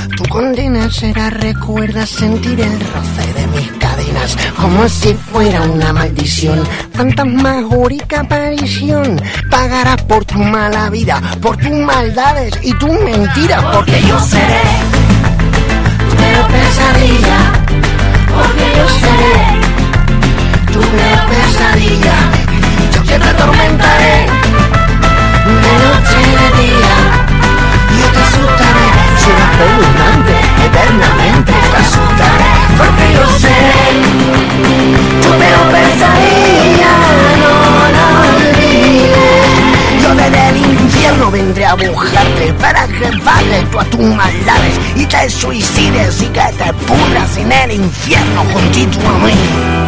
Tu condena será, recuerda sentir el roce de mis cadenas, como si fuera una maldición, fantasmagórica aparición. Pagarás por tu mala vida, por tus maldades y tus mentiras, porque yo seré tu peor pesadilla, porque yo seré tu peor pesadilla. Yo te atormentaré de noche y de día, yo te asustaré, será fulminante, eternamente te asustaré, porque yo seré tu peor pesadilla, no lo olvides. Yo desde el infierno vendré a buscarte para que pagues tú a tus maldades y te suicides y que te pudras en el infierno juntito a mí.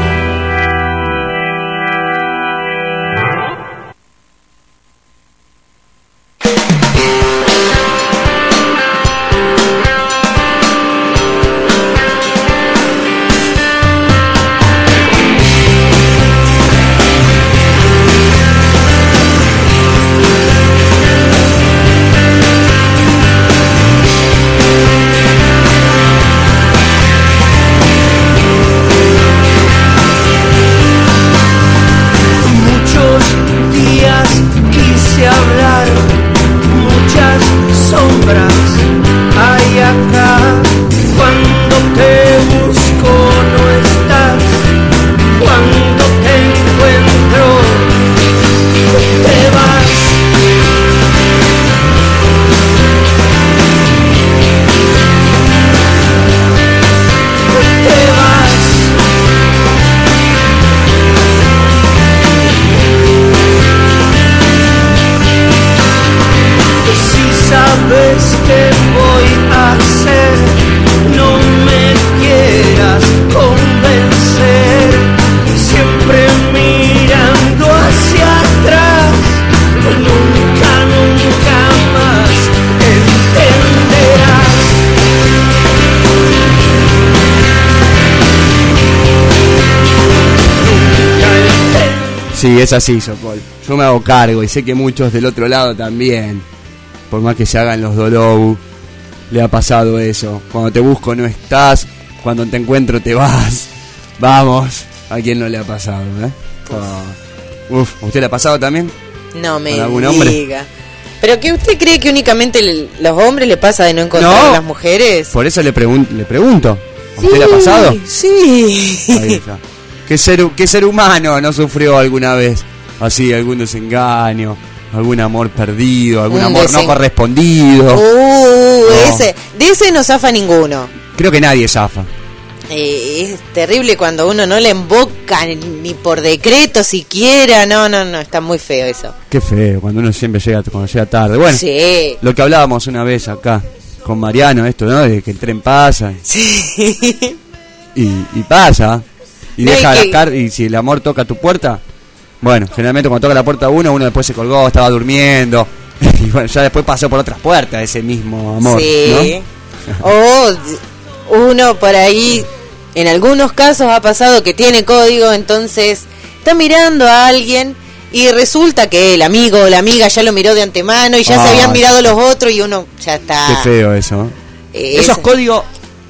Sí, es así, Sokol. Yo me hago cargo y sé que muchos del otro lado también. Por más que se hagan los dolou, le ha pasado eso. Cuando te busco no estás, cuando te encuentro te vas. Vamos, ¿a quién no le ha pasado, ¿A usted le ha pasado también? No me ¿Algún diga. Hombre? ¿Pero que usted cree que únicamente los hombres le pasa de no encontrar a las mujeres? Por eso le pregunto. ¿A usted le ha pasado? Sí. Ahí está. ¿Qué ser humano no sufrió alguna vez así algún desengaño, algún amor perdido, algún amor no correspondido? No. De ese no zafa ninguno. Creo que nadie zafa. Es terrible cuando uno no le emboca ni por decreto siquiera. No, está muy feo eso. Qué feo, cuando uno siempre llega tarde. Bueno, sí. Lo que hablábamos una vez acá con Mariano, esto, ¿no? De que el tren pasa. Sí. Y pasa. Y no, deja y si el amor toca tu puerta, bueno, generalmente cuando toca la puerta uno después se colgó, estaba durmiendo. Y bueno, ya después pasó por otras puertas ese mismo amor, sí. ¿No? O uno por ahí, en algunos casos ha pasado que tiene código, entonces está mirando a alguien y resulta que el amigo o la amiga ya lo miró de antemano y ya se habían mirado los otros y uno ya está. Qué feo eso. Esos códigos.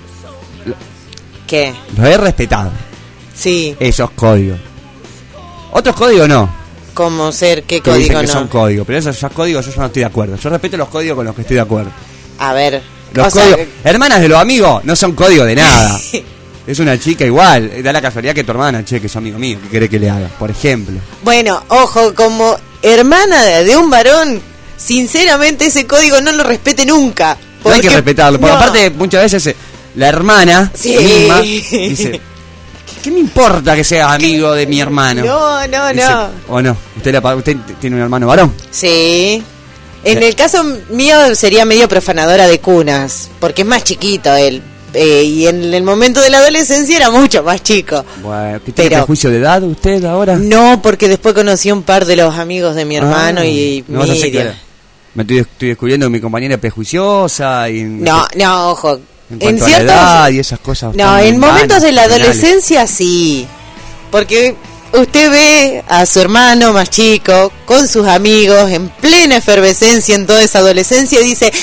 ¿Qué? Los he respetado. Sí. Esos códigos. Otros códigos no. ¿Cómo ser? ¿Qué que código dicen que no? Son códigos, pero esos códigos yo no estoy de acuerdo. Yo respeto los códigos con los que estoy de acuerdo. A ver. Los códigos. Hermanas de los amigos no son códigos de nada. Es una chica igual. Da la casualidad que tu hermana, que es amigo mío, ¿qué quiere que le haga? Por ejemplo. Bueno, ojo, como hermana de un varón, sinceramente ese código no lo respete nunca. No hay que respetarlo. Porque aparte, muchas veces la hermana misma dice: ¿qué me importa que sea amigo de mi hermano? No. Dice, ¿o no? ¿Usted tiene un hermano varón? Sí. En el caso mío sería medio profanadora de cunas, porque es más chiquito él. Y en el momento de la adolescencia era mucho más chico. Bueno, ¿tiene prejuicio de edad usted ahora? No, porque después conocí un par de los amigos de mi hermano y no vas a hacer que me estoy descubriendo que mi compañera es prejuiciosa y no, ojo. En cuanto a la edad y esas cosas. No, en momentos de la adolescencia sí. Porque usted ve a su hermano más chico con sus amigos en plena efervescencia en toda esa adolescencia y dice: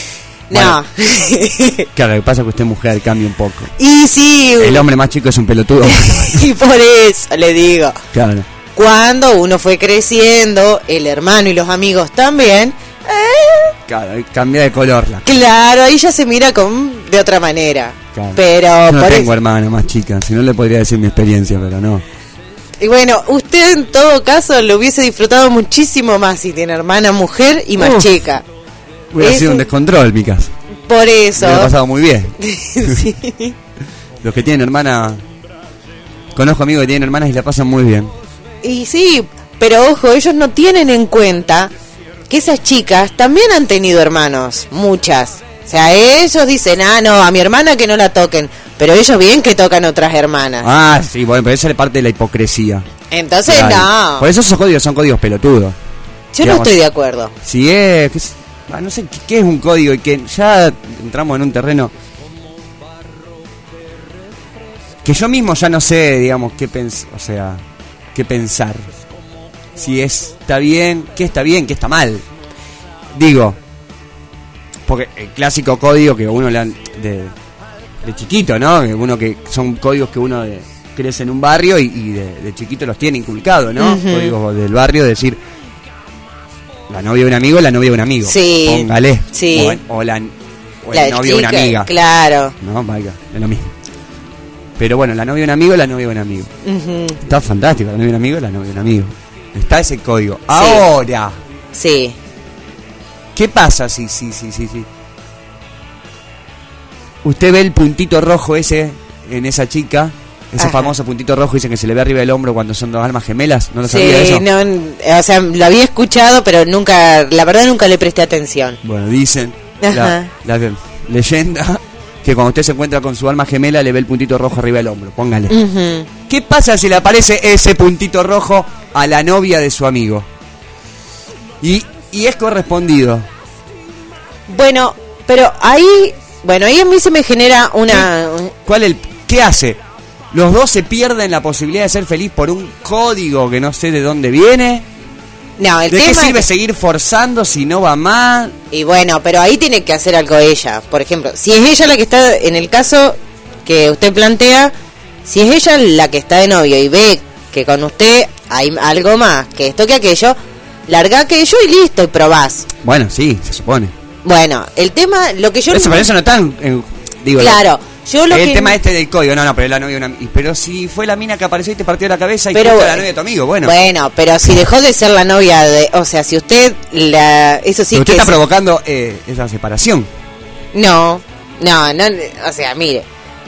No. Claro, lo que pasa es que usted mujer cambia un poco. Y sí. El hombre más chico es un pelotudo. Y por eso le digo. Claro. Cuando uno fue creciendo, el hermano y los amigos también. Claro, cambia de color la. Claro, ahí ya se mira de otra manera. Claro. Pero Yo no por tengo hermana más chica, si no le podría decir mi experiencia, pero no. Y bueno, usted en todo caso lo hubiese disfrutado muchísimo más si tiene hermana mujer y más chica. Hubiera Eso- sido un descontrol, mi caso. Por eso. Me lo he pasado muy bien. Sí. Los que tienen hermana. Conozco amigos que tienen hermanas y la pasan muy bien. Y sí, pero ojo, ellos no tienen en cuenta que esas chicas también han tenido hermanos, muchas. O sea, ellos dicen, no, a mi hermana que no la toquen, pero ellos bien que tocan otras hermanas. Ah, sí, bueno, pero esa es parte de la hipocresía. Entonces, Claro. no, Por eso esos códigos son códigos pelotudos. yo no digamos, estoy de acuerdo. Si es... no sé qué es un código y que ya entramos en un terreno... Que yo mismo ya no sé, digamos, qué pensar. Si está bien, qué está mal. Digo, porque el clásico código que uno le han de chiquito, ¿no? Que uno que son códigos que uno crece en un barrio y de chiquito los tiene inculcados, ¿no? Ujú. Códigos del barrio, decir la novia de un amigo, la novia de un amigo. Sí, Póngale. sí. O el La novio de una chica, amiga. Claro. No, vaya, es lo mismo. Pero bueno, la novia de un amigo, la novia de un amigo. Ujú. Está fantástico, la novia de un amigo, la novia de un amigo. Está ese código. Ahora, Sí. ¿qué pasa si usted ve el puntito rojo ese en esa chica? Ese Ajá. famoso puntito rojo, dicen que se le ve arriba del hombro cuando son dos almas gemelas. ¿No lo Sí, sabía eso? no, o sea, lo había escuchado, pero nunca, la verdad nunca le presté atención. Bueno, dicen Ajá. la leyenda que cuando usted se encuentra con su alma gemela le ve el puntito rojo arriba del hombro. Póngale. Ujú. ¿Qué pasa si le aparece ese puntito rojo a la novia de su amigo? Y es correspondido. Bueno, pero ahí a mí se me genera una... ¿Qué hace? ¿Los dos se pierden la posibilidad de ser feliz por un código que no sé de dónde viene? No, el ¿De qué tema sirve es- seguir forzando si no va mal? Y bueno, pero ahí tiene que hacer algo ella. Por ejemplo, si es ella la que está, en el caso que usted plantea, si es ella la que está de novio y ve que con usted hay algo más, que esto que aquello, larga aquello y listo, y probás. Bueno, sí, se supone. Bueno, el tema, lo que yo... Pero eso no está digo, Claro, yo lo el que... tema este del código, no, pero es la novia de una... Pero si fue la mina que apareció y te partió la cabeza y Pero, justo la novia de tu amigo, bueno. Bueno, pero si dejó de ser la novia de... O sea, si usted eso sí Pero usted que está es- provocando esa separación. No, o sea, mire.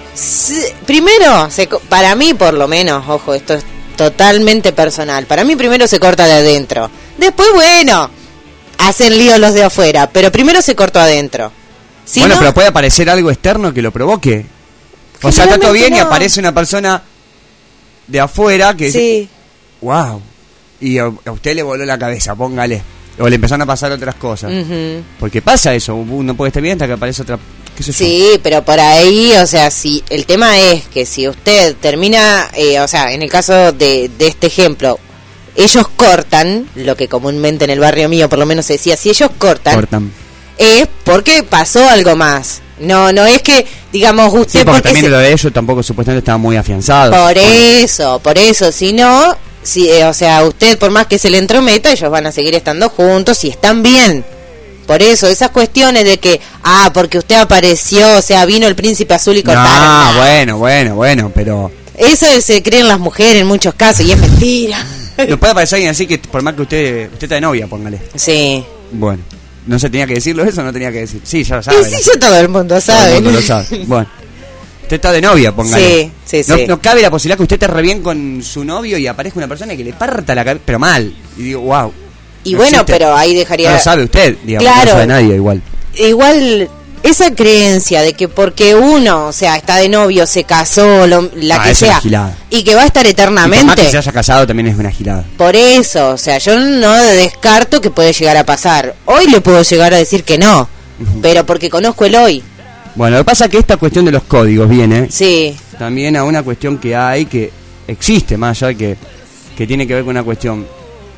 Primero, para mí por lo menos, ojo, esto es totalmente personal. Para mí primero se corta de adentro. Después, bueno, hacen lío los de afuera, pero primero se cortó adentro. Si Bueno, no- pero puede aparecer algo externo que lo provoque. O sea, está todo bien y Generalmente no. aparece una persona de afuera que dice, Sí, wow, y a usted le voló la cabeza, póngale. O le empezaron a pasar otras cosas. ujú. Porque pasa eso, uno puede estar bien hasta que aparece otra, qué sé yo. Sí, pero por ahí, o sea, si el tema es que si usted termina, o sea, en el caso de este ejemplo, ellos cortan, lo que comúnmente en el barrio mío por lo menos se decía, si ellos cortan, es porque pasó algo más. No es que, digamos, usted... Sí, porque porque también lo de ellos tampoco supuestamente estaba muy afianzado. por eso, si no, o sea, usted por más que se le entrometa, ellos van a seguir estando juntos y están bien. Por eso, esas cuestiones de que, porque usted apareció, o sea, vino el príncipe azul y cortaron. Bueno, pero Eso se creen las mujeres en muchos casos y es mentira. no puede aparecer alguien así que por más que usted está de novia, póngale. Sí. Bueno, no se tenía que decirlo eso, no tenía que decir. Sí, ya lo Y sabe. sí, ya todo el mundo Todo sabe. el mundo lo sabe. Bueno, usted está de novia, póngale. Sí, no, sí. no cabe la posibilidad que usted esté re bien con su novio y aparezca una persona que le parta la cabeza, pero mal. Y digo, wow. Y no bueno, existe. pero ahí dejaría... No lo sabe usted, digamos, Claro. no sabe nadie igual. Igual, esa creencia de que porque uno, o sea, está de novio, se casó, la que es una sea, gilada. y que va a estar Y por más eternamente... que se haya casado también es una gilada. Por eso, o sea, yo no descarto que puede llegar a pasar. Hoy le puedo llegar a decir que no, pero porque conozco el hoy. Bueno, lo que pasa es que esta cuestión de los códigos viene Sí, también a una cuestión que hay, que existe, más allá de que tiene que ver con una cuestión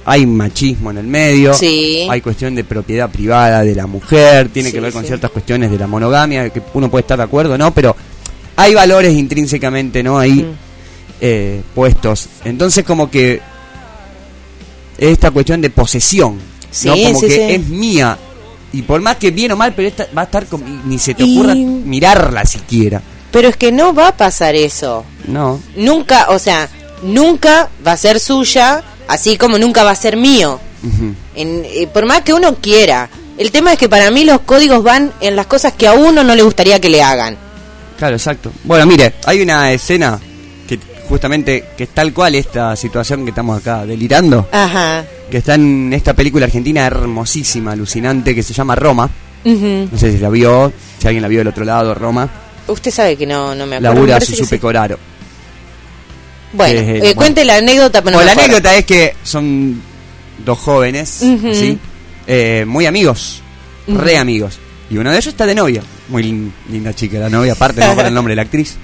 hay machismo en el medio, Sí. hay cuestión de propiedad privada de la mujer, tiene Sí, que ver con sí. ciertas cuestiones de la monogamia, que uno puede estar de acuerdo, ¿no? Pero hay valores intrínsecamente, ¿no? Ahí puestos. Entonces como que esta cuestión de posesión, Sí, ¿no? Como sí, que sí. es mía. Y por más que bien o mal, pero esta va a estar ni se te ocurra mirarla siquiera. Pero es que no va a pasar eso. No. Nunca, o sea, nunca va a ser suya, así como nunca va a ser mío. Ujú. Por más que uno quiera. El tema es que para mí los códigos van en las cosas que a uno no le gustaría que le hagan. Claro, exacto. Bueno, mire, hay una escena que justamente que es tal cual esta situación que estamos acá delirando, Ajá. que está en esta película argentina hermosísima, alucinante, que se llama Roma. Ujú. No sé si la vio, si alguien la vio del otro lado, Roma. Usted sabe que no me acuerdo. me Labura parece que Susu sí. Pecoraro. Bueno, bueno. cuente la anécdota, pero no Bueno, me la acuerdo. anécdota es que son dos jóvenes, Ujú. ¿sí? Muy amigos, re amigos. Y uno de ellos está de novia. Muy linda chica la novia, aparte no con el nombre de la actriz.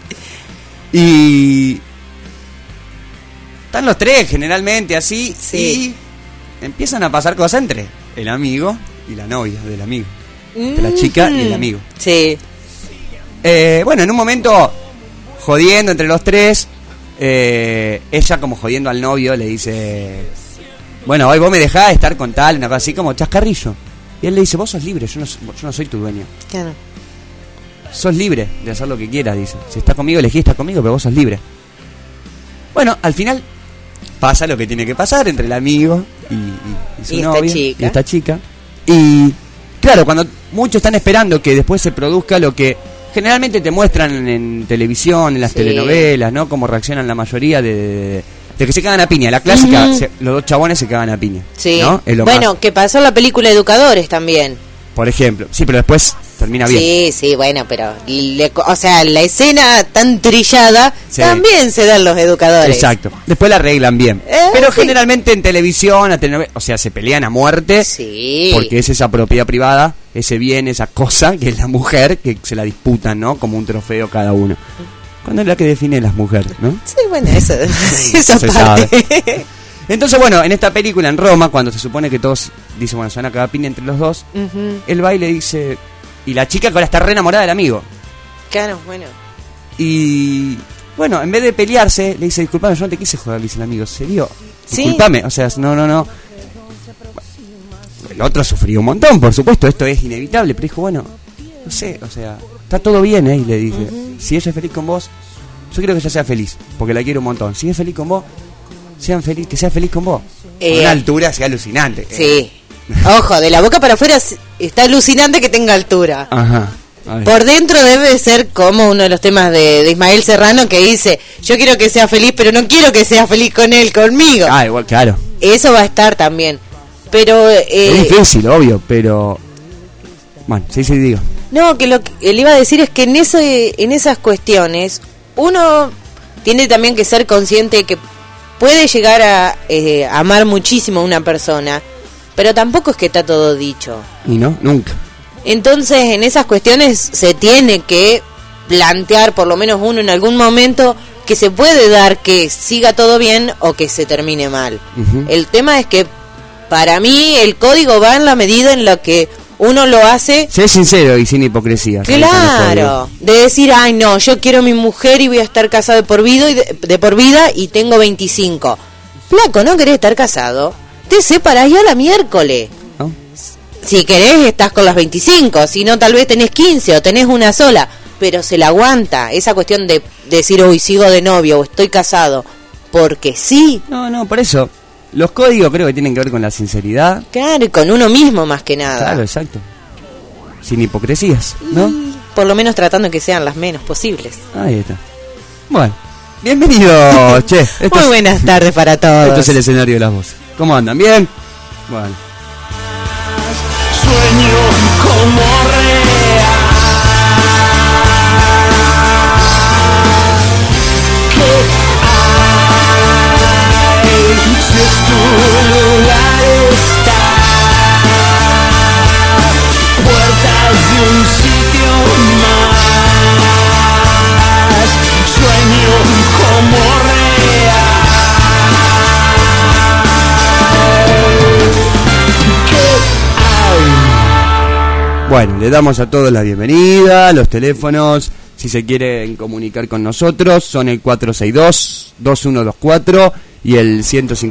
Y están los tres generalmente así, Sí. y empiezan a pasar cosas entre el amigo y la novia del amigo. Entre la chica y el amigo. Sí. Bueno, en un momento, jodiendo entre los tres, ella como jodiendo al novio le dice, bueno, hoy vos me dejás estar con tal, una cosa así como chascarrillo. Y él le dice, vos sos libre, yo no soy tu dueño. Claro. Sos libre de hacer lo que quieras, dice. Si estás conmigo, elegí estar conmigo, pero vos sos libre. Bueno, al final pasa lo que tiene que pasar entre el amigo y su Y esta novia chica. y esta chica. Y claro, cuando muchos están esperando que después se produzca lo que generalmente te muestran en televisión, en las Sí. telenovelas, ¿no? Cómo reaccionan la mayoría de que se cagan a piña. La clásica, Ujú. los dos chabones se cagan a piña. Sí. ¿No? Es lo Bueno, más, que pasó en la película Educadores también. por ejemplo. Sí, pero después termina bien. Sí, bueno, pero o sea, la escena tan trillada Sí. también se da en los educadores. Exacto. Después la arreglan bien. Pero sí. generalmente en televisión, o sea, se pelean a muerte. Sí. Porque es esa propiedad privada, ese bien, esa cosa, que es la mujer, que se la disputan, ¿no? Como un trofeo cada uno. ¿Cuándo es la que define las mujeres, no? Sí, bueno, eso, esa se parte. Entonces, bueno, en esta película, en Roma, cuando se supone que todos dicen, bueno, se van a cagar piña entre los dos, Ujú. él va y le dice... Y la chica que ahora está re enamorada del amigo. Claro, bueno. Y... Bueno, en vez de pelearse, le dice, disculpame, yo no te quise joder, le dice el amigo. ¿Serio? Sí. Disculpame, o sea, no. El otro sufrió un montón, por supuesto, esto es inevitable, pero dijo, bueno, no sé, o sea, está todo bien, y le dice, si ella es feliz con vos, yo quiero que ella sea feliz, porque la quiero un montón. Si es feliz con vos, que sea feliz con vos. Con una altura así alucinante. Sí. Ojo, de la boca para afuera está alucinante que tenga altura. Ajá. A ver. Por dentro debe ser como uno de los temas de Ismael Serrano que dice, yo quiero que sea feliz, pero no quiero que sea feliz con él, conmigo. Ah, igual, claro. Eso va a estar también. Pero... Es difícil, obvio, pero... Bueno, sí, digo. No, que lo que le iba a decir es que en esas cuestiones uno tiene también que ser consciente de que puede llegar a amar muchísimo a una persona, pero tampoco es que está todo dicho. Y no, nunca. Entonces en esas cuestiones se tiene que plantear, por lo menos uno en algún momento, que se puede dar que siga todo bien o que se termine mal. Ujú. El tema es que para mí el código va en la medida en la que uno lo hace. Sé sincero y sin hipocresía. ¿sabes? Claro, de decir, ay no, yo quiero a mi mujer y voy a estar casado de por vida de por vida y tengo 25. Flaco, ¿no querés estar casado? Te separás y a la miércoles. ¿No? Si querés estás con las 25, si no tal vez tenés 15 o tenés una sola, pero se la aguanta. Esa cuestión de decir, uy, sigo de novio o estoy casado, porque sí. No, por eso. Los códigos creo que tienen que ver con la sinceridad. Claro, y con uno mismo más que nada. Claro, exacto. Sin hipocresías, ¿no? Por lo menos tratando que sean las menos posibles. Ahí está. Bueno, bienvenido, che. Muy buenas tardes para todos. Esto es el escenario de las voces. ¿Cómo andan? ¿Bien? Bueno. Sueño como real. ¿Qué hay? Si es tu lugar está. Puertas de un sitio más. Sueño como real. Bueno, le damos a todos la bienvenida. Los teléfonos, si se quieren comunicar con nosotros, son el 462-2124 y el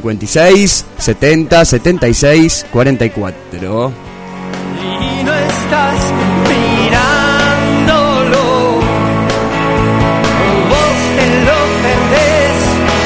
156-70-76-44. Y no estás mirándolo, vos te lo perdés.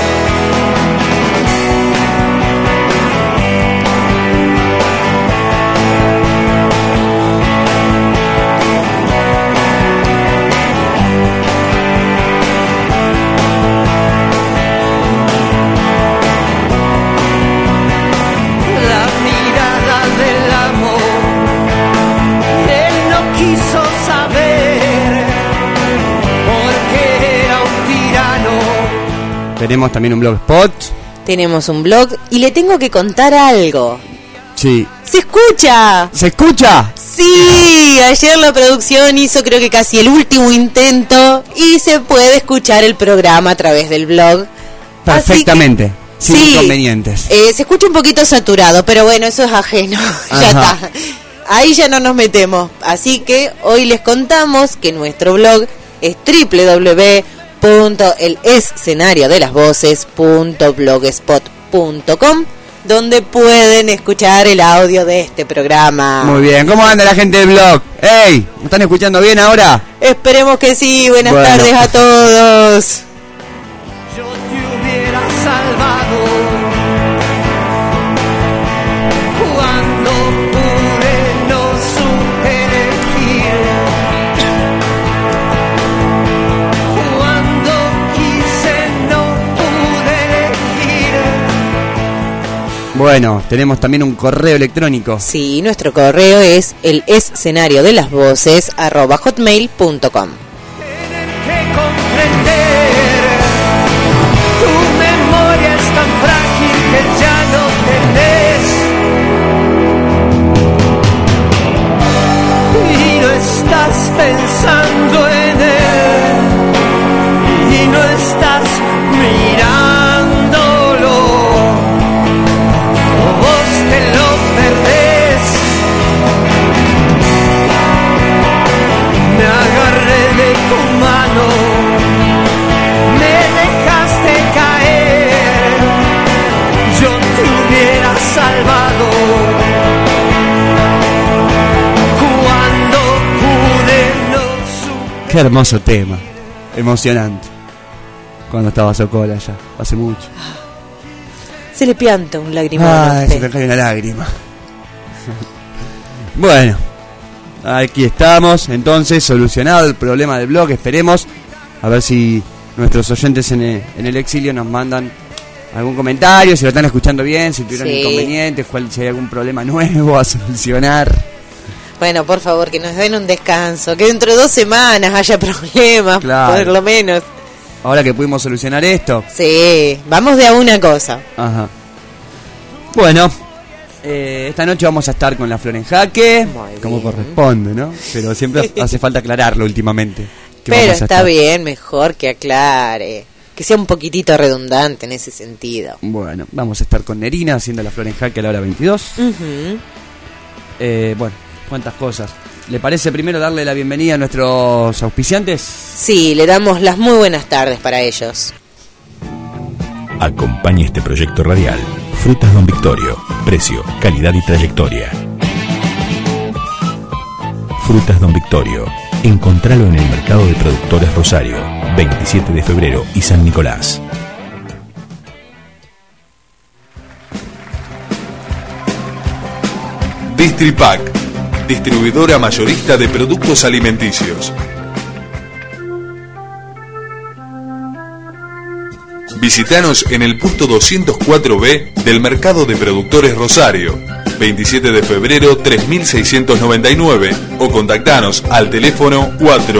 La mirada del amor, él no quiso saber, porque era un tirano. Tenemos también un blogspot. Tenemos un blog y le tengo que contar algo. Sí. ¡Se escucha! ¿Se escucha? Sí, ayer la producción hizo creo que casi el último intento y se puede escuchar el programa a través del blog. Perfectamente. Sin sí, inconvenientes. Se escucha un poquito saturado, pero bueno, eso es ajeno. Ya Ajá. está. Ahí ya no nos metemos. Así que hoy les contamos que nuestro blog es www.elescenariodelasvoces.blogspot.com, donde pueden escuchar el audio de este programa. Muy bien. ¿Cómo anda la gente del blog? ¡Ey! ¿Me están escuchando bien ahora? Esperemos que sí. Buenas Bueno. tardes a todos. Yo te hubiera salvado cuando pude, no supe elegir, cuando quise, no pude elegir. Bueno, tenemos también un correo electrónico. Sí, nuestro correo es elescenariodelasvoces@hotmail.com. Tener que comprender, tu memoria es tan frágil que ya no tenés, y no estás pensando en él, y no estás mirándolo, vos te lo perdés. Me agarré de tu mano, me dejaste caer, yo te hubiera salvado cuando pude, no supe. Qué hermoso tema. Emocionante. Cuando estaba Socola ya, hace mucho. Se le pianta un lagrimón. Ay, se me cae una lágrima. Bueno, aquí estamos. Entonces, solucionado el problema del blog. Esperemos a ver si nuestros oyentes en el exilio nos mandan algún comentario, si lo están escuchando bien, si tuvieron Sí. inconvenientes, si hay algún problema nuevo a solucionar. Bueno, por favor, que nos den un descanso, que dentro de 2 semanas haya problemas, Claro. por lo menos. Ahora que pudimos solucionar esto. Sí, vamos de a una cosa. Ajá. Bueno, esta noche vamos a estar con La Flor en Jaque, Muy como bien. corresponde, ¿no? Pero siempre hace falta aclararlo últimamente. que Pero vamos a está estar. bien, mejor que aclare, que sea un poquitito redundante en ese sentido. Bueno, vamos a estar con Nerina haciendo La Flor en Jaque a la hora 22. Ujú. Bueno, cuántas cosas. ¿Le parece primero darle la bienvenida a nuestros auspiciantes? Sí, le damos las muy buenas tardes para ellos. Acompaña este proyecto radial. Frutas Don Victorio. Precio, calidad y trayectoria. Frutas Don Victorio. Encontralo en el Mercado de Productores Rosario, 27 de febrero y San Nicolás. Distripac, distribuidora mayorista de productos alimenticios. Visítanos en el punto 204B del Mercado de Productores Rosario, 27 de febrero 3699, o contactanos al teléfono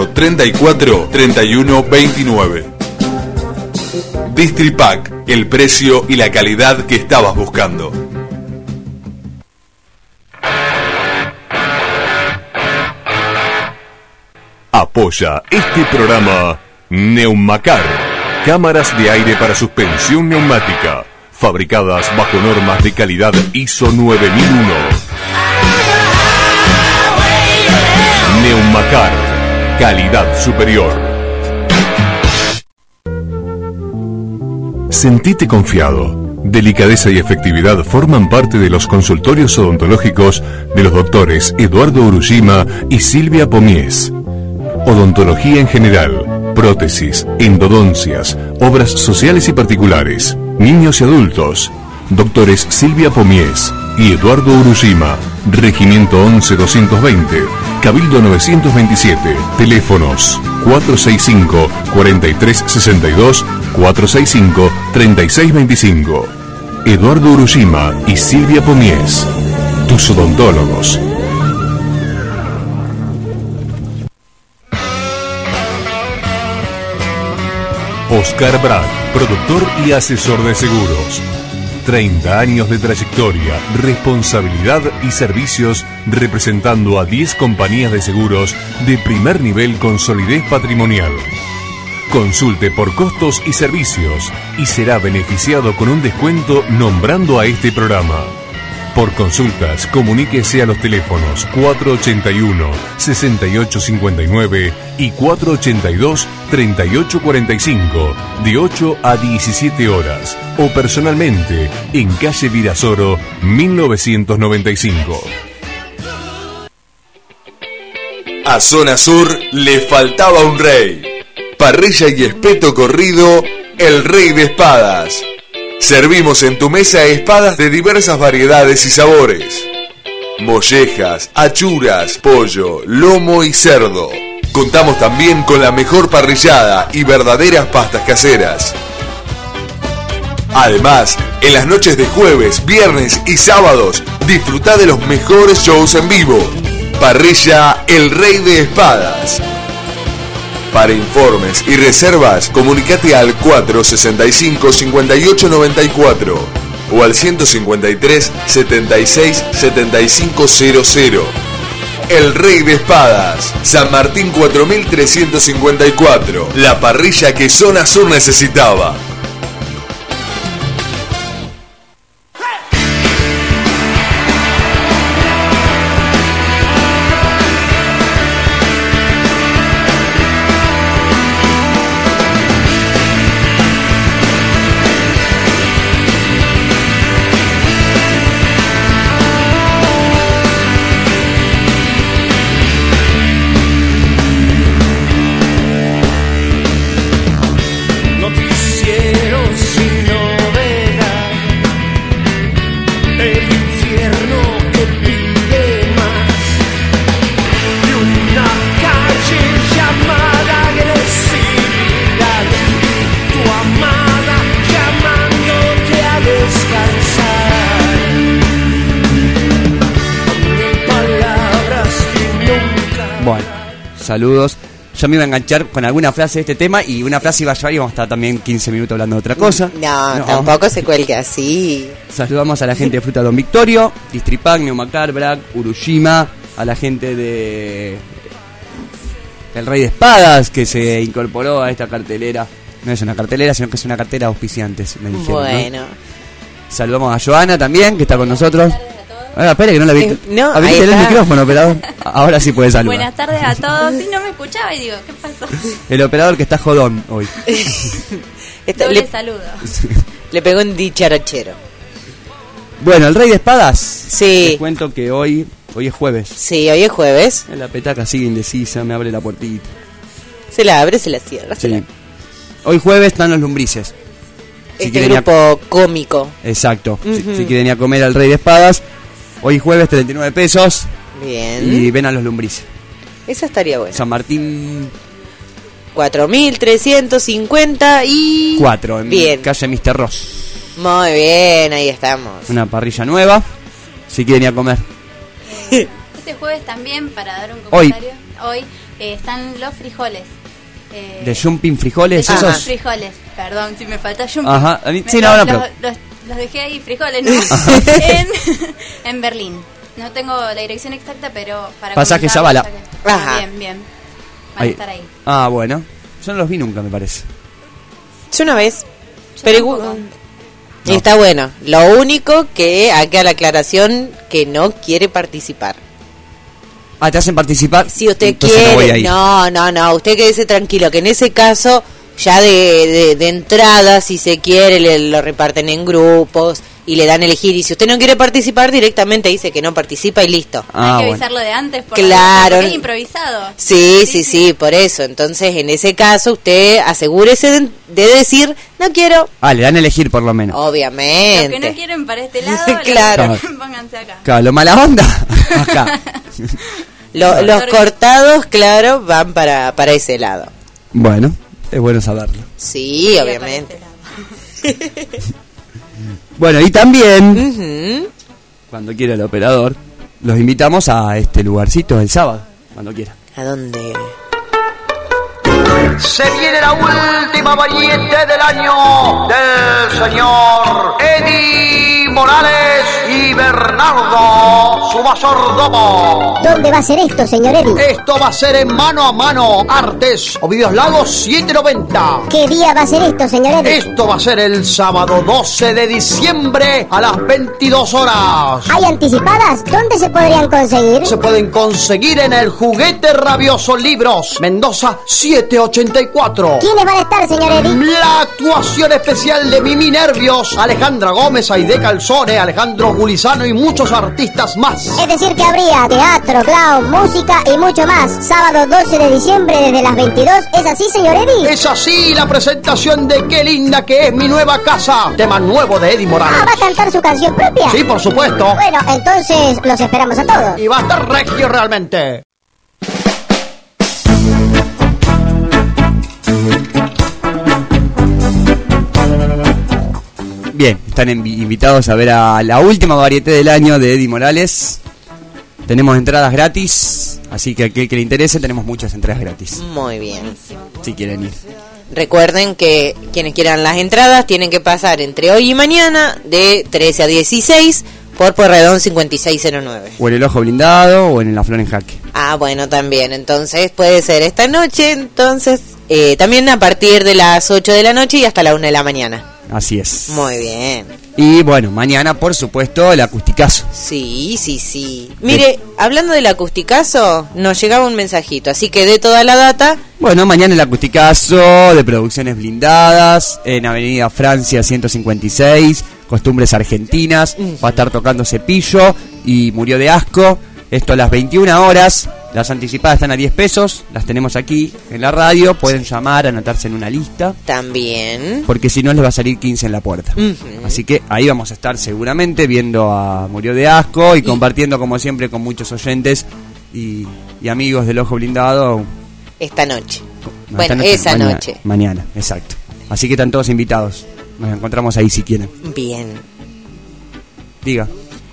434-3129. Distripac, el precio y la calidad que estabas buscando. Apoya este programa Neumacar, cámaras de aire para suspensión neumática, fabricadas bajo normas de calidad ISO 9001. Neumacar, calidad superior. Sentite confiado. Delicadeza y efectividad forman parte de los consultorios odontológicos de los doctores Eduardo Urushima y Silvia Pomies. Odontología en general, prótesis, endodoncias, obras sociales y particulares, niños y adultos. Doctores Silvia Pomies y Eduardo Urushima, Regimiento 11-220, Cabildo 927, teléfonos 465-4362, 465-3625. Eduardo Urushima y Silvia Pomies, tus odontólogos. Oscar Brad, productor y asesor de seguros. 30 años de trayectoria, responsabilidad y servicios representando a 10 compañías de seguros de primer nivel con solidez patrimonial. Consulte por costos y servicios y será beneficiado con un descuento nombrando a este programa. Por consultas, comuníquese a los teléfonos 481-6859 y 482-3845 de 8 a 17 horas o personalmente en calle Virasoro 1995. A Zona Sur le faltaba un rey. Parrilla y espeto corrido, el Rey de Espadas. Servimos en tu mesa espadas de diversas variedades y sabores. Mollejas, achuras, pollo, lomo y cerdo. Contamos también con la mejor parrillada y verdaderas pastas caseras. Además, en las noches de jueves, viernes y sábados, disfruta de los mejores shows en vivo. Parrilla El Rey de Espadas. Para informes y reservas, comunicate al 465-5894 o al 153-76-7500. El Rey de Espadas, San Martín 4354, la parrilla que Zona Sur necesitaba. Saludos. Yo me iba a enganchar con alguna frase de este tema y una frase iba a llevar y vamos a estar también 15 minutos hablando de otra cosa. No, tampoco se cuelgue así. Saludamos a la gente de Fruta Don Victorio, Distripac, Neumacar, Brac, Urushima, a la gente de El Rey de Espadas que se incorporó a esta cartelera. No es una cartelera, sino que es una cartera de auspiciantes, me dijeron. Bueno. ¿No? Saludamos a Joana también, que está con nosotros. Ahora, espere que no la vi. No, abriste el micrófono, operador. Ahora sí puede saludar. Buenas tardes a todos. Sí, no me escuchaba y digo, ¿qué pasó? El operador que está jodón hoy. Doble saludo. Le pegó un dicharachero. Bueno, el Rey de Espadas. Sí. Les cuento que hoy es jueves. Sí, hoy es jueves. La petaca sigue indecisa, me abre la puertita. Se la abre, se la cierra. Sí. Hoy jueves están los lumbrices. Este grupo cómico. Exacto. Si quieren ir a comer al Rey de Espadas, hoy jueves 39 pesos. Bien. Y ven a los lumbrices. Eso estaría bueno. San Martín 4.350 y 4 en bien. Calle Mr. Ross. Muy bien, ahí estamos. Una parrilla nueva. Si quieren ir a comer. Este jueves también, para dar un comentario, hoy están los frijoles. ¿De Jumping Frijoles? De ¿Esos? frijoles, perdón, si me falta Jumping. Ajá, a mí, sí, no, pero... Los dejé ahí, frijoles, ¿no? en Berlín. No tengo la dirección exacta, pero para Pasaje Zavala. Ajá. Bien. Van a estar ahí. Ah, bueno. Yo no los vi nunca, me parece. Yo una vez. Yo pero y está bueno. Lo único que acá la aclaración que no quiere participar. Ah, ¿te hacen participar? Si usted Entonces no voy a quiere, ir. no, usted quédese tranquilo, que en ese caso ya de entrada, si se quiere, lo reparten en grupos y le dan a elegir. Y si usted no quiere participar, directamente dice que no participa y listo. Ah, Hay que bueno. avisarlo de antes, Claro. porque es improvisado. Sí, por eso. Entonces, en ese caso, usted asegúrese de decir, no quiero, Ah, le dan a elegir por lo menos. obviamente. Los que no quieren para este lado, Claro. pónganse acá. Claro, lo mala onda, acá. Los cortados, claro, van para ese lado. Bueno, es bueno saberlo. Sí, Para obviamente. este lado. Bueno, y también, Ujú. cuando quiera el operador, los invitamos a este lugarcito el sábado, cuando quiera. ¿A dónde? Se viene la última variante del año del señor Eddie Morales y Bernardo Subasordomo. ¿Dónde va a ser esto, señor Eddie? Esto va a ser en Mano a Mano Artes o Videos Lagos 790. ¿Qué día va a ser esto, señor Eddie? Esto va a ser el sábado 12 de diciembre a las 22 horas. ¿Hay anticipadas? ¿Dónde se podrían conseguir? Se pueden conseguir en el Juguete Rabioso Libros, Mendoza 784. ¿Quiénes van a estar, señor Eddie? La actuación especial de Mimi Nervios, Alejandra Gómez, Aide Calzone, Alejandro Gulizano y muchos artistas más. Es decir que habría teatro, clown, música y mucho más. Sábado 12 de diciembre desde las 22. ¿Es así, señor Eddie? Es así la presentación de Qué linda que es mi nueva casa, tema nuevo de Eddie Morales. Ah, ¿va a cantar su canción propia? Sí, por supuesto. Bueno, entonces los esperamos a todos. Y va a estar regio realmente. Bien, están invitados a ver a la última variedad del año de Eddie Morales. Tenemos entradas gratis, así que a aquel que le interese tenemos muchas entradas gratis, Muy bien. si quieren ir. Recuerden que quienes quieran las entradas tienen que pasar entre hoy y mañana de 13 a 16 por Porredón 5609. O en el Ojo Blindado o en La Flor en Jaque. Ah, bueno, también. Entonces puede ser esta noche, entonces también a partir de las 8 de la noche y hasta la 1 de la mañana. Así es. Muy bien. Y bueno, mañana por supuesto el acusticazo. Sí. Mire, hablando del acusticazo, nos llegaba un mensajito, así que de toda la data. Bueno, mañana el acusticazo de Producciones Blindadas en Avenida Francia 156, Costumbres Argentinas. Va a estar tocando Cepillo y Murió de Asco. Esto a las 21 horas. Las anticipadas están a 10 pesos. Las tenemos aquí en la radio. Pueden llamar, anotarse en una lista. También. Porque si no les va a salir 15 en la puerta. Así que ahí vamos a estar seguramente viendo a Murió de Asco y compartiendo como siempre con muchos oyentes y amigos del Ojo Blindado. Esta noche. No, Bueno, esta noche, esa mañana, noche. Mañana, exacto. Así que están todos invitados. Nos encontramos ahí si quieren. Bien. Diga.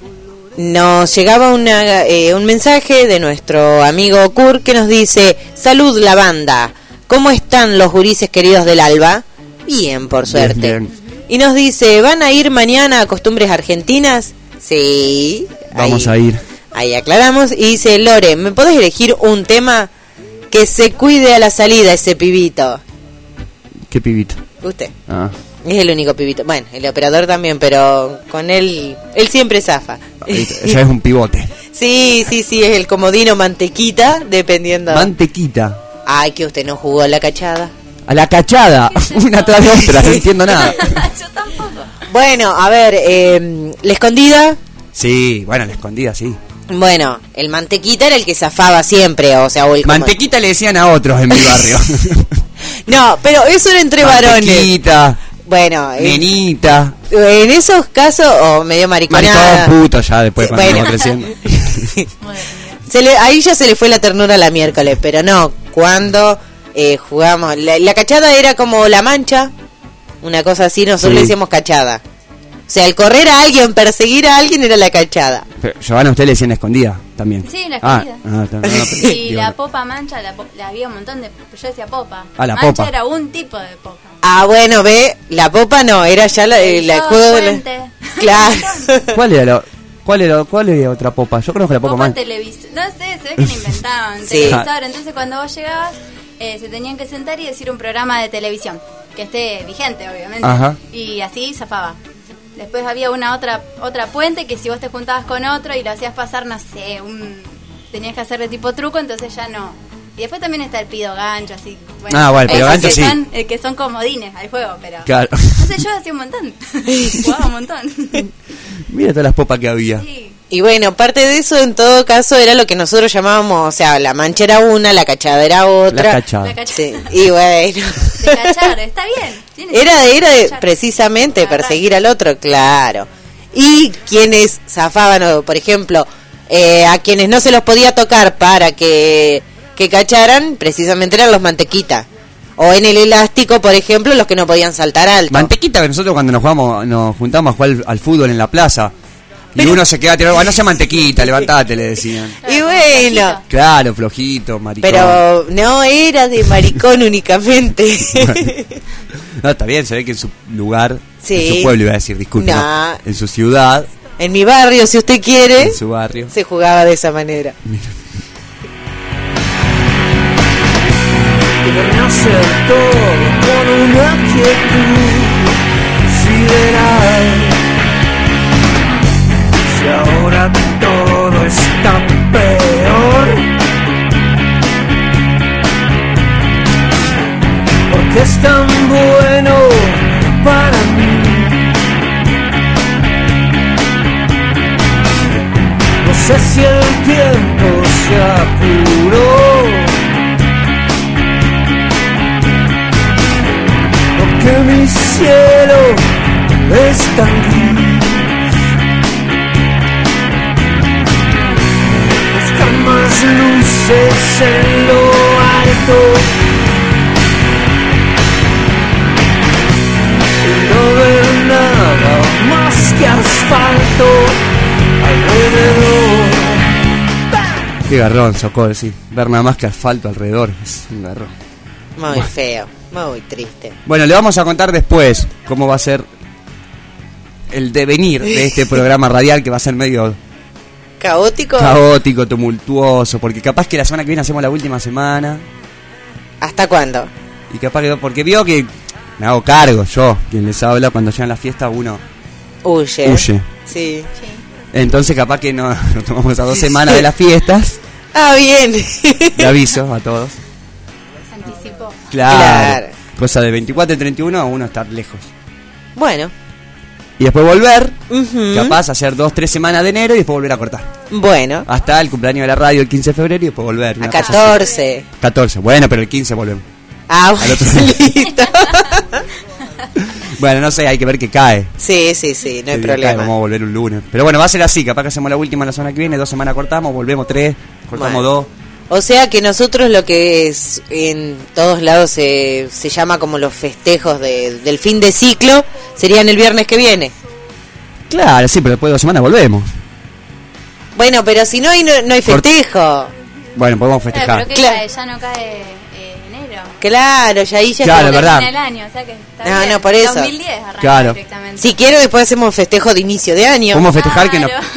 Nos llegaba un mensaje de nuestro amigo Kurt que nos dice: salud la banda, ¿cómo están los gurises queridos del Alba? Bien, por suerte. Bien. Y nos dice: ¿van a ir mañana a Costumbres Argentinas? Sí. Vamos a ir. Ahí aclaramos. Y dice: Lore, ¿me podés elegir un tema que se cuide a la salida ese pibito? ¿Qué pibito? Usted. Ah. Es el único pibito. Bueno, el operador también, pero con él siempre zafa. Ya es un pivote. Sí, es el comodino mantequita, dependiendo. Mantequita. Ay, que usted no jugó a la cachada. A la cachada. Una tras de otra. No entiendo nada. Yo tampoco. Bueno, a ver, la escondida. Sí, bueno, la escondida, sí. Bueno, el mantequita era el que zafaba siempre, o sea, o el Mantequita le decían a otros en mi barrio. No, pero eso era entre varones. Mantequita. Bueno, Nenita. en esos casos, o medio mariconada. Maricón puto ya después Sí, cuando bueno. va creciendo. Ahí ya se le fue la ternura la miércoles, pero no, cuando jugamos, la cachada era como la mancha, una cosa así, nosotros Sí. le decíamos cachada. O sea, el correr a alguien, perseguir a alguien era la cachada. Pero, Giovanna, usted le decían escondida también. Sí, la escondida. Pero, Y digo, la popa mancha, había un montón de... Yo decía popa. Ah, la mancha popa. era un tipo de popa. Ah, bueno, ve, la popa no, era ya el juego de la... Puente. Claro. ¿Cuál era otra popa? Yo conozco la popa Popa más. televisor. No sé, se ve que le inventaban Sí. televisor. Entonces cuando vos llegabas, se tenían que sentar y decir un programa de televisión. Que esté vigente, obviamente. Ajá. Y así zafaba. Después había otra puente que si vos te juntabas con otro y lo hacías pasar, no sé, tenías que hacer de tipo truco, entonces ya no. Y después también está el pido gancho, así. Bueno, Ah, bueno, el pido esos gancho que sí. que son comodines al juego, pero. Claro. No sé, yo hacía un montón. Jugaba un montón. Mira todas las popas que había. Sí. Y bueno, parte de eso en todo caso era lo que nosotros llamábamos, o sea, la mancha era una, la cachada era otra. La cachada. La cacha- Sí, y bueno. De cachar, está bien. Tiene Era sentido, de cachar. precisamente Agarrar. perseguir al otro, claro. Y quienes zafaban, o, por ejemplo, a quienes no se los podía tocar para que cacharan, precisamente eran los mantequita. O en el elástico, por ejemplo, los que no podían saltar alto. Mantequita, que nosotros cuando nos juntamos a jugar al fútbol en la plaza, y uno se queda tirado, no sea mantequita, levantate, le decían. Y bueno, Claro, flojito, maricón. pero no era de maricón únicamente. No, está bien, se ve que en su lugar, Sí. en su pueblo iba a decir, disculpe, Nah. no, en su ciudad, En mi barrio, si usted quiere, en su barrio. se jugaba de esa manera. Nace todo con una quietud sideral. Si ahora todo está peor, porque es tan bueno para mí. No sé si el tiempo se apuró, que mi cielo es tan gris. Buscar más luces en lo alto y no ver nada más que asfalto alrededor. Qué garrón, Socol, sí. Ver nada más que asfalto alrededor, es un garrón. Muy feo, muy triste. Bueno, le vamos a contar después cómo va a ser el devenir de este programa radial, que va a ser medio ¿Caótico? caótico, tumultuoso, porque capaz que la semana que viene hacemos la última semana, ¿Hasta cuándo? y capaz que, porque vio que me hago cargo yo, quien les habla, cuando llegan las fiestas uno Huye. huye. Sí. Entonces capaz que no, nos tomamos a 2 semanas de las fiestas, Ah, bien. le aviso a todos. Anticipó. Claro. Cosa de 24 y 31 a uno estar lejos. Bueno. Y después volver, Ujú. capaz hacer 2-3 semanas de enero y después volver a cortar. Bueno. Hasta el cumpleaños de la radio el 15 de febrero y después volver. A una cosa así. 14. 14, bueno, pero el 15 volvemos. Ah, Al bueno, otro- listo. Bueno, no sé, hay que ver que cae. Sí, sí, sí, no hay Que cae, problema. vamos a volver un lunes. Pero bueno, va a ser así, capaz que hacemos la última la semana que viene, 2 semanas cortamos, volvemos 3, cortamos Bueno. 2. O sea que nosotros lo que es, en todos lados se llama como los festejos del fin de ciclo, serían el viernes que viene. Claro, sí, pero después de 2 semanas volvemos. Bueno, pero si no hay, no hay festejo. Bueno, podemos festejar. Pero que Claro. cae, ya no cae enero. Claro, ya ahí ya Claro, está. es verdad. Termina el año, o sea que está No, bien. no, por eso. 2010 arranca Claro. directamente. Si quiere después hacemos festejo de inicio de año. Podemos festejar que nos Claro.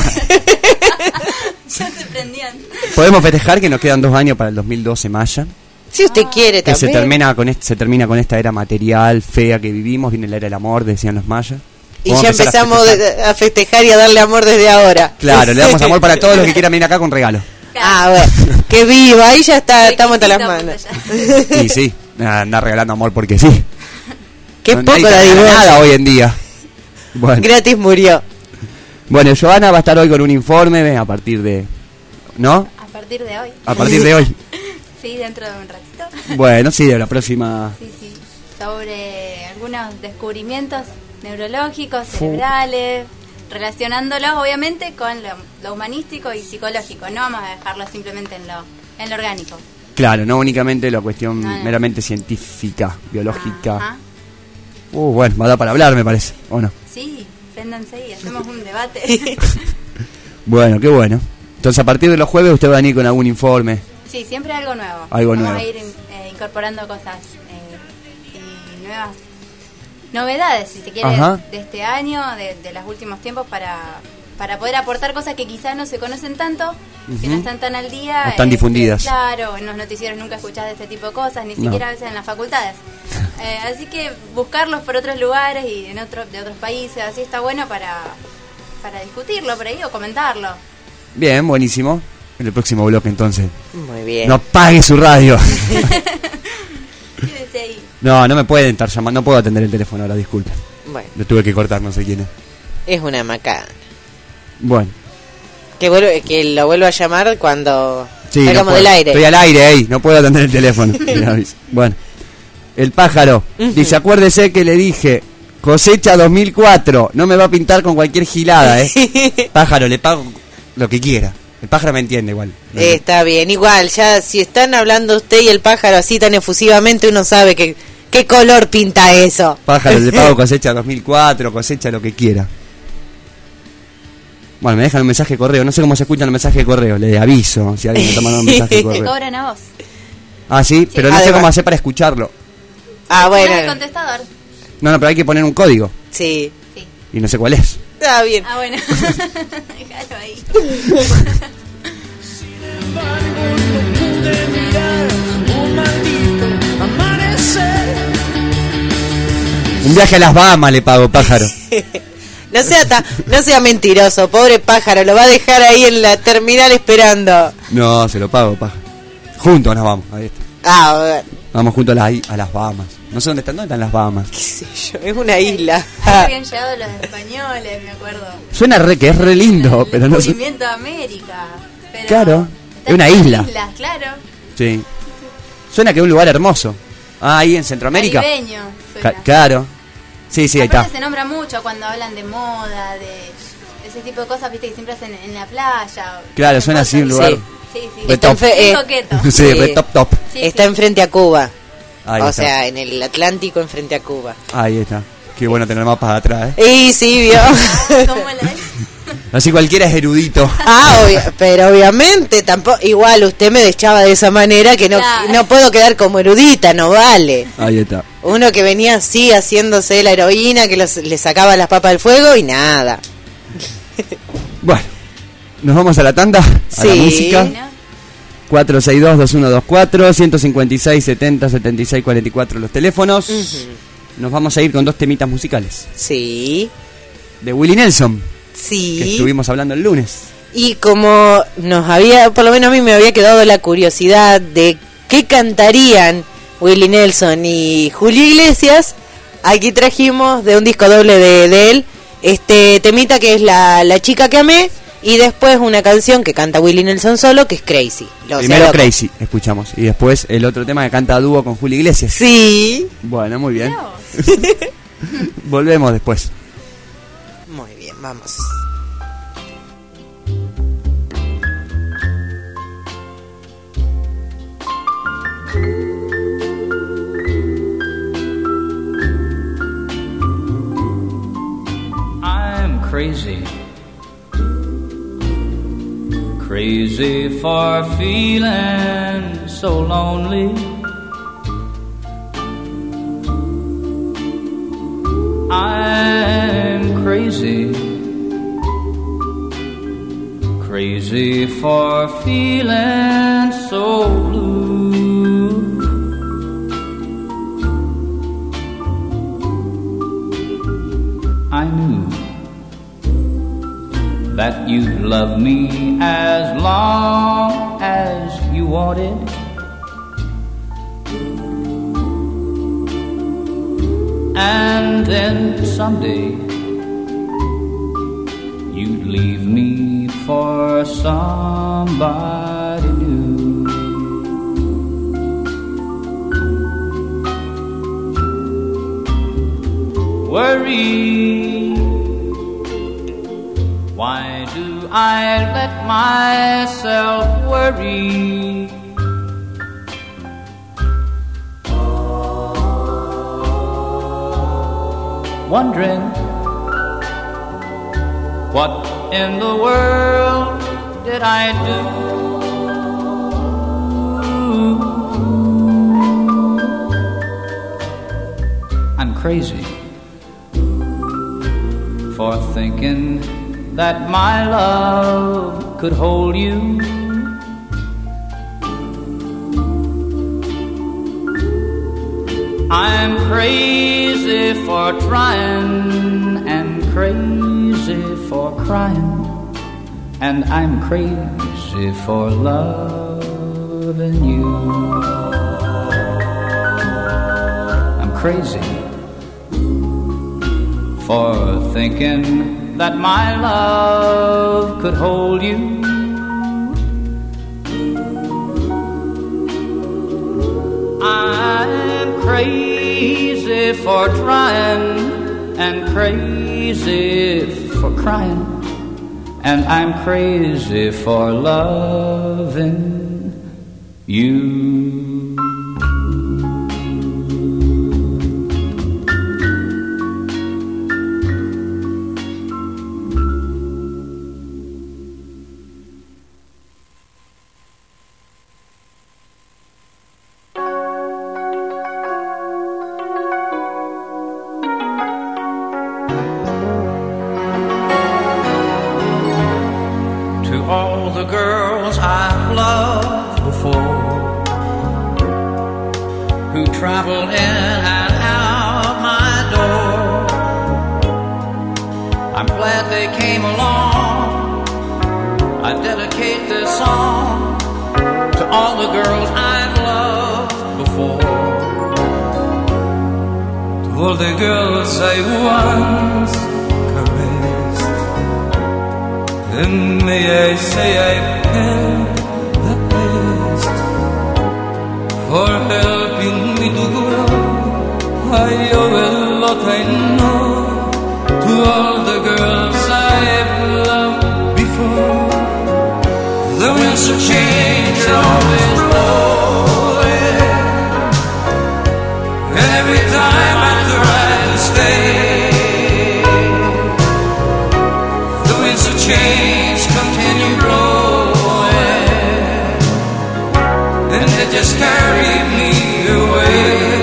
Ya se prendían. podemos festejar que nos quedan 2 años para el 2012 Maya. Si usted quiere Que se también. termina con esta era material fea que vivimos, viene la era del amor, decían los mayas. Y Vamos ya a empezar a empezamos festejar. a festejar y a darle amor desde ahora. Claro, le damos amor para todos los que quieran venir acá con regalo. Ah, bueno. Que viva, ahí ya está, estamos hasta las Requisito, manos. pues, Y sí, andar regalando amor porque sí. Qué No, poco nadie la te regala divorcio. nada hoy en día. Bueno, Gratis murió. bueno, Giovanna va a estar hoy con un informe a partir de... ¿No? A partir de hoy. A partir de hoy. Sí, dentro de un ratito. Bueno, sí, de la próxima... Sí, sí. Sobre algunos descubrimientos neurológicos, cerebrales, relacionándolos obviamente con lo humanístico y psicológico. No vamos a dejarlo simplemente en lo orgánico. Claro, no únicamente la cuestión No, no. meramente científica, biológica. Ajá. Bueno, va a dar para hablar, me parece, ¿o no? Sí, préndanse y hacemos un debate. Bueno, qué bueno. Entonces, a partir de los jueves usted va a venir con algún informe. Sí, siempre algo nuevo. Algo Vamos nuevo. a ir incorporando cosas y nuevas novedades, si se quiere, Ajá. de este año, de los últimos tiempos, para poder aportar cosas que quizás no se conocen tanto, que no están tan al día. No están difundidas. Claro, en los noticieros nunca escuchás de este tipo de cosas, ni No. siquiera a veces en las facultades. Así que buscarlos por otros lugares y de otros países, así está bueno para discutirlo por ahí o comentarlo. Bien, buenísimo. en el próximo bloque entonces. Muy bien. No apague su radio. Quédese ahí. No me pueden estar llamando, no puedo atender el teléfono ahora, disculpen. Bueno, Lo tuve que cortar, no sé quién es. es una macana. Bueno. Que lo vuelva a llamar cuando Sí, salgamos no del puedo. aire. Estoy al aire ahí, no puedo atender el teléfono. Bueno, el pájaro dice, acuérdese que le dije, cosecha 2004, no me va a pintar con cualquier gilada, Pájaro, le pago lo que quiera. El pájaro me entiende igual. Está bien, igual, ya si están hablando usted y el pájaro así tan efusivamente, uno sabe que qué color pinta eso. Pájaro, le pago cosecha 2004, cosecha lo que quiera. Bueno, me dejan un mensaje de correo, no sé cómo se escuchan los mensajes de correo, le aviso si alguien me está mandando un mensaje de Te correo. cobran a vos. Ah, sí, pero no sé Además. cómo hacer para escucharlo. Ah, Pones el bueno, contestador. No, pero hay que poner un código sí, Sí. y no sé cuál es. está bien. Ah, bueno. Déjalo ahí. Un viaje a las Bahamas le pago, pájaro. No sea mentiroso, pobre pájaro, lo va a dejar ahí en la terminal esperando. No, se lo pago, pájaro. Juntos nos vamos, ahí está. Ah, bueno, Vamos juntos a las Bahamas. No sé dónde están las Bahamas. qué sé yo, es una isla. Ahí habían llegado los españoles, me acuerdo. Suena que es re lindo, pero El no sé. descubrimiento de América. Pero Claro, está es una en isla. islas, claro. Sí. Suena que es un lugar hermoso. Ah, ahí en Centroamérica. Caribeño. suena. Claro. Sí, ahí Aparte está. se nombra mucho cuando hablan de moda, de ese tipo de cosas, viste, que siempre hacen en la playa. Claro, suena así un lugar. Sí, sí. Re Está en top. fe- Muy coqueto. Sí, Sí. re top. Sí, Está sí. enfrente a Cuba. Ahí O está. sea, en el Atlántico enfrente a Cuba. Ahí está. Qué bueno tener mapas de atrás, Y sí, vio. ¿Cómo la es? Así cualquiera es erudito. Pero obviamente tampoco, igual usted me deschaba de esa manera que Claro. no puedo quedar como erudita, no vale. Ahí está. Uno que venía así haciéndose la heroína, que le sacaba las papas del fuego y nada. Bueno, nos vamos a la tanda, a la Sí. música. ¿No? 462-2124, 156-70-76-44 los teléfonos. Nos vamos a ir con 2 temitas musicales. Sí, De Willie Nelson, que sí. estuvimos hablando el lunes. Y como por lo menos a mí me había quedado la curiosidad de qué cantarían Willie Nelson y Julio Iglesias, aquí trajimos de un disco doble de él este temita que es la chica que amé, y después una canción que canta Willie Nelson solo, que es Crazy. Primero Crazy, escuchamos. Y después el otro tema que canta a dúo con Julio Iglesias. Sí. Bueno, muy bien. Mirá vos. Volvemos después. Muy bien, vamos. I'm crazy. Crazy for feeling so lonely. I'm crazy. Crazy for feeling so blue. I knew that you'd love me as long as you wanted. And then someday you'd leave me for somebody new. Worry, why do I let myself worry? Wondering what in the world did I do? I'm crazy for thinking that my love could hold you. I'm crazy for trying and crazy for crying, and I'm crazy crazy for loving you. I'm crazy for thinking that my love could hold you. I'm crazy for trying and crazy for crying, and I'm crazy for loving you. Travel in and out my door. I'm glad they came along. I dedicate this song to all the girls I've loved before. To all the girls I once caressed, and may I say I've had the best for helping me to grow. I owe a lot, I know, to all the girls I've loved before. The winds of change are always blowing, and every time I try to stay, the winds of change continue blowing, and they just carry me away.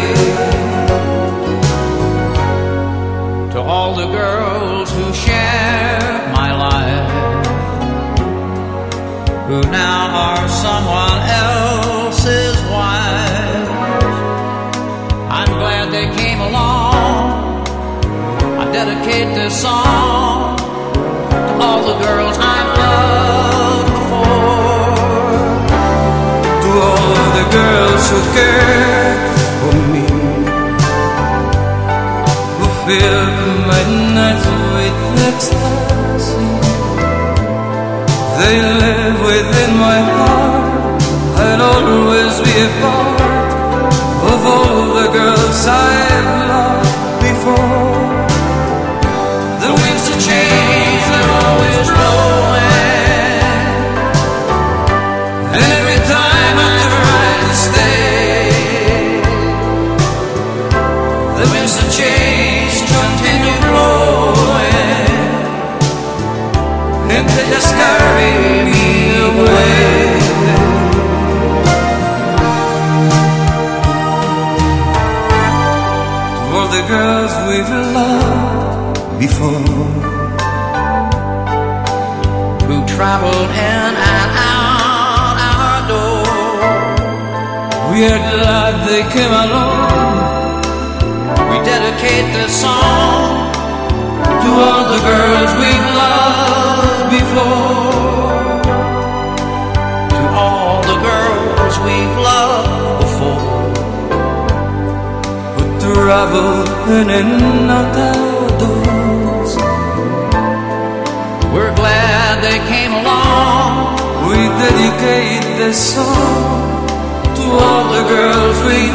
To all the girls who share my life, who now are someone else's wife, I'm glad they came along. I dedicate this song to all the girls I've loved before. To all the girls who cared for me, who filled my nights with ecstasy. They live within my heart. I'll always be a part of all the girls I've loved before. The winds of change are always blowing, and every time I try to stay, the winds of change continue blowing, and they just carry me away. To all the girls we've loved before, who traveled in and out our door, we are glad they came along. We dedicate this song to all the girls we've loved before. To all the girls we've loved before, who traveled in and out our doors. We're glad they came along. We dedicate this song to all the girls we've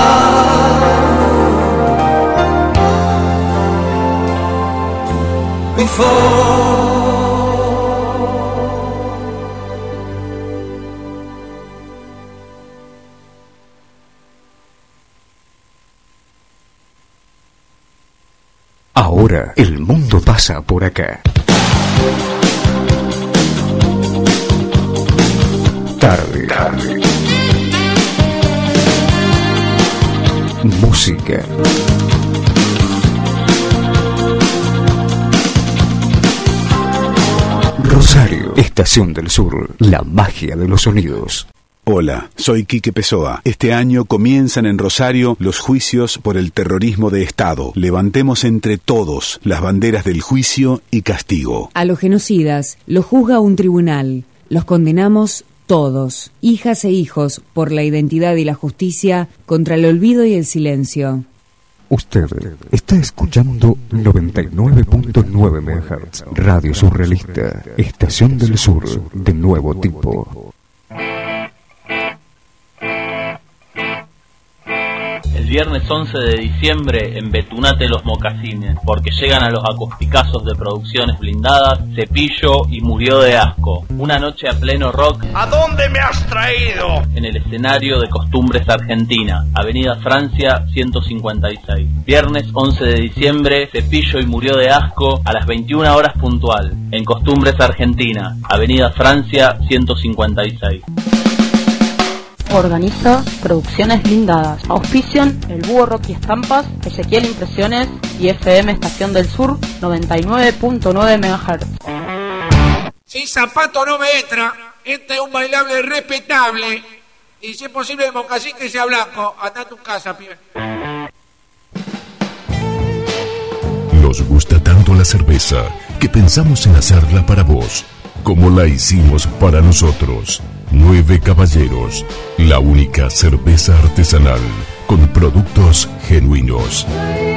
loved before. Ahora el mundo pasa por acá. Tarde. Música. Rosario, Estación del Sur, la magia de los sonidos. Hola, soy Quique Pessoa. Este año comienzan en Rosario los juicios por el terrorismo de Estado. Levantemos entre todos las banderas del juicio y castigo. A los genocidas los juzga un tribunal. Los condenamos todos, hijas e hijos, por la identidad y la justicia, contra el olvido y el silencio. Usted está escuchando 99.9 MHz, Radio Surrealista, estación del sur de nuevo tipo. El viernes 11 de diciembre embetunate los mocasines, porque llegan a los acusticazos de Producciones Blindadas, Cepillo y Murió de Asco. Una noche a pleno rock. ¿A dónde me has traído? En el escenario de Costumbres Argentina, Avenida Francia 156. Viernes 11 de diciembre, Cepillo y Murió de Asco a las 21 horas puntual. En Costumbres Argentina, Avenida Francia 156. Organiza Producciones Blindadas. Auspician El Búho Rock y Estampas, Ezequiel Impresiones y FM Estación del Sur 99.9 MHz. Sin zapato no me entra. Este es un bailable respetable. Y si es posible el mocasín que sea blanco. Anda a tu casa, pibe. Nos gusta tanto la cerveza que pensamos en hacerla para vos, como la hicimos para nosotros. 9 Caballeros, la única cerveza artesanal con productos genuinos.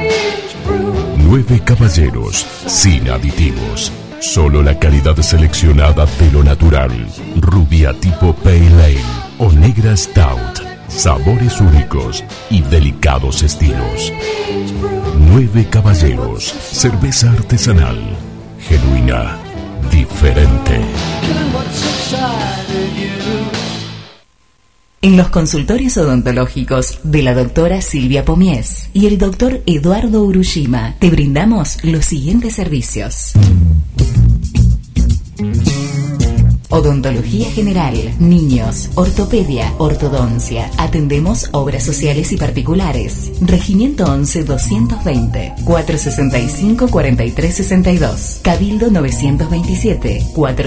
9 Caballeros, sin aditivos. Solo la calidad seleccionada de lo natural. Rubia tipo Pale Ale o negra Stout. Sabores únicos y delicados estilos. 9 Caballeros, cerveza artesanal, genuina, diferente. En los consultorios odontológicos de la doctora Silvia Pomies y el doctor Eduardo Urushima te brindamos los siguientes servicios. Odontología general, niños, ortopedia, ortodoncia. Atendemos obras sociales y particulares. Regimiento 11-220, 465-4362. Cabildo 927,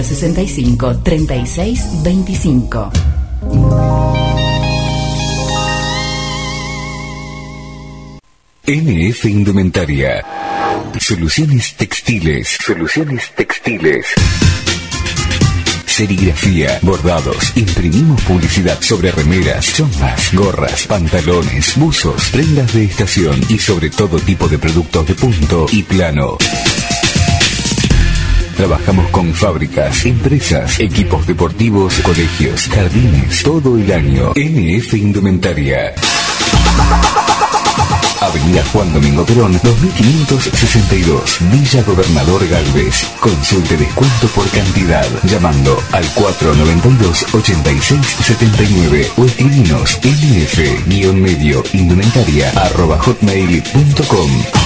465-3625. NF Indumentaria. Soluciones textiles. Serigrafía, bordados, imprimimos publicidad sobre remeras, chompas, gorras, pantalones, buzos, prendas de estación y sobre todo tipo de productos de punto y plano. Trabajamos con fábricas, empresas, equipos deportivos, colegios, jardines, todo el año. NF Indumentaria. Avenida Juan Domingo Perón, 2562, Villa Gobernador Galvez. Consulte descuento por cantidad llamando al 492-8679 o escribinos nf-indumentaria@hotmail.com.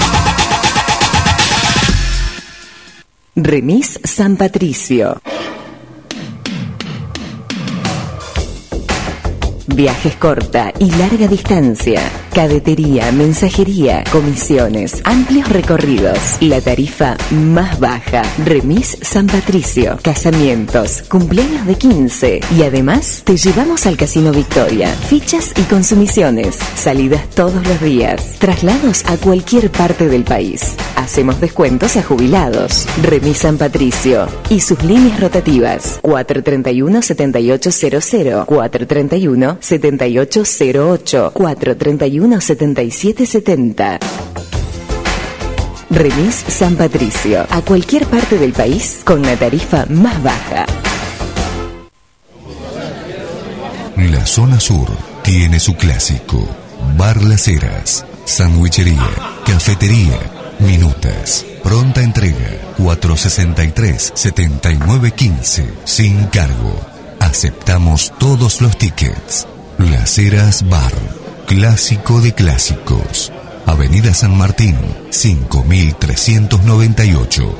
Remis San Patricio. Viajes corta y larga distancia, cadetería, mensajería, comisiones, amplios recorridos, la tarifa más baja. Remis San Patricio, casamientos, cumpleaños de 15 y además te llevamos al Casino Victoria, fichas y consumiciones, salidas todos los días, traslados a cualquier parte del país. Hacemos descuentos a jubilados. Remis San Patricio y sus líneas rotativas 431-7800, 431-7808, 431-7770. Remis San Patricio, a cualquier parte del país con la tarifa más baja. La zona sur tiene su clásico: Bar Las Heras, sandwichería, cafetería, minutas, pronta entrega, 463-7915, sin cargo. Aceptamos todos los tickets. Las Heras Bar, clásico de clásicos. Avenida San Martín, 5398.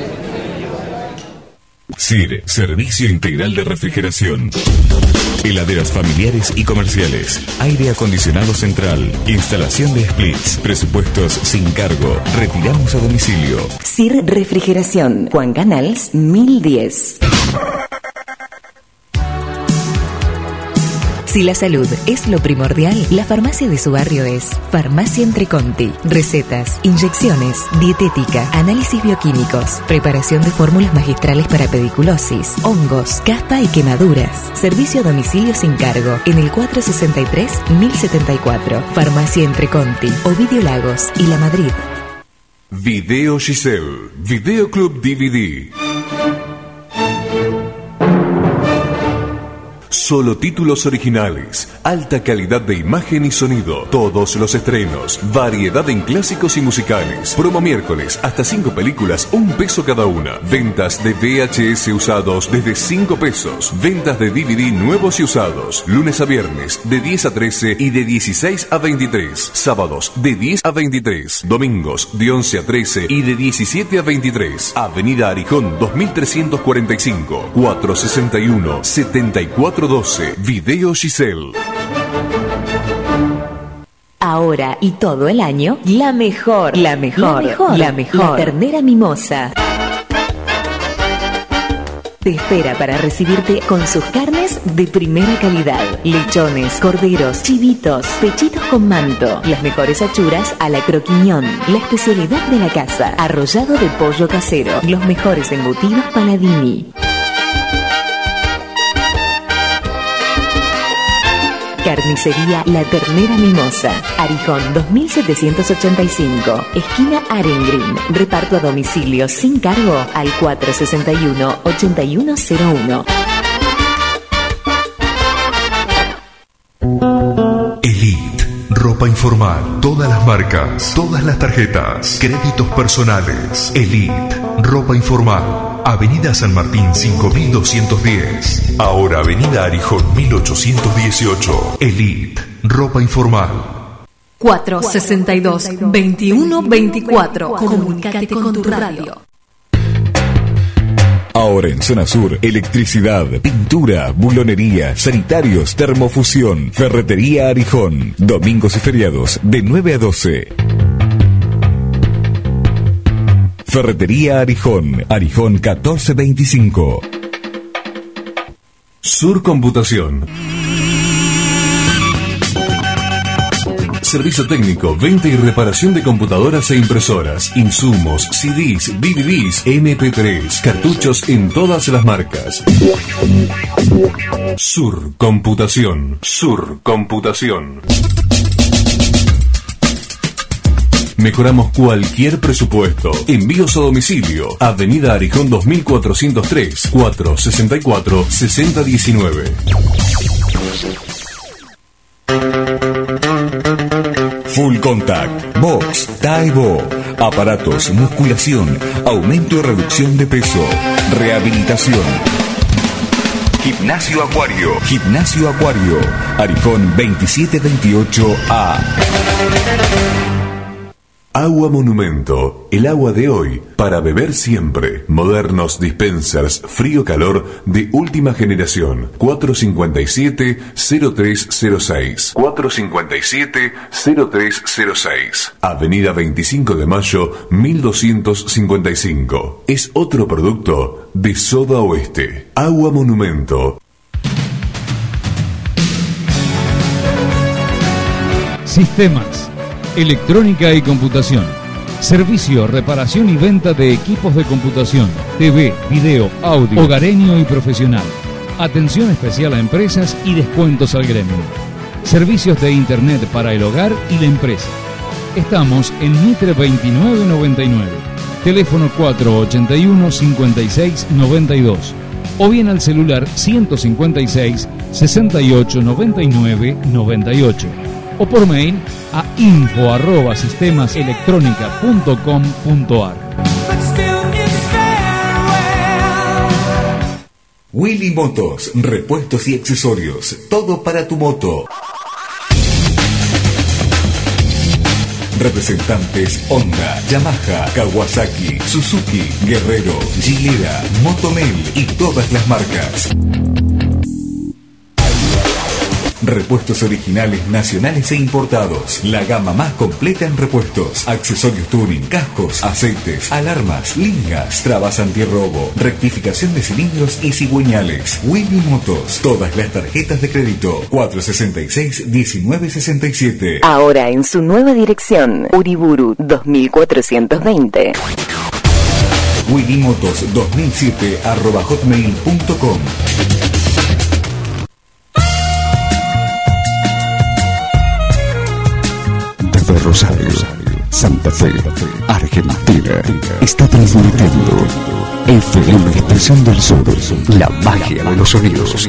CIR, Servicio Integral de Refrigeración. Heladeras familiares y comerciales. Aire acondicionado central. Instalación de splits. Presupuestos sin cargo. Retiramos a domicilio. CIR Refrigeración, Juan Canals 1010. Si la salud es lo primordial, la farmacia de su barrio es Farmacia Entreconti. Recetas, inyecciones, dietética, análisis bioquímicos, preparación de fórmulas magistrales para pediculosis, hongos, caspa y quemaduras. Servicio a domicilio sin cargo en el 463-1074. Farmacia Entreconti, Ovidio Lagos y La Madrid. Video Giselle, Videoclub DVD. Solo títulos originales, alta calidad de imagen y sonido, todos los estrenos, variedad en clásicos y musicales. Promo miércoles, hasta 5 películas, $1 cada una. Ventas de VHS usados desde $5. Ventas de DVD nuevos y usados. Lunes a viernes, de 10 a 13 y de 16 a 23. Sábados, de 10 a 23. Domingos, de 11 a 13 y de 17 a 23. Avenida Arijón 2345, 461-7412. Video Giselle. Ahora y todo el año, la mejor. La ternera mimosa. Te espera para recibirte con sus carnes de primera calidad. Lechones, corderos, chivitos, pechitos con manto. Las mejores achuras a la croquiñón. La especialidad de la casa. Arrollado de pollo casero. Los mejores embutidos Paladini. Carnicería La Ternera Mimosa, Arijón 2785, esquina Arengrin. Reparto a domicilio sin cargo al 461-8101. Elite, ropa informal, todas las marcas, todas las tarjetas, créditos personales. Elite, ropa informal. Avenida San Martín 5210. Ahora Avenida Arijón 1818. Elite, ropa informal. 462-2124. Comunícate con tu radio. Ahora en Zona Sur, electricidad, pintura, bulonería, sanitarios, termofusión, ferretería Arijón. Domingos y feriados de 9 a 12. Ferretería Arijón, Arijón 1425. Sur Computación. Servicio técnico, venta y reparación de computadoras e impresoras, insumos, CDs, DVDs, MP3, cartuchos en todas las marcas. Sur Computación. Sur Computación. Mejoramos cualquier presupuesto. Envíos a domicilio. Avenida Arijón 2403, 464-6019. Full Contact, Box, Taibo, aparatos, musculación, aumento y reducción de peso, rehabilitación. Gimnasio Acuario, Arijón 2728A. Agua Monumento, el agua de hoy, para beber siempre. Modernos dispensers frío-calor de última generación. 457-0306. 457-0306. Avenida 25 de Mayo, 1255. Es otro producto de Soda Oeste. Agua Monumento. Sistemas, electrónica y computación. Servicio, reparación y venta de equipos de computación, TV, video, audio, hogareño y profesional. Atención especial a empresas y descuentos al gremio. Servicios de internet para el hogar y la empresa. Estamos en Mitre 2999. Teléfono 481-5692. O bien al celular 156-6899-98. O por mail a info@sistemaselectronica.com.ar. Willy Motos, repuestos y accesorios, todo para tu moto. Representantes Honda, Yamaha, Kawasaki, Suzuki, Guerrero, Gilera, Motomel y todas las marcas. Repuestos originales nacionales e importados. La gama más completa en repuestos. Accesorios tuning, cascos, aceites, alarmas, lingas, trabas antirrobo, rectificación de cilindros y cigüeñales. Willy Motos. Todas las tarjetas de crédito. 466-1967. Ahora en su nueva dirección. Uriburu 2420. wigimotos2007@hotmail.com. Desde Rosario, Santa Fe, Argentina, está transmitiendo FM Estación del Sur, la magia de los sonidos.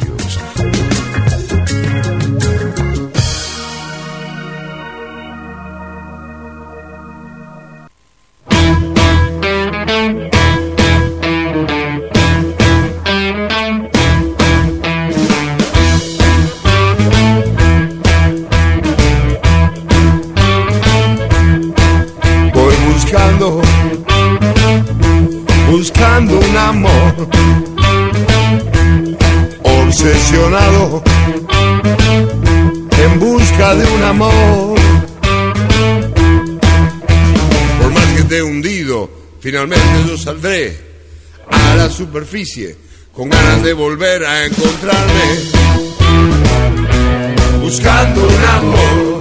Buscando un amor, obsesionado, en busca de un amor. Por más que esté hundido, finalmente yo saldré a la superficie con ganas de volver a encontrarme. Buscando un amor.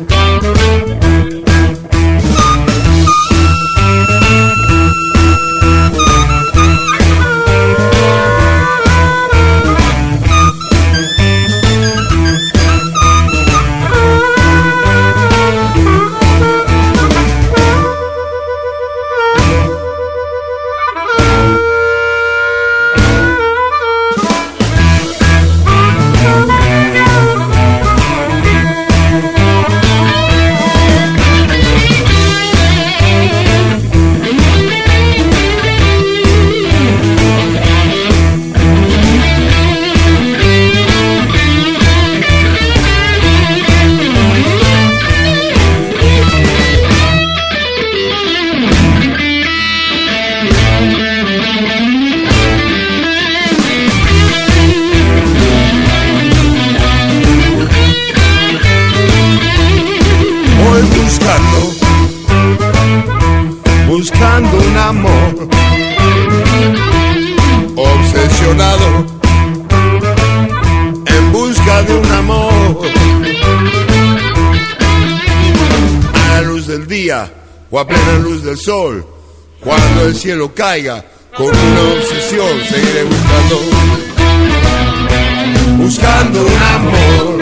Buscando un amor, obsesionado, en busca de un amor. A la luz del día o a plena luz del sol, cuando el cielo caiga, con una obsesión seguiré buscando. Buscando un amor.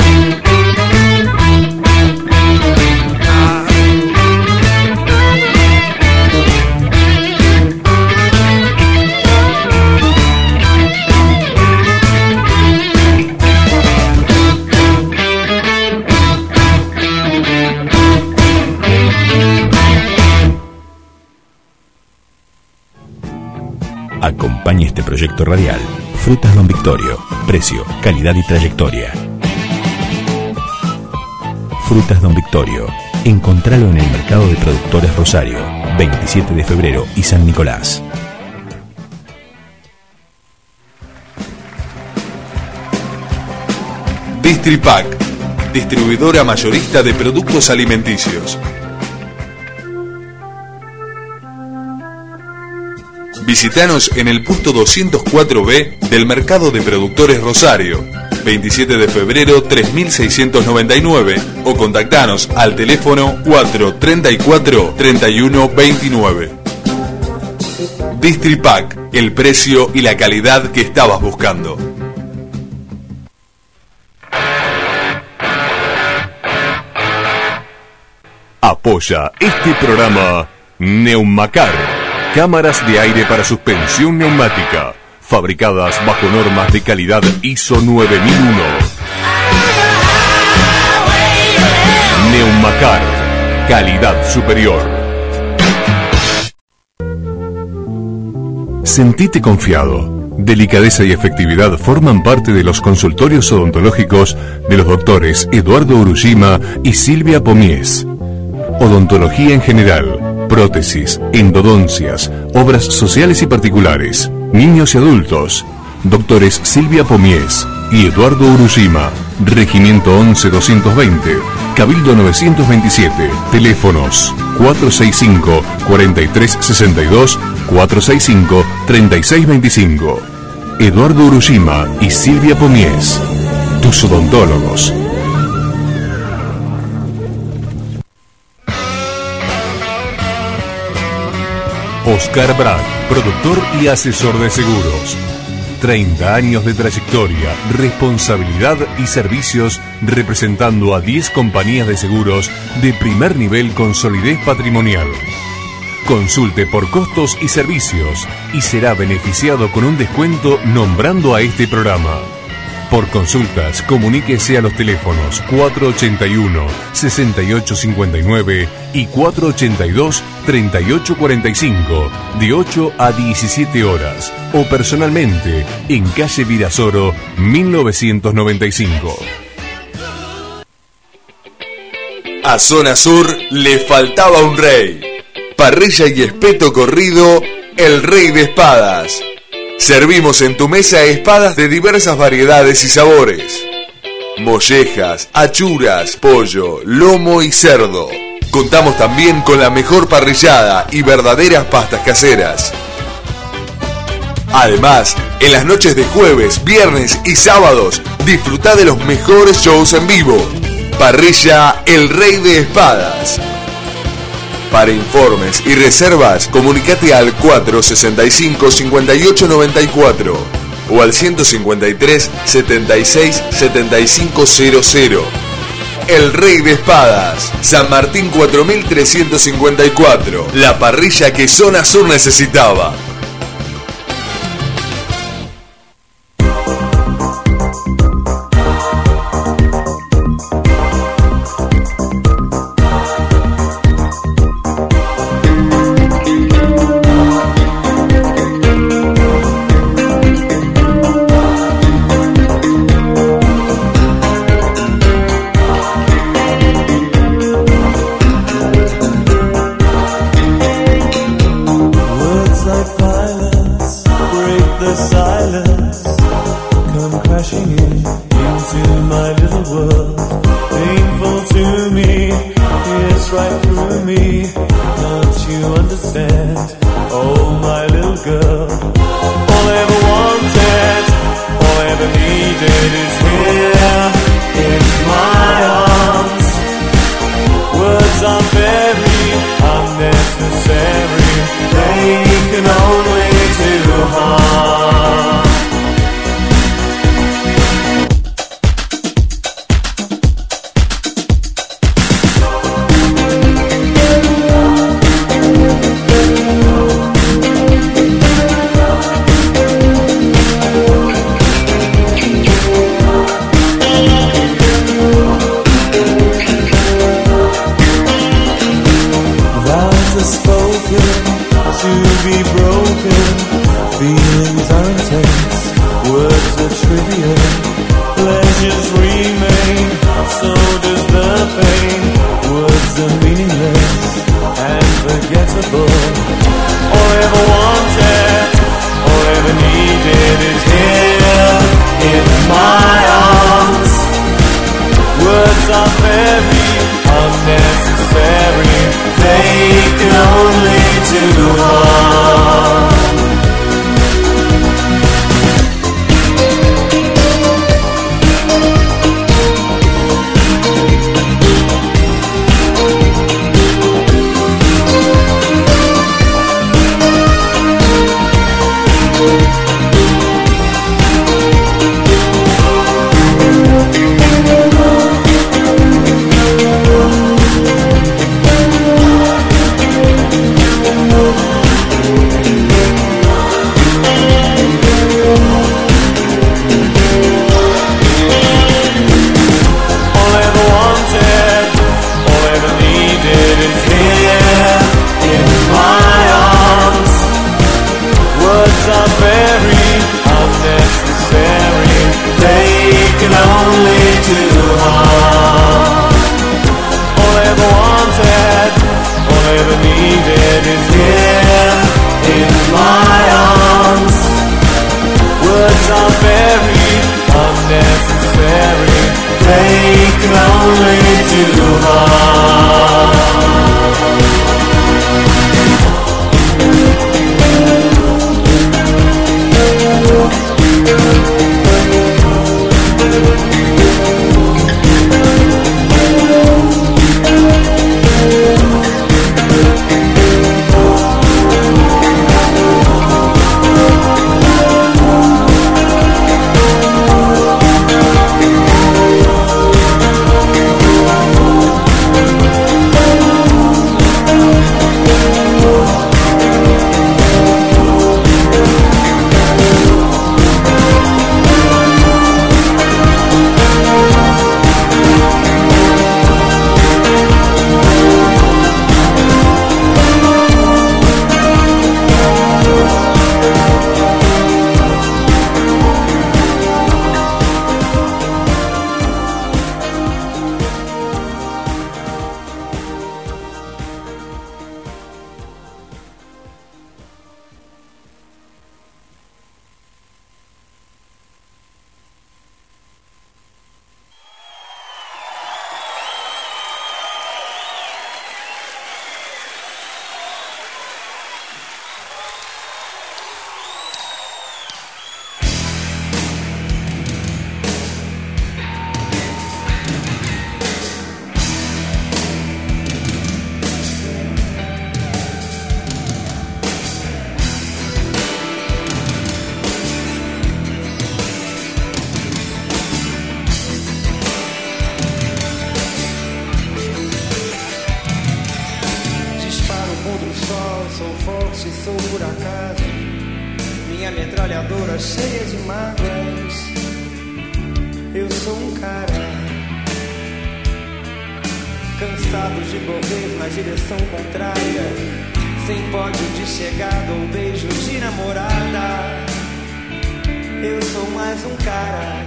Acompaña este proyecto radial. Frutas Don Victorio. Precio, calidad y trayectoria. Frutas Don Victorio. Encontralo en el Mercado de Productores Rosario, 27 de febrero y San Nicolás. Distripac, distribuidora mayorista de productos alimenticios. Visítanos en el punto 204B del Mercado de Productores Rosario, 27 de febrero 3699, o contactanos al teléfono 434-3129. Distripac, el precio y la calidad que estabas buscando. Apoya este programa Neumacar. Cámaras de aire para suspensión neumática, fabricadas bajo normas de calidad ISO 9001. Neumacar, calidad superior. Sentite confiado. Delicadeza y efectividad forman parte de los consultorios odontológicos de los doctores Eduardo Urushima y Silvia Pomies. Odontología en general, prótesis, endodoncias, obras sociales y particulares, niños y adultos. Doctores Silvia Pomies y Eduardo Urushima. Regimiento 11220, Cabildo 927, teléfonos 465-4362, 465-3625. Eduardo Urushima y Silvia Pomies, tus odontólogos. Oscar Brad, productor y asesor de seguros. 30 años de trayectoria, responsabilidad y servicios representando a 10 compañías de seguros de primer nivel con solidez patrimonial. Consulte por costos y servicios y será beneficiado con un descuento nombrando a este programa. Por consultas, comuníquese a los teléfonos 481-6859 y 482-3845 de 8 a 17 horas o personalmente en calle Virasoro 1995. A Zona Sur le faltaba un rey. Parrilla y espeto corrido, el Rey de Espadas. Servimos en tu mesa espadas de diversas variedades y sabores. Mollejas, achuras, pollo, lomo y cerdo. Contamos también con la mejor parrillada y verdaderas pastas caseras. Además, en las noches de jueves, viernes y sábados, disfruta de los mejores shows en vivo. Parrilla El Rey de Espadas. Para informes y reservas, comunicate al 465-5894 o al 153-76-7500. El Rey de Espadas, San Martín 4354, la parrilla que Zona Sur necesitaba. sol, sou forte, sou por acaso. Minha metralhadora cheia de mágoas. Eu sou cara cansado de correr na direção contrária, sem pódio de chegada ou beijo de namorada. Eu sou mais cara.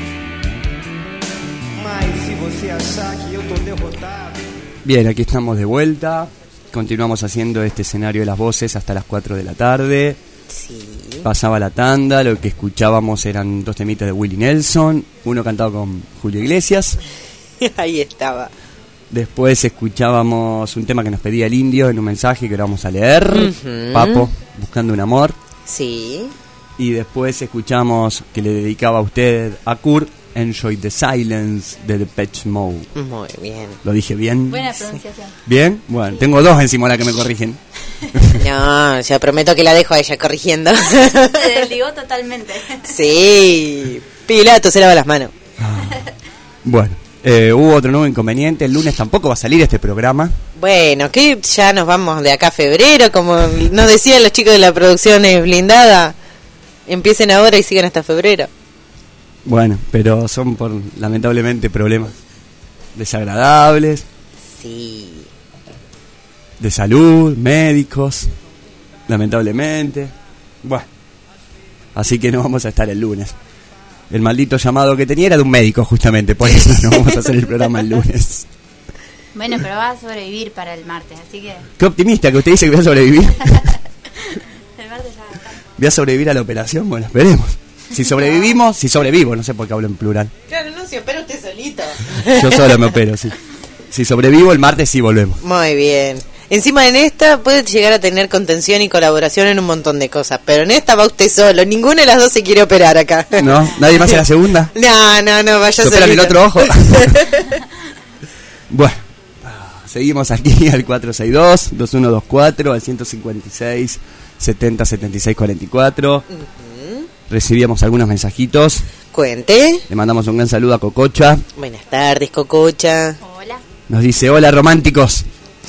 Mas si você achar que eu tô derrotado. Bien, aquí estamos de vuelta. Continuamos haciendo este escenario de las voces hasta las 4 de la tarde. Sí. Pasaba la tanda, lo que escuchábamos eran 2 temitas de Willie Nelson, uno cantado con Julio Iglesias. Ahí estaba. Después escuchábamos un tema que nos pedía el Indio en un mensaje que lo vamos a leer. Papo, buscando un amor. Sí. Y después escuchamos que le dedicaba a usted, a Kurt, Enjoy the Silence de Depeche Mode. Muy bien. ¿Lo dije bien? Buena pronunciación. ¿Bien? Bueno, tengo 2 encima ahora que me corrigen. No, ya prometo que la dejo a ella corrigiendo. Se desligó totalmente. Sí. Pilato se lava las manos. Bueno, hubo otro nuevo inconveniente. El lunes tampoco va a salir este programa. Bueno, que ya nos vamos de acá a febrero, como nos decían los chicos de la producción blindada. Empiecen ahora y sigan hasta febrero. Bueno, pero son por, lamentablemente, problemas desagradables. Sí. De salud, médicos, lamentablemente. Bueno, así que no vamos a estar el lunes. El maldito llamado que tenía era de un médico, justamente, por eso no vamos a hacer el programa el lunes. Bueno, pero va a sobrevivir para el martes, así que... Qué optimista que usted dice que voy a sobrevivir. El martes ya está. ¿Voy a sobrevivir a la operación? Bueno, esperemos. Si sobrevivimos, si sobrevivo, no sé por qué hablo en plural. Claro, no, se opera usted solito. Yo solo me opero, sí. Si sobrevivo, el martes sí volvemos. Muy bien. Encima en esta puede llegar a tener contención y colaboración en un montón de cosas, pero en esta va usted solo. Ninguna de las dos se quiere operar acá. ¿No? ¿Nadie más en la segunda? No, vaya ¿Se operan el otro ojo? Bueno, seguimos aquí al 462-2124, al 156-70-76-44. Recibíamos algunos mensajitos. Cuente. Le mandamos un gran saludo a Cococha. Buenas tardes, Cococha. Hola. Nos dice, hola románticos.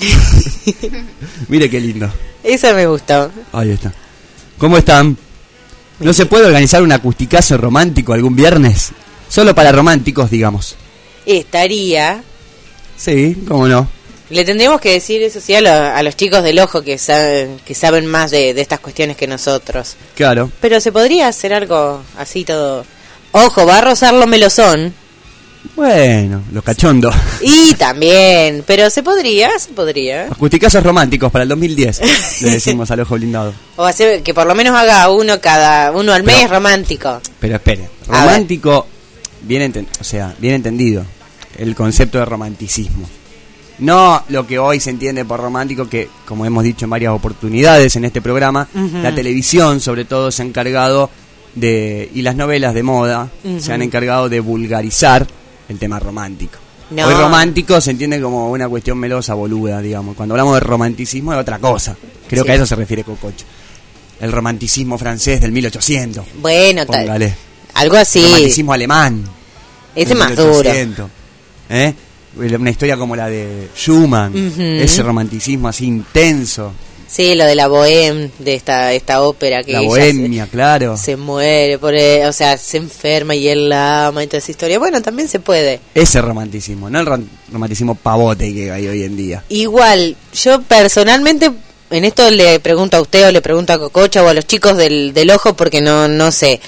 Mire qué lindo. Esa me gustó. Ahí está. ¿Cómo están? ¿No se puede organizar un acusticazo romántico algún viernes? Solo para románticos, digamos. Estaría. Sí, cómo no. Le tendríamos que decir eso sí a los chicos del ojo que saben más de estas cuestiones que nosotros. Claro. Pero se podría hacer algo así todo. Ojo, va a rozar lo melosón. Bueno, los cachondos. Y también, pero se podría. Acusticazos románticos para el 2010, le decimos al ojo blindado. O hacer que por lo menos haga uno al mes romántico. Pero espere, romántico, bien entendido, el concepto de romanticismo. No lo que hoy se entiende por romántico, que como hemos dicho en varias oportunidades en este programa, la televisión sobre todo se ha encargado y las novelas de moda se han encargado de vulgarizar el tema romántico. No. Hoy romántico se entiende como una cuestión melosa, boluda, digamos. Cuando hablamos de romanticismo es otra cosa. Creo que a eso se refiere Cococho. El romanticismo francés del 1800. Bueno, póngale. Algo así. El romanticismo alemán. Ese más duro. Una historia como la de Schumann. Ese romanticismo así intenso. Sí, lo de la bohème, de esta ópera que la bohemia, claro. Se muere, se enferma y él la ama y toda esa historia. Bueno, también se puede. Ese romanticismo, no el romanticismo pavote que hay hoy en día. Igual, yo personalmente, en esto le pregunto a usted o le pregunto a Cococha o a los chicos del ojo porque no sé.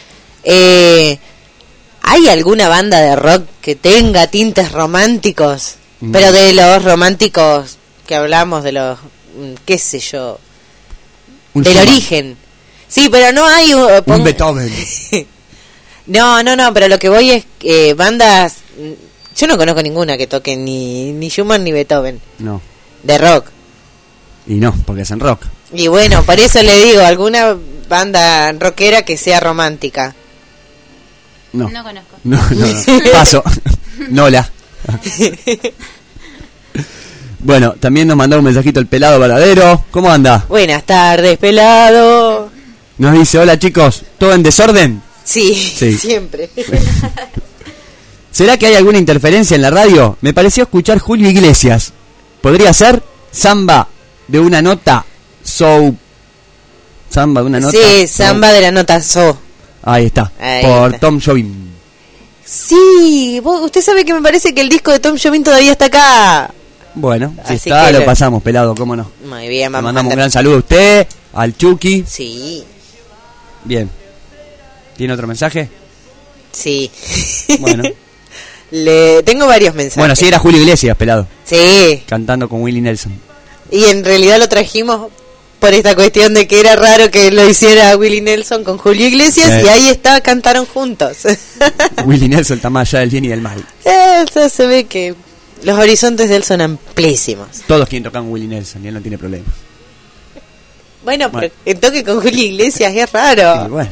¿Hay alguna banda de rock que tenga tintes románticos? Pero de los románticos que hablamos, de los... qué sé yo, del origen. Sí, pero no hay un Beethoven. No, pero lo que voy es bandas, yo no conozco ninguna que toque ni Schumann ni Beethoven. No. De rock. Y no, porque hacen rock. Y bueno, por eso le digo, alguna banda rockera que sea romántica. No. No conozco. No. Paso. Nola. Bueno, también nos mandó un mensajito el pelado Varadero. ¿Cómo anda? Buenas tardes, pelado. Nos dice, hola chicos, ¿todo en desorden? Sí. Siempre. ¿Será que hay alguna interferencia en la radio? Me pareció escuchar Julio Iglesias. ¿Podría ser samba de una nota So. Samba de una nota. Sí, Samba de la nota So. Ahí está. Ahí por está. Tom Jobim. Sí, usted sabe que me parece que el disco de Tom Jobim todavía está acá. Bueno, si Así está, que lo pasamos, pelado, cómo no. Muy bien, Le vamos mandamos a un gran saludo a usted, al Chucky. Sí. Bien. ¿Tiene otro mensaje? Sí. Bueno. Tengo varios mensajes. Bueno, sí, era Julio Iglesias, pelado. Sí. Cantando con Willie Nelson. Y en realidad lo trajimos por esta cuestión de que era raro que lo hiciera Willie Nelson con Julio Iglesias y ahí está, cantaron juntos. Willie Nelson está más allá del bien y del mal. Eso se ve que los horizontes de él son amplísimos. Todos quieren tocar con Willie Nelson y él no tiene problema. Bueno, pero el toque con Julio Iglesias es raro. Sí, bueno.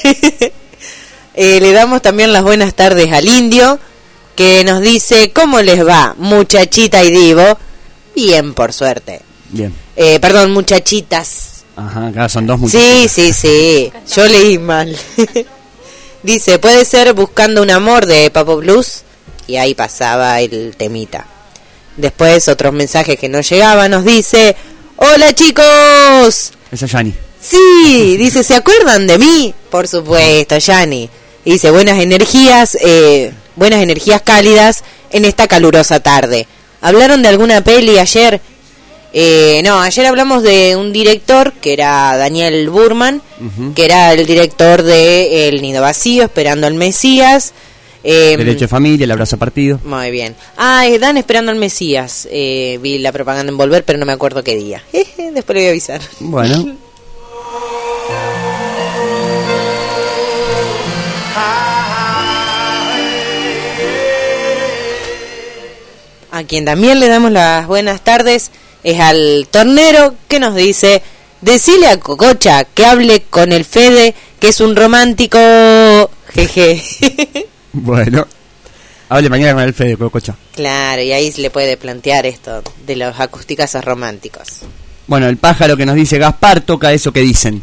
Le damos también las buenas tardes al Indio, que nos dice, ¿cómo les va, muchachita y divo? Bien, por suerte. Bien. Perdón, muchachitas. Ajá, acá son dos muchachitas. Sí. Yo leí mal. Dice, puede ser Buscando un amor de Papo Blues. Y ahí pasaba el temita. Después otros mensajes que no llegaban. Nos dice, hola chicos. Esa es Yani. Sí, dice, ¿se acuerdan de mí? Por supuesto, Yani. Dice, buenas energías cálidas en esta calurosa tarde. ¿Hablaron de alguna peli ayer? No, ayer hablamos de un director que era Daniel Burman, que era el director de El Nido Vacío, Esperando al Mesías. Derecho de Familia, El Abrazo Partido. Muy bien. Dan Esperando al Mesías. Vi la propaganda en Volver, pero no me acuerdo qué día. Después le voy a avisar. Bueno. A quien también le damos las buenas tardes es al Tornero, que nos dice, decile a Cococha que hable con el Fede, que es un romántico. Jeje. Bueno, hable mañana con el Fede, Cococha. Claro, y ahí se le puede plantear esto de los acusticazos románticos. Bueno, el pájaro que nos dice, Gaspar toca eso que dicen.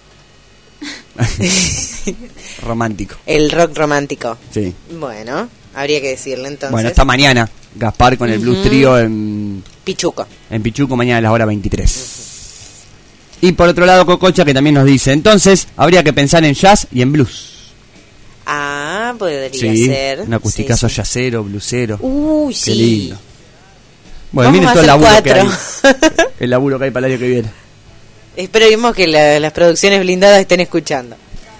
Romántico. El rock romántico. Sí. Bueno, habría que decirle entonces. Bueno, esta mañana, Gaspar con el Blues Trio en Pichuco. En Pichuco, mañana a las horas 23. Y por otro lado, Cococha, que también nos dice, entonces, habría que pensar en jazz y en blues. Ah, podría ser. Un acusticazo jazzero, bluesero. Uy, Qué sí. lindo. Bueno, Vamos miren a todo el hacer laburo que hay. 4. El laburo que hay para el año que viene. Esperemos que las producciones blindadas estén escuchando.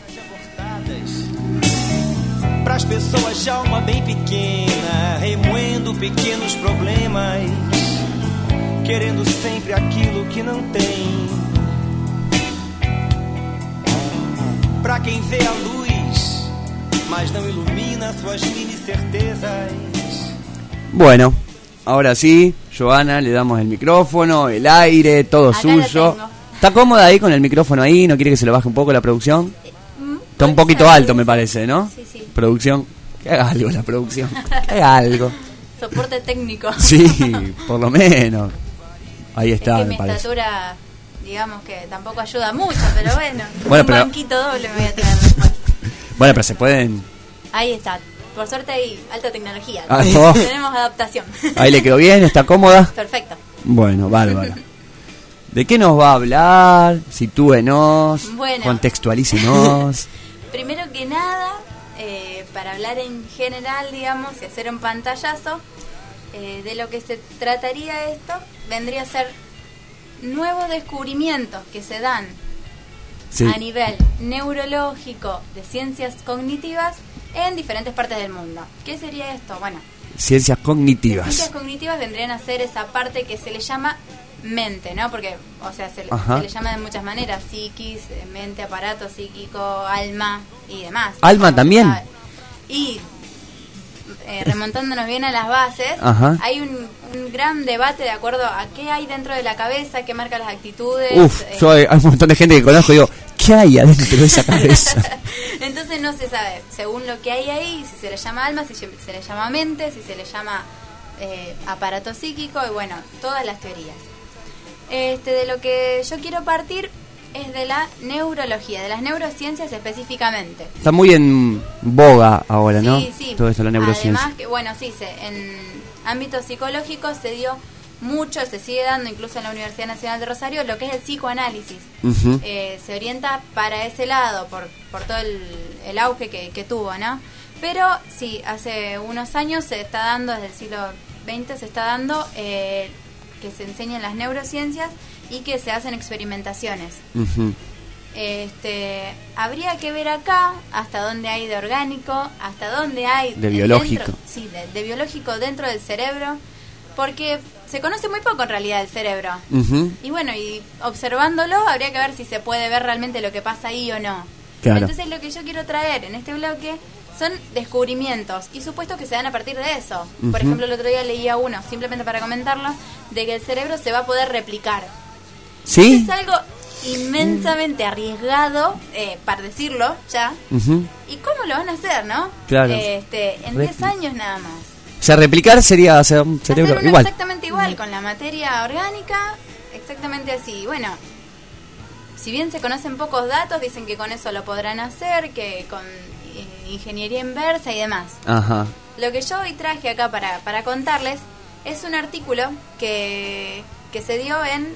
Pras pessoas de alma bem pequena, remoendo pequenos problemas, querendo sempre aquilo que não tem. Pra quem vê a luz, mas não ilumina suas mini certezas. Bueno, ahora sí, Joana, le damos el micrófono, el aire, todo Acá suyo. ¿Está cómoda ahí con el micrófono ahí? ¿No quiere que se lo baje un poco la producción? Está un poquito alto, me parece, ¿no? Sí, sí. Producción. Que haga algo la producción. Que haga algo. Soporte técnico. Sí, por lo menos. Ahí está, es que me mi parece. estatura, digamos que tampoco ayuda mucho, pero bueno. Bueno, un pero- banquito doble me voy a traer después. Bueno, pero se pueden... Ahí está. Por suerte hay alta tecnología. Ah, no. Tenemos adaptación. Ahí le quedó bien, está cómoda. Perfecto. Bueno, bárbara. ¿De qué nos va a hablar? Sitúenos, Bueno. contextualícenos. Primero que nada, para hablar en general, digamos, y hacer un pantallazo, de lo que se trataría esto, vendría a ser nuevos descubrimientos que se dan Sí. a nivel neurológico de ciencias cognitivas en diferentes partes del mundo. ¿Qué sería esto? Bueno, Ciencias las cognitivas. ciencias cognitivas vendrían a ser esa parte que se le llama mente, ¿no? Porque, o sea, se Ajá. le llama de muchas maneras: psiquis, mente, aparato psíquico, alma y demás. ¿Alma también? ¿Sabe? Y remontándonos bien a las bases, Ajá. hay un gran debate de acuerdo a qué hay dentro de la cabeza, qué marca las actitudes. Uf, yo hay un montón de gente que conozco y digo, ¿qué hay adentro de esa cabeza? Entonces no se sabe, según lo que hay ahí, si se le llama alma, si se le llama mente, si se le llama aparato psíquico, y bueno, todas las teorías. De lo que yo quiero partir es de la neurología, de las neurociencias específicamente. Está muy en boga ahora, ¿no? Sí, sí. Todo esto de la neurociencia. Además, que bueno, sí, en ámbito psicológico se dio mucho, se sigue dando incluso en la Universidad Nacional de Rosario, lo que es el psicoanálisis. Ujú. Se orienta para ese lado por todo el auge que tuvo, ¿no? Pero sí, hace unos años se está dando, desde el siglo XX se está dando que se enseñan las neurociencias y que se hacen experimentaciones. Ujú. Habría que ver acá hasta dónde hay de orgánico, hasta dónde hay De biológico. de biológico dentro del cerebro, porque se conoce muy poco en realidad del cerebro. Ujú. Y bueno, y observándolo habría que ver si se puede ver realmente lo que pasa ahí o no. Claro. Entonces lo que yo quiero traer en este bloque son descubrimientos y supuestos que se dan a partir de eso. Por Ujú. ejemplo, el otro día leía uno, simplemente para comentarlo, de que el cerebro se va a poder replicar. ¿Sí? Es algo inmensamente arriesgado, para decirlo ya. Ujú. ¿Y cómo lo van a hacer, no? Claro. En 10 años nada más. O sea, replicar sería hacer un cerebro Hacer uno igual. exactamente igual, con la materia orgánica, exactamente así. Bueno, si bien se conocen pocos datos, dicen que con eso lo podrán hacer, que con ingeniería inversa y demás. Ajá. Lo que yo hoy traje acá para contarles es un artículo que se dio en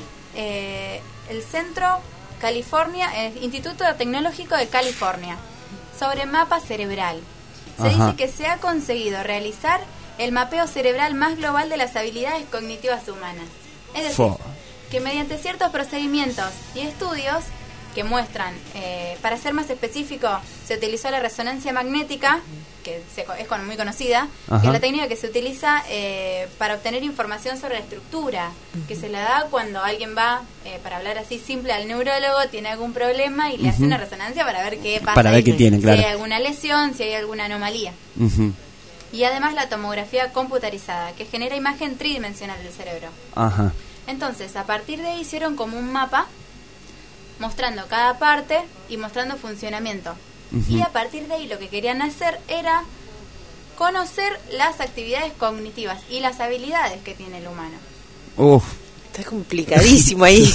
el Centro California, el Instituto Tecnológico de California, sobre mapa cerebral. Se Ajá. dice que se ha conseguido realizar el mapeo cerebral más global de las habilidades cognitivas humanas. Es decir, Fo. que mediante ciertos procedimientos y estudios que muestran, para ser más específico, se utilizó la resonancia magnética, que es muy conocida, que Ajá. es la técnica que se utiliza para obtener información sobre la estructura, que se la da cuando alguien va, para hablar así simple, al neurólogo, tiene algún problema y le hace Ujú. una resonancia para ver qué pasa. Para ver ahí, qué tiene, claro. Si hay alguna lesión, si hay alguna anomalía. Ujú. Y además la tomografía computarizada, que genera imagen tridimensional del cerebro. Ajá. Entonces, a partir de ahí hicieron como un mapa mostrando cada parte y mostrando funcionamiento. Ujú. Y a partir de ahí lo que querían hacer era conocer las actividades cognitivas y las habilidades que tiene el humano. Uf. Está complicadísimo ahí.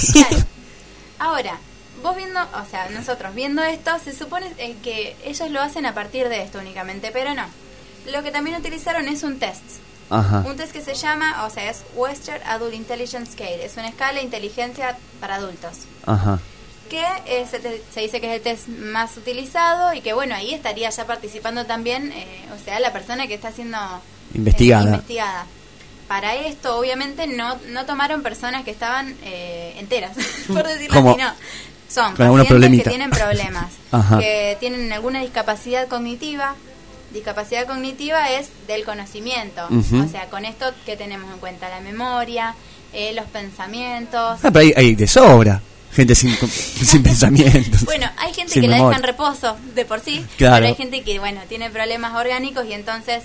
Ahora, vos viendo, o sea, nosotros viendo esto, se supone que ellos lo hacen a partir de esto únicamente, pero no. Lo que también utilizaron es un test. Ajá. Un test que se llama, o sea, es Western Adult Intelligence Scale. Es una escala de inteligencia para adultos. Ajá. Que se dice que es el test más utilizado y que, bueno, ahí estaría ya participando también, o sea, la persona que está siendo Investigada. Para esto, obviamente, no tomaron personas que estaban enteras, por decirlo ¿Cómo? así, no. Son Con algunos pacientes que problemitas. tienen problemas, Ajá. que tienen alguna discapacidad cognitiva. Discapacidad cognitiva es del conocimiento. Ujú. O sea, con esto que tenemos en cuenta la memoria, los pensamientos. Ah, pero hay de sobra. Gente sin pensamientos. Bueno, hay gente Sin que la memoria. deja en reposo de por sí, Claro. pero hay gente que, bueno, tiene problemas orgánicos y entonces,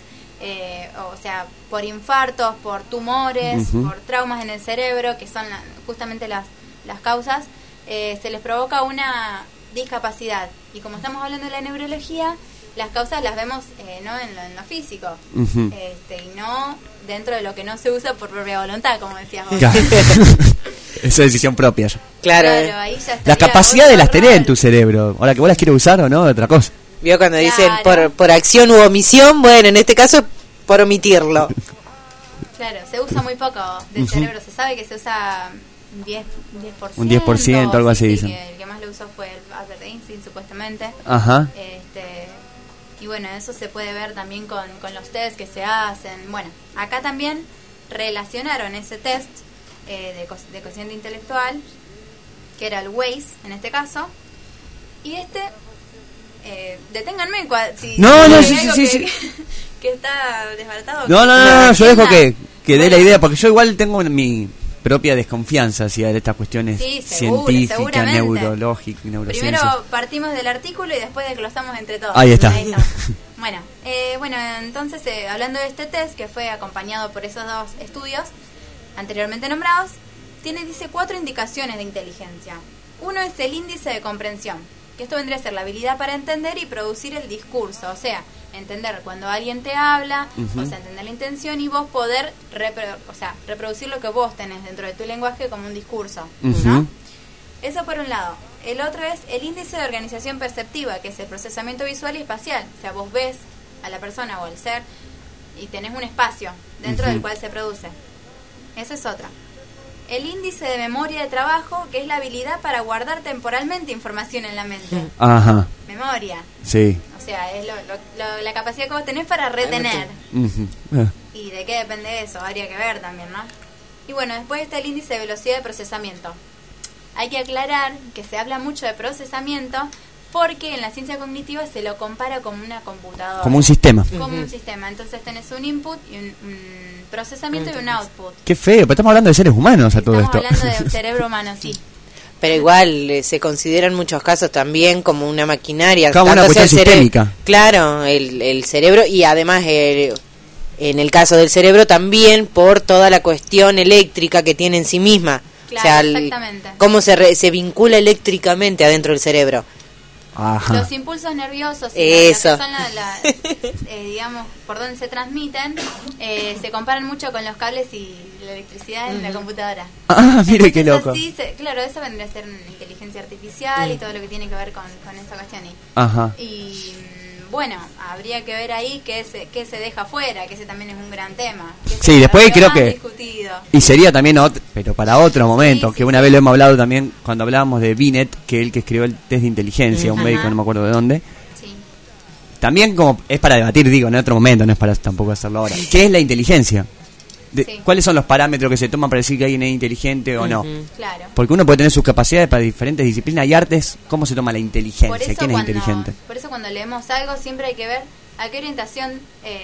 o sea, por infartos, por tumores, Ujú. por traumas en el cerebro, que son justamente las causas, se les provoca una discapacidad. Y como estamos hablando de la neurología, las causas las vemos no en lo físico, Ujú. y no dentro de lo que no se usa por propia voluntad, como decías vos. Claro. Esa decisión propia ya. Claro. Ahí ya Las estaría capacidades otro las tenés en rol. tu cerebro. Ahora que vos las quieres usar o no, otra cosa. Vio cuando dicen Claro. por acción u omisión, bueno, en este caso por omitirlo. Claro, se usa muy poco del Ujú. cerebro. Se sabe que se usa 10%. Un 10%, algo así sí, dicen. que el que más lo usó fue el Albert Einstein, supuestamente. Ajá. Y bueno, eso se puede ver también con los test que se hacen. Bueno, acá también relacionaron ese test de cociente intelectual, que era el WAIS en este caso, y deténganme si No, no, hay sí, algo sí, que, sí. que está desbaratado. No, yo dejo entienda. que dé la idea, porque yo igual tengo mi propia desconfianza hacia estas cuestiones Sí, seguro, científicas, seguramente. neurológicas, neurociencias. Primero partimos del artículo y después desglosamos entre todos. Ahí está. estamos. Bueno, entonces hablando de este test que fue acompañado por esos dos estudios anteriormente nombrados, dice 4 indicaciones de inteligencia. Uno es el índice de comprensión, que esto vendría a ser la habilidad para entender y producir el discurso, o sea, entender cuando alguien te habla, Ujú. o sea, entender la intención y vos poder reproducir lo que vos tenés dentro de tu lenguaje como un discurso, ¿no? Ujú. Eso por un lado. El otro es el índice de organización perceptiva, que es el procesamiento visual y espacial. O sea, vos ves a la persona o al ser y tenés un espacio dentro Ujú. del cual se produce. esa es otra. El índice de memoria de trabajo, que es la habilidad para guardar temporalmente información en la mente. Ajá. Memoria. Sí. O sea, es la capacidad que vos tenés para retener. Ujú. ¿Y de qué depende eso? Habría que ver también, ¿no? Y bueno, después está el índice de velocidad de procesamiento. Hay que aclarar que se habla mucho de procesamiento porque en la ciencia cognitiva se lo compara como una computadora. Como un sistema. Como un sistema. Entonces tenés un input y un procesamiento y un output. Qué feo, pero estamos hablando de seres humanos a todo esto. Estamos hablando de cerebro humano, sí. Pero igual se considera en muchos casos también como una maquinaria. Como una cuestión sistémica. Claro, el cerebro y además en el caso del cerebro también por toda la cuestión eléctrica que tiene en sí misma. Claro, o sea, exactamente. Cómo se vincula eléctricamente adentro del cerebro. Ajá. Los impulsos nerviosos y Eso. lo que son digamos, por donde se transmiten, se comparan mucho con los cables y la electricidad en la computadora. Ah, mire qué loco. Así claro, eso vendría a ser una inteligencia artificial y todo lo que tiene que ver con esa cuestión. Ajá. Y bueno, habría que ver ahí qué se deja fuera, que ese también es un gran tema. Sí, después creo más que... discutido. Y sería también, pero para otro momento, que una vez lo hemos hablado también cuando hablábamos de Binet, que el que escribió el test de inteligencia, un médico, no me acuerdo de dónde. Sí. También como es para debatir, digo, en otro momento, no es para tampoco hacerlo ahora. ¿Qué es la inteligencia? ¿Cuáles son los parámetros que se toman para decir que alguien es inteligente o no? Claro. Porque uno puede tener sus capacidades para diferentes disciplinas y artes. ¿Cómo se toma la inteligencia? ¿Quién es inteligente? Por eso cuando leemos algo siempre hay que ver a qué orientación,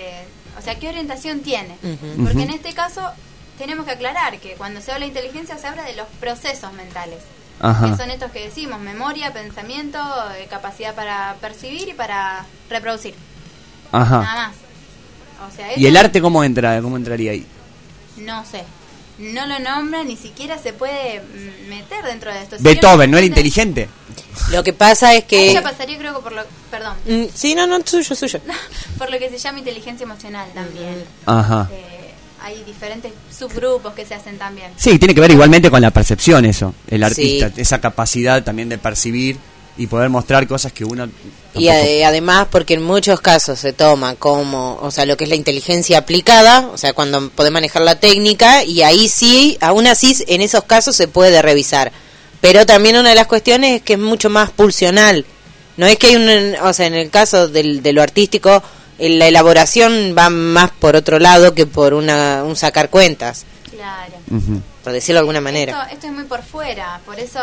qué orientación tiene. Porque en este caso tenemos que aclarar que cuando se habla de inteligencia se habla de los procesos mentales. Ajá. Que son estos que decimos, memoria, pensamiento, capacidad para percibir y para reproducir. Ajá. Nada más. O sea, ¿Y el arte cómo entraría ahí? No sé. No lo nombra, ni siquiera se puede meter dentro de esto. Beethoven, ¿no era inteligente? Lo que pasa es que... Ella pasaría creo que por lo... Perdón. Sí, no, suyo. Por lo que se llama inteligencia emocional también. Ajá. Hay diferentes subgrupos que se hacen también. Sí, tiene que ver igualmente con la percepción eso, el artista, esa capacidad también de percibir y poder mostrar cosas que uno... Y además porque en muchos casos se toma como, o sea, lo que es la inteligencia aplicada, o sea, cuando podés manejar la técnica, y ahí sí, aún así en esos casos se puede revisar. Pero también una de las cuestiones es que es mucho más pulsional. No es que hay o sea, en el caso de lo artístico, la elaboración va más por otro lado que por un sacar cuentas. Claro. Por decirlo de alguna manera. Esto es muy por fuera, por eso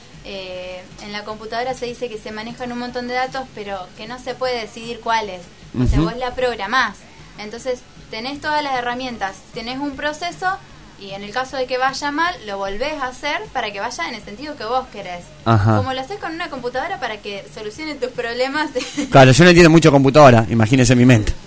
en la computadora se dice que se manejan un montón de datos, pero que no se puede decidir cuáles. O sea, vos la programás. Entonces, tenés todas las herramientas, tenés un proceso y en el caso de que vaya mal, lo volvés a hacer para que vaya en el sentido que vos querés. Ajá. Como lo haces con una computadora para que solucione tus problemas. Claro, yo no entiendo mucho computadora, imagínese mi mente.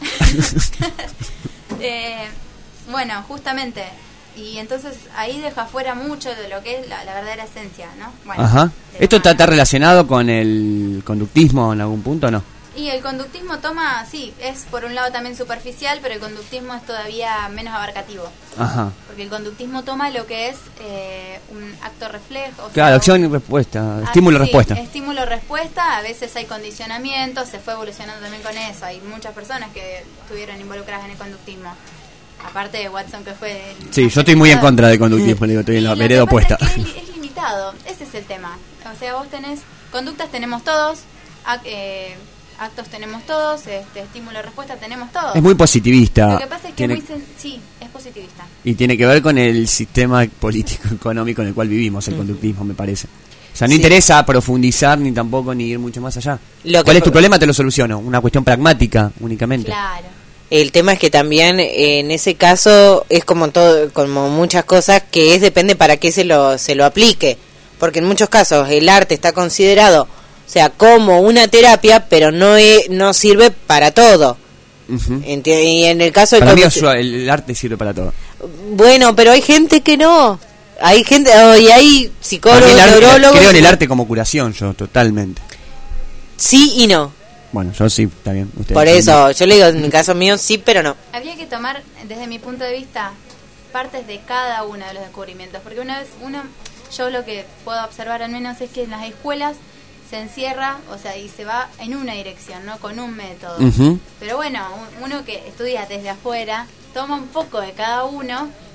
Bueno, justamente... Y entonces ahí deja fuera mucho de lo que es la verdadera esencia, ¿no? Bueno, ajá. ¿Esto está relacionado con el conductismo en algún punto o no? Y el conductismo sí, es por un lado también superficial, pero el conductismo es todavía menos abarcativo. Ajá. Porque el conductismo toma lo que es un acto reflejo. Claro, acción y respuesta, estímulo-respuesta. Sí, estímulo-respuesta, a veces hay condicionamiento, se fue evolucionando también con eso. Hay muchas personas que estuvieron involucradas en el conductismo. Aparte de Watson, que fue... Sí, yo estoy muy en contra del conductismo, digo, estoy en la vereda opuesta. Es limitado, ese es el tema. O sea, vos tenés... Conductas tenemos todos, actos tenemos todos, estímulo-respuesta tenemos todos. Es muy positivista. Lo que pasa es que sí, es positivista. Y tiene que ver con el sistema político-económico en el cual vivimos, el conductismo, me parece. O sea, no interesa profundizar ni tampoco ni ir mucho más allá. ¿Cuál es tu problema? Te lo soluciono. Una cuestión pragmática únicamente. Claro. El tema es que también en ese caso es como todo, como muchas cosas que depende para qué se lo aplique, porque en muchos casos el arte está considerado, o sea, como una terapia, pero no sirve para todo. Y en el caso para mí el arte sirve para todo. Bueno, pero hay gente que no. Hay gente y hay psicólogos, neurólogos. Creo en el arte como curación, yo totalmente. Sí y no. Bueno, yo sí, también. Por eso, yo le digo, en mi caso mío, sí, pero no. Habría que tomar, desde mi punto de vista, partes de cada uno de los descubrimientos. Porque yo lo que puedo observar al menos es que en las escuelas se encierra, o sea, y se va en una dirección, ¿no? Con un método. Pero bueno, uno que estudia desde afuera, toma un poco de cada uno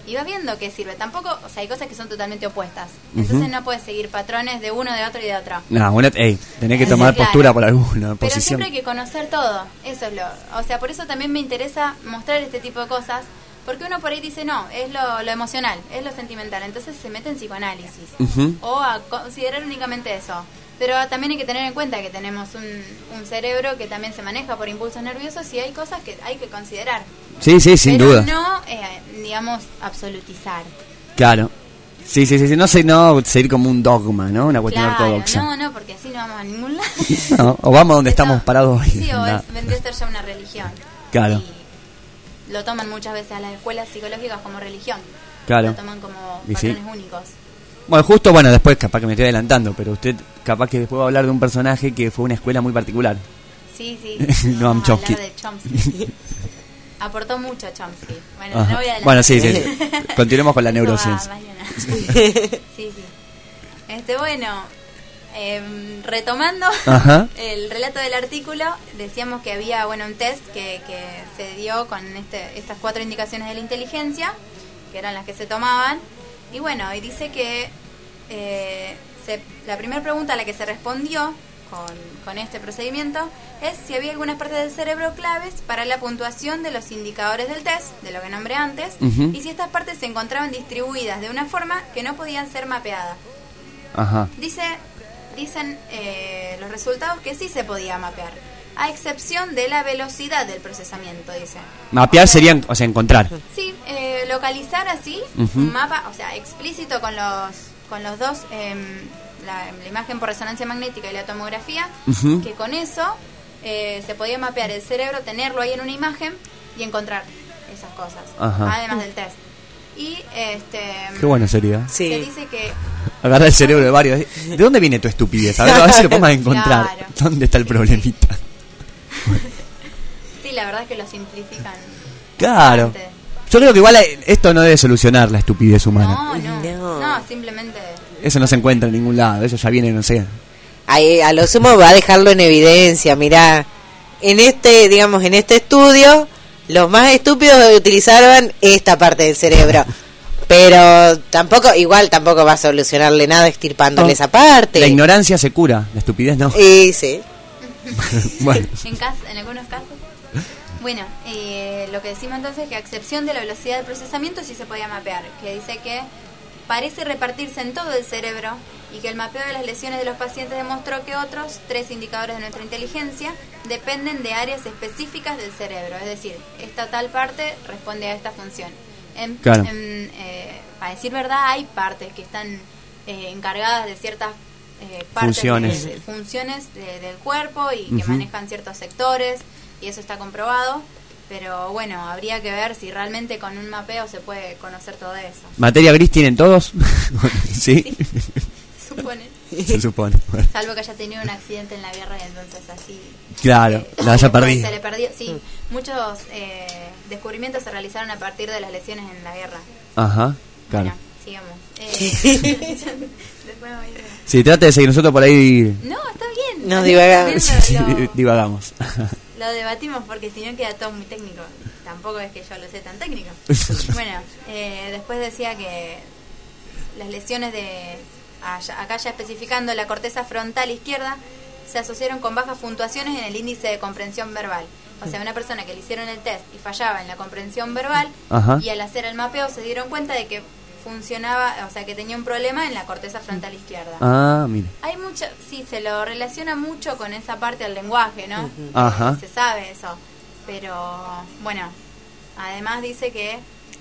y vas viendo qué sirve. Tampoco, o sea, hay cosas que son totalmente opuestas. Entonces no puedes seguir patrones de uno, de otro y de otro. No, bueno, tenés que tomar Claro. postura por alguna Pero posición. siempre hay que conocer todo. Eso es o sea, por eso también me interesa mostrar este tipo de cosas, porque uno por ahí dice, no, es lo emocional, es lo sentimental. Entonces se mete en psicoanálisis. Ujú. O a considerar únicamente eso. Pero también hay que tener en cuenta que tenemos un cerebro que también se maneja por impulsos nerviosos y hay cosas que hay que considerar. Sí, sin pero duda. no, digamos, absolutizar. Claro. Sí, no seguir como un dogma, ¿no? Una cuestión ortodoxa. No, porque así no vamos a ningún lado. No, o vamos donde estamos parados hoy. Sí, o Nada. vendría a ser ya una religión. Claro, Lo toman muchas veces a las escuelas psicológicas como religión. claro. Lo toman como Y sí. patrones únicos. Bueno, justo, después capaz que me estoy adelantando, pero usted capaz que después va a hablar de un personaje que fue una escuela muy particular. Sí. Noam Vamos a Chomsky. hablar de Chomsky. Aportó mucho Chomsky. Bueno, no voy a adelantar. Bueno, sí. Continuemos con la neurociencia. Mañana. Sí. Bueno, retomando Ajá. el relato del artículo, decíamos que había un test que se dio con estas 4 indicaciones de la inteligencia, que eran las que se tomaban, y dice que la primera pregunta a la que se respondió con este procedimiento es si había algunas partes del cerebro claves para la puntuación de los indicadores del test, de lo que nombré antes, y si estas partes se encontraban distribuidas de una forma que no podían ser mapeadas. Ajá. Dicen los resultados que sí se podía mapear, a excepción de la velocidad del procesamiento, dice. Mapear sería, encontrar. Sí, localizar así, Ujú. un mapa, explícito con los dos, la imagen por resonancia magnética y la tomografía, Ujú. que con eso se podía mapear el cerebro, tenerlo ahí en una imagen y encontrar esas cosas, Ajá. además del test. Y Qué bueno sería. se dice que Agarrar el cerebro de varios. ¿De dónde viene tu estupidez? A ver si lo podemos encontrar. Claro. ¿Dónde está el problemita? sí, la verdad es que lo simplifican. Claro. bastante. Yo creo que igual esto no debe solucionar la estupidez humana. No, simplemente Eso no se encuentra en ningún lado. Eso ya viene, no sé. Ahí, a lo sumo va a dejarlo en evidencia. Mirá, en este estudio, los más estúpidos utilizaron esta parte del cerebro. Pero tampoco va a solucionarle nada extirpándole esa parte. La ignorancia se cura, la estupidez no. Sí. Bueno. en algunos casos. Bueno, lo que decimos entonces es que a excepción de la velocidad de procesamiento sí se podía mapear, que dice que parece repartirse en todo el cerebro y que el mapeo de las lesiones de los pacientes demostró que otros 3 indicadores de nuestra inteligencia dependen de áreas específicas del cerebro, es decir, esta tal parte responde a esta función. Claro. Para decir verdad, hay partes que están encargadas de ciertas partes Funciones. funciones del cuerpo y que Ujú. manejan ciertos sectores, y eso está comprobado, pero bueno, habría que ver si realmente con un mapeo se puede conocer todo eso. ¿Materia gris tienen todos? ¿Sí? Se supone. Se supone. Bueno. Salvo que haya tenido un accidente en la guerra y entonces así... Claro, la haya perdido. Se le perdió, sí. Muchos descubrimientos se realizaron a partir de las lesiones en la guerra. Ajá, claro. Sigamos. Después voy a ir. Sí, trate de seguir nosotros por ahí. No, está bien. Nos divagamos. Sí, divagamos. Lo debatimos porque si no queda todo muy técnico. Tampoco es que yo lo sé tan técnico. Bueno, después decía que las lesiones acá ya especificando la corteza frontal izquierda, se asociaron con bajas puntuaciones en el índice de comprensión verbal. O sea, una persona que le hicieron el test y fallaba en la comprensión verbal, Ajá. y al hacer el mapeo se dieron cuenta de que funcionaba, o sea, que tenía un problema en la corteza frontal izquierda. Ah, mire. Hay mucho, sí, se lo relaciona mucho con esa parte del lenguaje, ¿no? Ajá. Se sabe eso. Pero, bueno, además dice que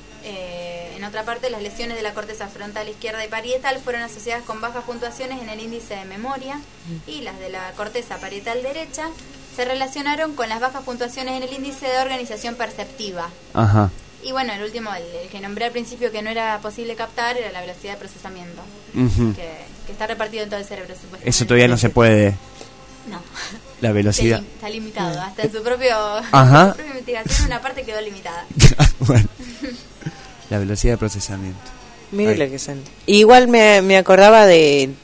en otra parte las lesiones de la corteza frontal izquierda y parietal fueron asociadas con bajas puntuaciones en el índice de memoria, y las de la corteza parietal derecha se relacionaron con las bajas puntuaciones en el índice de organización perceptiva. Ajá. Y bueno, el último, el que nombré al principio que no era posible captar, era la velocidad de procesamiento, Ujú. que está repartido en todo el cerebro, supuestamente. Eso todavía no se puede. No. La velocidad. Está limitado, hasta en su propia Ajá. investigación una parte quedó limitada. Bueno. La velocidad de procesamiento. Mire lo que son. Igual me acordaba de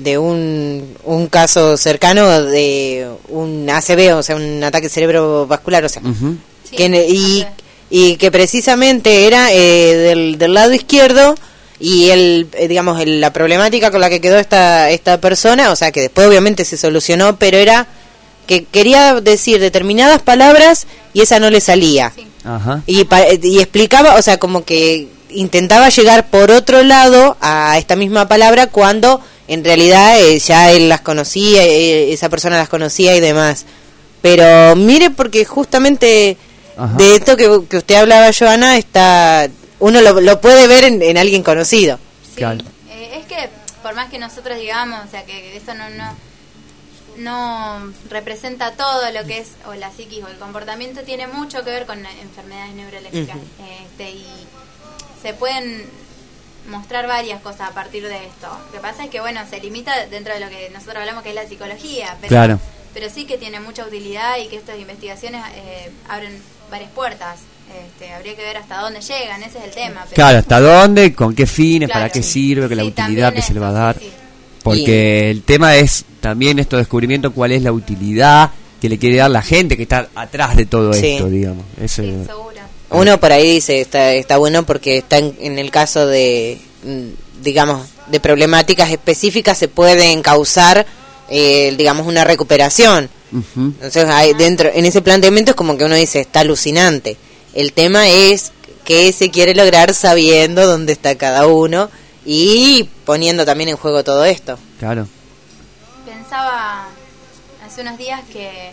un caso cercano de un ACV, o sea, un ataque cerebrovascular, o sea, Ujú. y y que precisamente era del lado izquierdo, y la problemática con la que quedó esta persona, o sea, que después obviamente se solucionó, pero era que quería decir determinadas palabras y esa no le salía. Sí. Ajá. Y explicaba, o sea, como que intentaba llegar por otro lado a esta misma palabra cuando en realidad ya él las conocía, esa persona las conocía y demás. Pero mire, porque justamente Ajá. de esto que usted hablaba, Joana, uno lo puede ver en alguien conocido. Sí, claro. Es que por más que nosotros digamos, o sea, que esto no representa todo lo que es o la psiquis o el comportamiento, tiene mucho que ver con enfermedades neurológicas. Y se pueden mostrar varias cosas a partir de esto. Lo que pasa es que, bueno, se limita dentro de lo que nosotros hablamos, que es la psicología, pero, claro. pero sí que tiene mucha utilidad y que estas investigaciones abren varias puertas. Habría que ver hasta dónde llegan, ese es el tema. Pero claro, hasta dónde, con qué fines, claro, para qué sí. sirve, que la utilidad que se le va a dar. Sí. Porque el tema es también esto descubrimiento, cuál es la utilidad que le quiere dar la gente que está atrás de todo esto, digamos. Eso sí, seguro. Uno por ahí dice, está bueno porque está en el caso de, digamos, de problemáticas específicas se pueden causar, digamos, una recuperación. Uh-huh. Entonces, en ese planteamiento es como que uno dice, está alucinante. El tema es qué se quiere lograr sabiendo dónde está cada uno y poniendo también en juego todo esto. Claro. Pensaba hace unos días que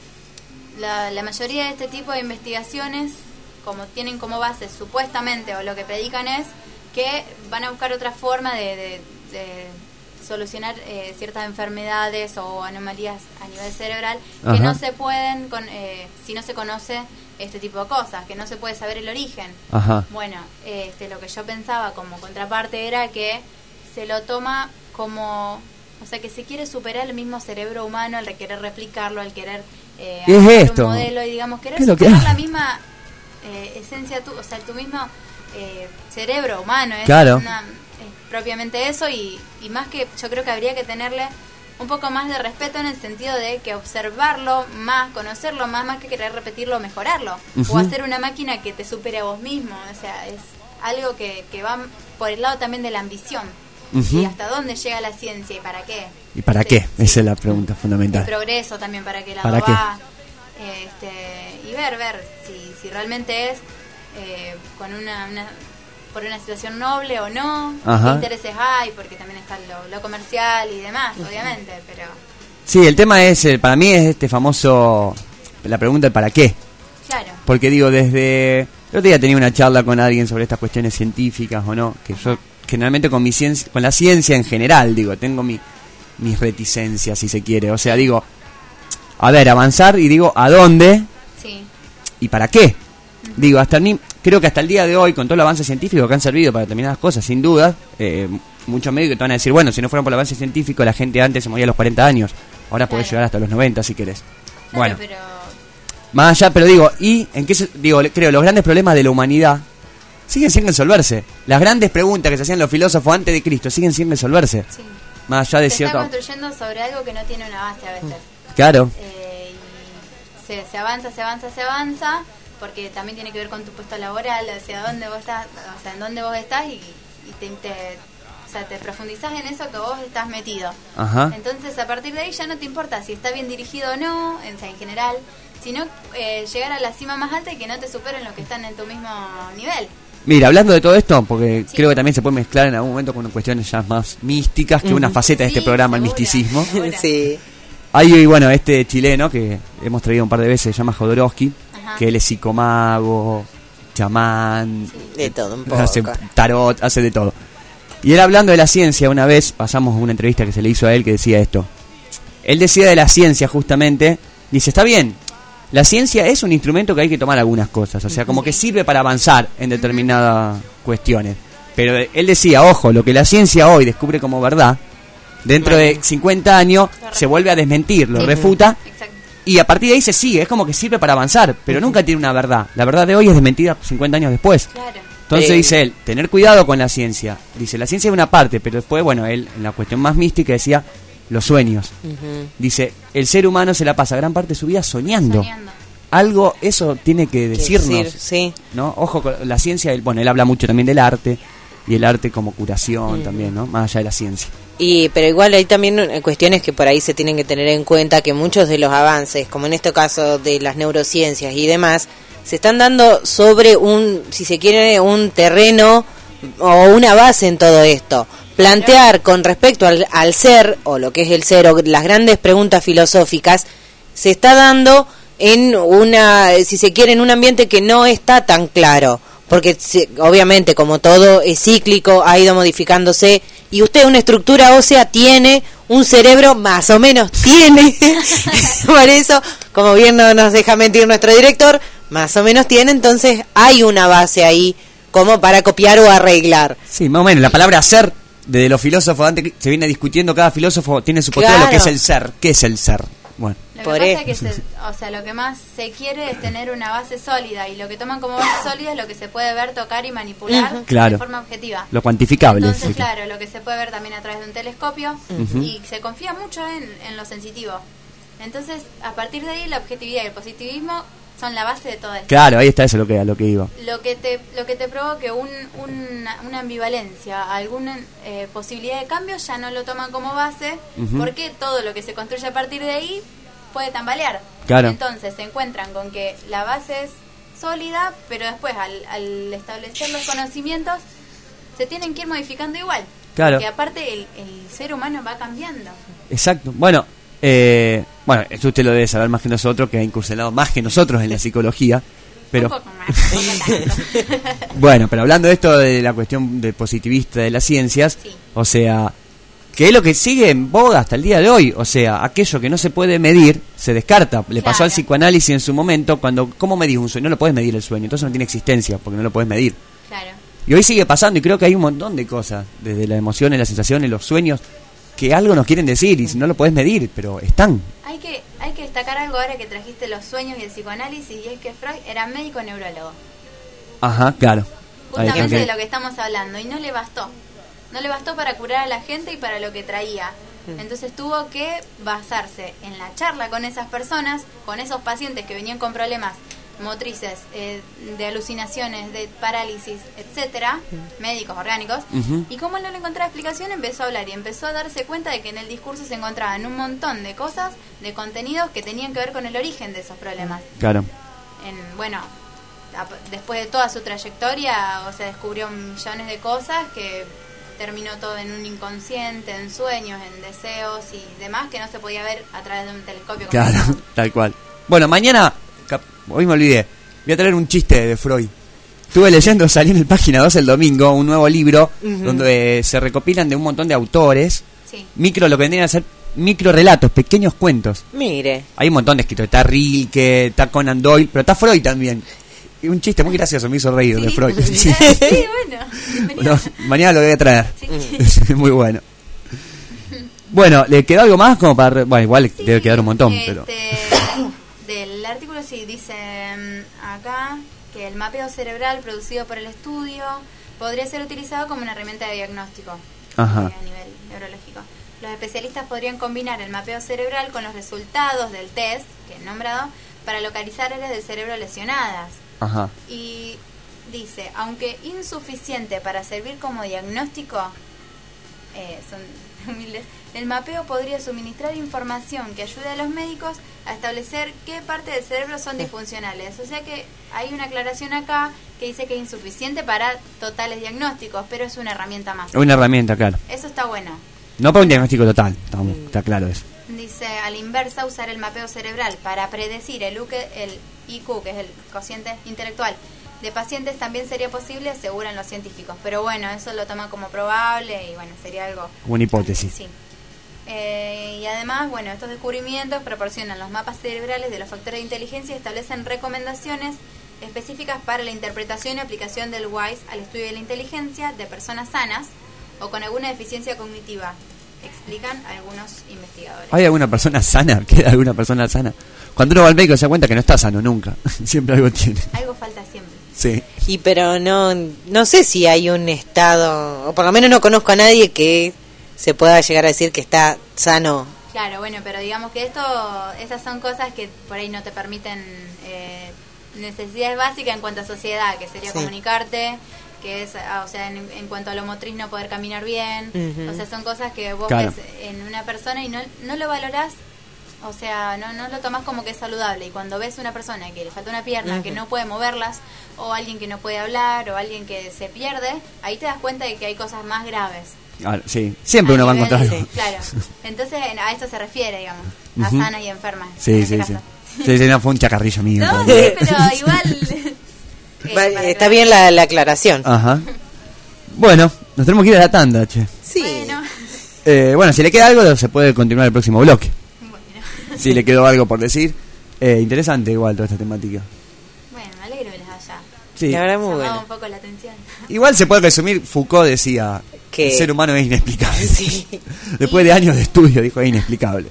la mayoría de este tipo de investigaciones, como tienen como base supuestamente, o lo que predican es que van a buscar otra forma de solucionar ciertas enfermedades o anomalías a nivel cerebral. Ajá. Que no se pueden si no se conoce este tipo de cosas, que no se puede saber el origen. Ajá. Bueno, lo que yo pensaba como contraparte era que se lo toma como, o sea, que se quiere superar el mismo cerebro humano al querer replicarlo, al querer hacer un modelo y, digamos, querer superar la misma esencia, o sea, tu mismo cerebro humano. Es claro. Propiamente eso, y más que yo creo que habría que tenerle un poco más de respeto en el sentido de que observarlo más, conocerlo más que querer repetirlo o mejorarlo. Uh-huh. O hacer una máquina que te supere a vos mismo. O sea, es algo que va por el lado también de la ambición. Uh-huh. Y hasta dónde llega la ciencia y para qué. ¿Y para qué? Esa es la pregunta fundamental. El progreso también, para qué lado ¿para va. Y ver si realmente es con por una situación noble o no, qué intereses hay, porque también está lo comercial y demás, obviamente, pero... Sí, el tema es, para mí es la pregunta de ¿para qué? Claro. Porque digo, el otro día tenía una charla con alguien sobre estas cuestiones científicas o no, que yo generalmente con la ciencia en general, digo, tengo mis reticencias, si se quiere, o sea, digo, a ver, avanzar y digo, ¿a dónde? Sí. ¿Y para qué? Digo, creo que hasta el día de hoy, con todo el avance científico que han servido para determinadas cosas, sin duda, muchos médicos te van a decir, bueno, si no fueran por el avance científico, la gente antes se moría a los 40 años, ahora claro. Podés llegar hasta los 90 si querés. Claro, bueno, pero... más allá, pero digo, creo, los grandes problemas de la humanidad siguen sin resolverse. Las grandes preguntas que se hacían los filósofos antes de Cristo siguen sin resolverse. Sí. Más allá de cierto... Se está construyendo sobre algo que no tiene una base a veces. Claro. Y se avanza, porque también tiene que ver con tu puesto laboral, hacia dónde vos estás, o sea, en dónde vos estás y te profundizás en eso que vos estás metido. Ajá. Entonces, a partir de ahí ya no te importa si está bien dirigido o no, en general, sino llegar a la cima más alta y que no te superen los que están en tu mismo nivel. Mira, hablando de todo esto, porque sí. Creo que también se puede mezclar en algún momento con cuestiones ya más místicas, que una faceta de este programa, segura, el misticismo. Segura. Sí. Hay, bueno, este chileno que hemos traído un par de veces, se llama Jodorowsky, que él es psicomago, chamán, de todo un poco. Hace tarot, hace de todo. Y él, hablando de la ciencia, una vez pasamos una entrevista que se le hizo a él que decía esto. Él decía de la ciencia justamente, dice, está bien, la ciencia es un instrumento que hay que tomar algunas cosas, o sea, como que sirve para avanzar en determinadas cuestiones. Pero él decía, ojo, lo que la ciencia hoy descubre como verdad, dentro de 50 años se vuelve a desmentir, lo refuta. Exacto. Y a partir de ahí se sigue, es como que sirve para avanzar, pero nunca tiene una verdad. La verdad de hoy es desmentida 50 años después. Claro. Entonces dice él, tener cuidado con la ciencia. Dice, la ciencia es una parte, pero después, bueno, él en la cuestión más mística decía los sueños. Dice, el ser humano se la pasa gran parte de su vida soñando. algo eso tiene que decirnos, decir, sí. ¿no? Ojo con la ciencia, él habla mucho también del arte, y el arte como curación también, ¿no? Más allá de la ciencia. Pero igual hay también cuestiones que por ahí se tienen que tener en cuenta, que muchos de los avances, como en este caso de las neurociencias y demás, se están dando sobre si se quiere, un terreno o una base en todo esto. Plantear con respecto al ser, o lo que es el ser, o las grandes preguntas filosóficas, se está dando en si se quiere, en un ambiente que no está tan claro. Porque obviamente, como todo es cíclico, ha ido modificándose, y usted una estructura ósea tiene, un cerebro más o menos tiene, por eso, como bien no nos deja mentir nuestro director, más o menos tiene, entonces hay una base ahí como para copiar o arreglar. Sí, más o menos, la palabra ser, desde los filósofos, antes se viene discutiendo, cada filósofo tiene su postura de lo que es el ser. ¿Qué es el ser? Bueno. Lo que pasa es que lo que más se quiere es tener una base sólida, y lo que toman como base sólida es lo que se puede ver, tocar y manipular de forma objetiva. Lo cuantificable. Entonces, claro, lo que se puede ver también a través de un telescopio, y se confía mucho en lo sensitivo. Entonces, a partir de ahí, la objetividad y el positivismo son la base de todo esto. Claro, ahí está eso lo que iba. Lo que te provoque una ambivalencia, alguna posibilidad de cambio, ya no lo toman como base, porque todo lo que se construye a partir de ahí puede tambalear. Claro. Entonces se encuentran con que la base es sólida, pero después al establecer los conocimientos se tienen que ir modificando igual. Claro. Porque aparte el ser humano va cambiando. Exacto. Bueno, esto usted lo debe saber más que nosotros, que ha incursionado más que nosotros en la psicología. Pero un poco más. Bueno, pero hablando de esto de la cuestión de positivista de las ciencias, o sea, que es lo que sigue en boga hasta el día de hoy. O sea, aquello que no se puede medir se descarta. Le pasó al psicoanálisis en su momento, ¿cómo medís un sueño? No lo podés medir el sueño, entonces no tiene existencia porque no lo podés medir. Claro. Y hoy sigue pasando, y creo que hay un montón de cosas, desde las emociones, las sensaciones, los sueños, que algo nos quieren decir, y si no lo podés medir, pero están. Hay que destacar algo ahora que trajiste los sueños y el psicoanálisis, y es que Freud era médico neurólogo. Ajá, claro. Justamente de lo que estamos hablando, y no le bastó. No le bastó para curar a la gente y para lo que traía. Entonces tuvo que basarse en la charla con esas personas, con esos pacientes que venían con problemas motrices, de alucinaciones, de parálisis, etcétera, médicos, orgánicos, y como él no le encontraba explicación, empezó a hablar y empezó a darse cuenta de que en el discurso se encontraban un montón de cosas, de contenidos que tenían que ver con el origen de esos problemas. Claro. Después de toda su trayectoria, descubrió millones de cosas que terminó todo en un inconsciente, en sueños, en deseos y demás que no se podía ver a través de un telescopio. Claro, tal cual. Bueno, mañana, hoy me olvidé, voy a traer un chiste de Freud. Estuve leyendo, salió en el página 2 el domingo, un nuevo libro donde se recopilan de un montón de autores, lo que vendrían a ser microrelatos, pequeños cuentos. Mire. Hay un montón de escritores, está Rilke, está Conan Doyle, pero está Freud también. Un chiste muy gracioso, me hizo reír de Freud. Sí, bueno. Mañana lo voy a traer. Sí. Muy bueno. Bueno, ¿le quedó algo más? Como para igual debe quedar un montón. Pero del artículo dice acá que el mapeo cerebral producido por el estudio podría ser utilizado como una herramienta de diagnóstico a nivel neurológico. Los especialistas podrían combinar el mapeo cerebral con los resultados del test que he nombrado para localizar áreas del cerebro lesionadas. Y dice, aunque insuficiente para servir como diagnóstico, son humildes, el mapeo podría suministrar información que ayude a los médicos a establecer qué partes del cerebro son disfuncionales. O sea que hay una aclaración acá que dice que es insuficiente para totales diagnósticos, pero es una herramienta más. Una herramienta, claro. Eso está bueno. No para un diagnóstico total, está claro eso. Dice, a la inversa, usar el mapeo cerebral para predecir el IQ, que es el cociente intelectual, de pacientes también sería posible, aseguran los científicos. Pero bueno, eso lo toma como probable y bueno, sería algo... Una hipótesis. Sí. Y además, bueno, estos descubrimientos proporcionan los mapas cerebrales de los factores de inteligencia y establecen recomendaciones específicas para la interpretación y aplicación del WISE al estudio de la inteligencia de personas sanas o con alguna deficiencia cognitiva, explican algunos investigadores. ¿Hay alguna persona sana? ¿Queda alguna persona sana? Cuando uno va al médico se da cuenta que no está sano nunca. Siempre algo tiene. Algo falta siempre. Sí. Pero no sé si hay un estado, o por lo menos no conozco a nadie que se pueda llegar a decir que está sano Claro, bueno, pero digamos que esas son cosas que por ahí no te permiten necesidades básicas en cuanto a sociedad, que sería comunicarte, que es, o sea, en cuanto a lo motriz no poder caminar bien, o sea, son cosas que vos ves en una persona y no lo valorás, o sea, no lo tomás como que es saludable, y cuando ves una persona que le falta una pierna, que no puede moverlas, o alguien que no puede hablar, o alguien que se pierde, ahí te das cuenta de que hay cosas más graves. Sí, siempre uno va a encontrar algo. Claro, entonces a esto se refiere, digamos, a sanas y enfermas. Sí, no fue un chacarrillo mío. No, sí, pero igual... está bien la aclaración. Ajá. Bueno, nos tenemos que ir a la tanda, che. Sí. Bueno, si le queda algo, se puede continuar el próximo bloque. Bueno. Si le quedó algo por decir. Interesante igual toda esta temática. Bueno, me alegro que les haya. Sí. La verdad, muy bueno. Un poco la atención. Igual se puede resumir, Foucault decía... El ser humano es inexplicable. Sí. Después de años de estudio dijo, es inexplicable.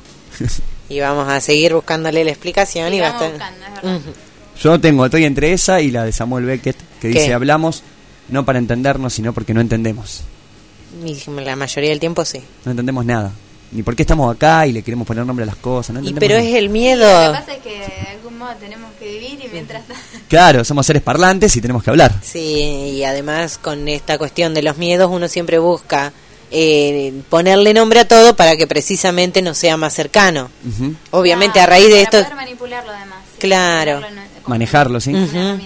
Y vamos a seguir buscándole la explicación y va a estar... buscando, es verdad. Yo estoy entre esa y la de Samuel Beckett, que dice, hablamos no para entendernos, sino porque no entendemos. Y la mayoría del tiempo sí. No entendemos nada. Ni por qué estamos acá y le queremos poner nombre a las cosas. No entendemos pero nada. Es el miedo. Lo que pasa es que de algún modo tenemos que vivir y mientras... Claro, somos seres parlantes y tenemos que hablar. Sí, y además con esta cuestión de los miedos uno siempre busca ponerle nombre a todo para que precisamente nos sea más cercano. Obviamente a raíz de esto... Para poder manipularlo además. Claro. Manejarlo, sí.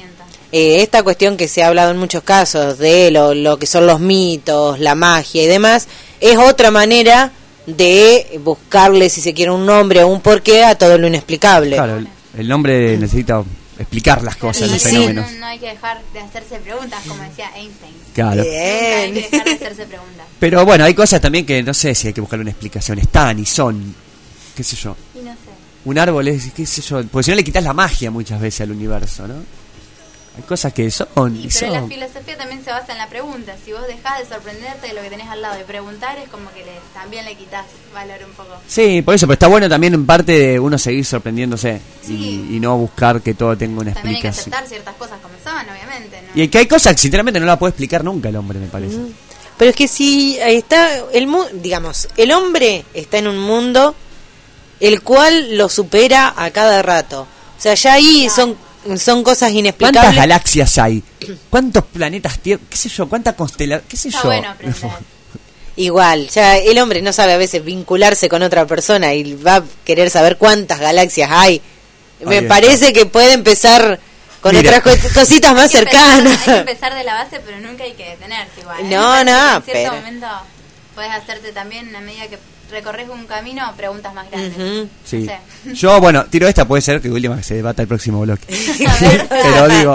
Esta cuestión que se ha hablado en muchos casos de lo que son los mitos, la magia y demás, es otra manera de buscarle, si se quiere, un nombre o un porqué a todo lo inexplicable. Claro, el nombre necesita explicar las cosas, los fenómenos. No hay que dejar de hacerse preguntas, como decía Einstein. Claro. Nunca hay que dejar de hacerse preguntas. Pero bueno, hay cosas también que no sé si hay que buscarle una explicación. Están y son, qué sé yo. Y no sé. Un árbol es, qué sé yo, porque si no le quitas la magia muchas veces al universo, ¿no? Hay cosas que son y pero son. la filosofía también se basa en la pregunta. Si vos dejás de sorprenderte de lo que tenés al lado y preguntar, es como que también le quitas valor un poco. Sí, por eso, pero está bueno también en parte de uno seguir sorprendiéndose y no buscar que todo tenga una también explicación. Hay que aceptar ciertas cosas como son, obviamente, ¿no? Y que hay cosas que sinceramente no la puede explicar nunca el hombre, me parece. Pero es que si está digamos, el hombre está en un mundo el cual lo supera a cada rato. O sea, ya ahí son cosas inexplicables. ¿Cuántas galaxias hay? ¿Cuántos planetas tienen? ¿Qué sé yo? ¿Cuántas constelaciones? ¿Qué sé yo? Bueno aprender. Igual, ya el hombre no sabe a veces vincularse con otra persona y va a querer saber cuántas galaxias hay. Me parece que puede empezar con otras cositas más cercanas. Hay que empezar de la base, pero nunca hay que detenerse igual. No, en cierto momento puedes hacerte también, a medida que recorres un camino, preguntas más grandes. Sí. No sé. Yo, bueno, tiro esta, puede ser que última que se debata el próximo bloque. Pero digo,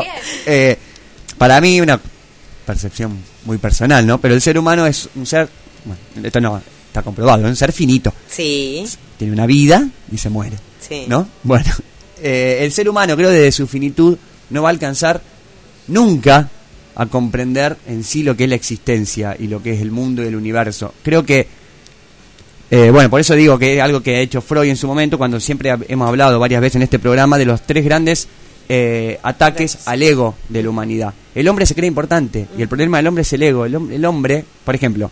para mí una percepción muy personal, ¿no? Pero el ser humano es un ser, bueno, esto no está comprobado, es un ser finito. Sí. Tiene una vida y se muere. Sí. ¿No? Bueno, el ser humano, creo, desde su finitud no va a alcanzar nunca a comprender en sí lo que es la existencia y lo que es el mundo y el universo. Creo que bueno, por eso digo que es algo que ha hecho Freud en su momento, cuando siempre hemos hablado varias veces en este programa de los 3 grandes ataques al ego de la humanidad. El hombre se cree importante y el problema del hombre es el ego. El hombre, por ejemplo,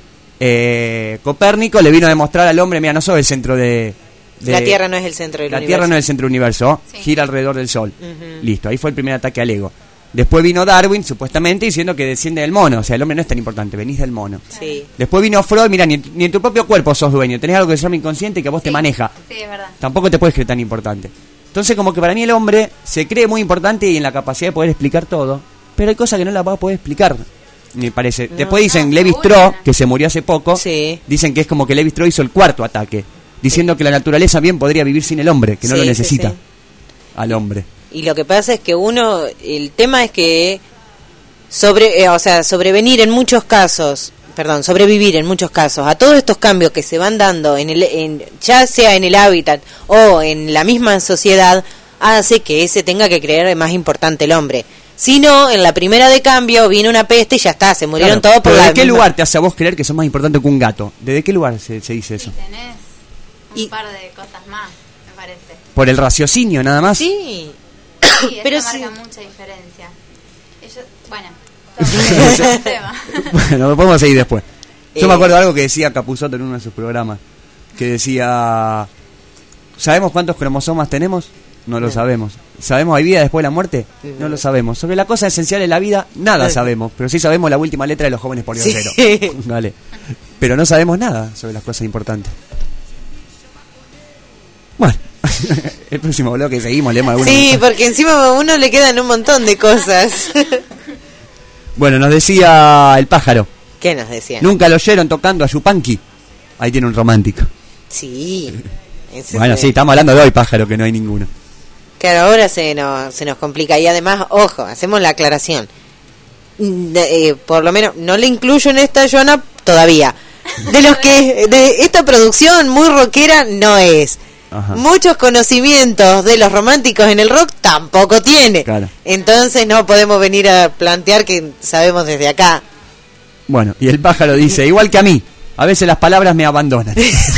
Copérnico le vino a demostrar al hombre, mira, no soy el centro de la Tierra no es el centro del universo. La Tierra no es el centro del universo, gira alrededor del Sol. Listo, ahí fue el primer ataque al ego. Después vino Darwin, supuestamente, diciendo que desciende del mono. O sea, el hombre no es tan importante, venís del mono. Sí. Después vino Freud, mira, ni en tu propio cuerpo sos dueño. Tenés algo que se llama inconsciente y que a vos te maneja. Sí, es verdad. Tampoco te puedes creer tan importante. Entonces, como que para mí el hombre se cree muy importante y en la capacidad de poder explicar todo. Pero hay cosas que no las va a poder explicar, me parece. Después dicen Levi-Strauss, que se murió hace poco. Dicen que es como que Levi-Strauss hizo el 4º ataque. Diciendo que la naturaleza bien podría vivir sin el hombre, que no lo necesita al hombre. Y lo que pasa es que el tema es que sobrevivir en muchos casos a todos estos cambios que se van dando ya sea en el hábitat o en la misma sociedad, hace que se tenga que creer más importante el hombre. Si no, en la primera de cambio vino una peste y ya está, se murieron todos por ¿De qué lugar te hace a vos creer que sos más importante que un gato? ¿Desde qué lugar se dice eso? Tenés un par de cosas más, me parece. ¿Por el raciocinio nada más? Sí. Sí, pero eso marca mucha diferencia. Bueno, lo podemos seguir después. Yo me acuerdo de algo que decía Capusotto en uno de sus programas, que decía, ¿sabemos cuántos cromosomas tenemos? No lo sabemos. ¿Sabemos hay vida después de la muerte? No lo sabemos. Sobre la cosa esencial de la vida, nada sabemos, pero sí sabemos la última letra de los jóvenes por cero. Vale. Pero no sabemos nada sobre las cosas importantes. Bueno, el próximo bloque seguimos, leemos algunas. Sí, porque encima a uno le quedan un montón de cosas. Bueno, nos decía el pájaro. ¿Qué nos decía? ¿Nunca lo oyeron tocando a Yupanqui? Ahí tiene un romántico. Sí. Bueno, sí, estamos hablando de hoy, pájaro, que no hay ninguno. Claro, ahora se nos complica. Y además, ojo, hacemos la aclaración. Por lo menos, no le incluyo en esta Joana todavía. De esta producción muy rockera no es. Ajá. Muchos conocimientos de los románticos en el rock tampoco tiene. Claro. Entonces no podemos venir a plantear que sabemos desde acá. Bueno, y el pájaro dice, igual que a mí, a veces las palabras me abandonan.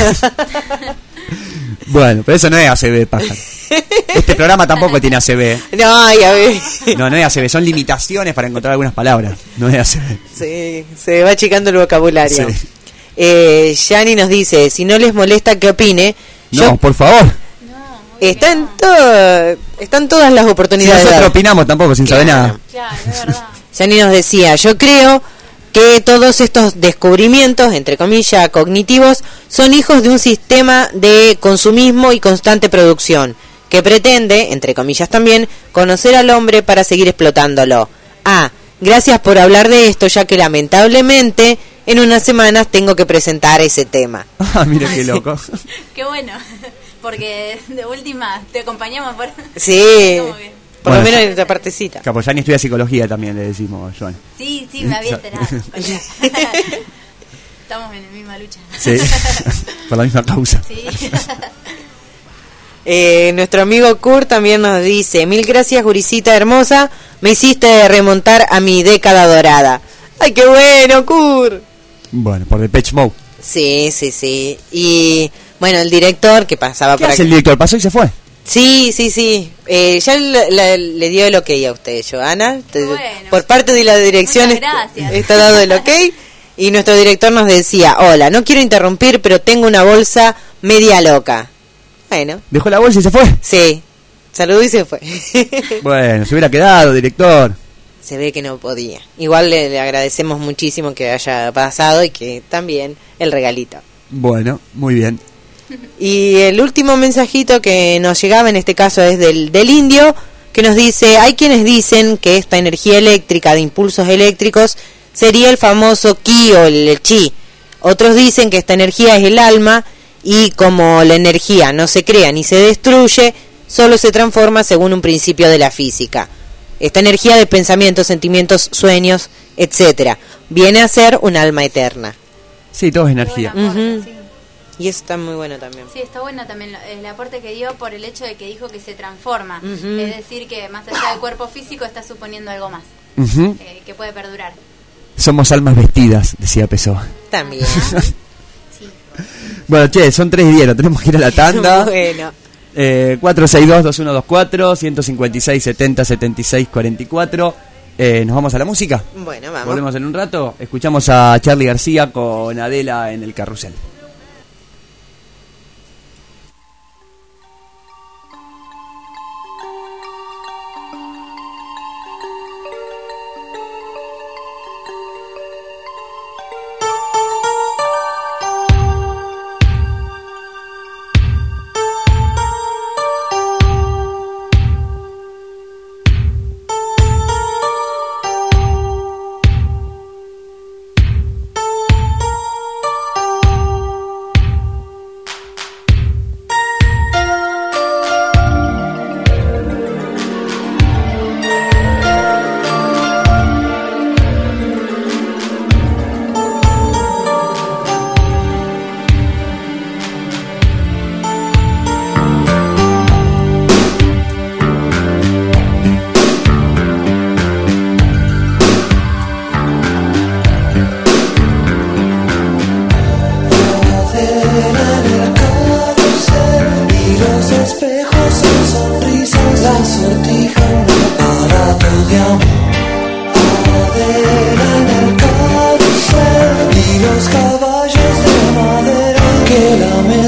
Bueno, pero eso no es ACB, pájaro. Este programa tampoco tiene ACB. No, ya ve. No es ACB, son limitaciones para encontrar algunas palabras. No es ACB. Sí, se va achicando el vocabulario. Sí. Yani nos dice, si no les molesta que opine... No, por favor. Están todas las oportunidades. Si nosotros opinamos tampoco, sin saber nada. Claro, es verdad. Yani nos decía, yo creo que todos estos descubrimientos, entre comillas, cognitivos, son hijos de un sistema de consumismo y constante producción, que pretende, entre comillas también, conocer al hombre para seguir explotándolo. Gracias por hablar de esto, ya que lamentablemente en unas semanas tengo que presentar ese tema. Mira qué loco. Qué bueno, porque de última te acompañamos por... Sí, por lo menos en esta partecita. Capoyani estudia psicología también, le decimos, Joan. Sí, me había enterado. Estamos en la misma lucha. Sí, por la misma causa. Sí. Nuestro amigo Kurt también nos dice, 1000 gracias, gurisita hermosa, me hiciste remontar a mi década dorada. ¡Ay, qué bueno, Kurt! Bueno, por Depeche Mode. Sí. Y bueno, el director que pasaba por aquí. ¿Qué hace el director? ¿Pasó y se fue? Sí. Ya le dio el ok a usted, Joana. Bueno, por parte de la dirección está dado el ok. Y nuestro director nos decía, hola, no quiero interrumpir, pero tengo una bolsa media loca. Bueno. ¿Dejó la bolsa y se fue? Sí. Saludó y se fue. Bueno, se hubiera quedado, director. Se ve que no podía. Igual le agradecemos muchísimo que haya pasado y que también el regalito. Bueno, muy bien. Y el último mensajito que nos llegaba en este caso es del indio, que nos dice, hay quienes dicen que esta energía eléctrica de impulsos eléctricos sería el famoso ki o el chi. Otros dicen que esta energía es el alma y como la energía no se crea ni se destruye, solo se transforma según un principio de la física. Esta energía de pensamientos, sentimientos, sueños, etcétera, viene a ser un alma eterna. Sí, todo es energía. Sí. Y eso está muy bueno también. Sí, está bueno también el aporte que dio por el hecho de que dijo que se transforma. Es decir, que más allá del cuerpo físico está suponiendo algo más, que puede perdurar. Somos almas vestidas, decía Pessoa. También. Sí. Bueno, che, son 3:10, tenemos que ir a la tanda. Bueno. 462-2124, 156 70 76 44. ¿Nos vamos a la música? Bueno, vamos. Volvemos en un rato. Escuchamos a Charly García con Adela en el carrusel.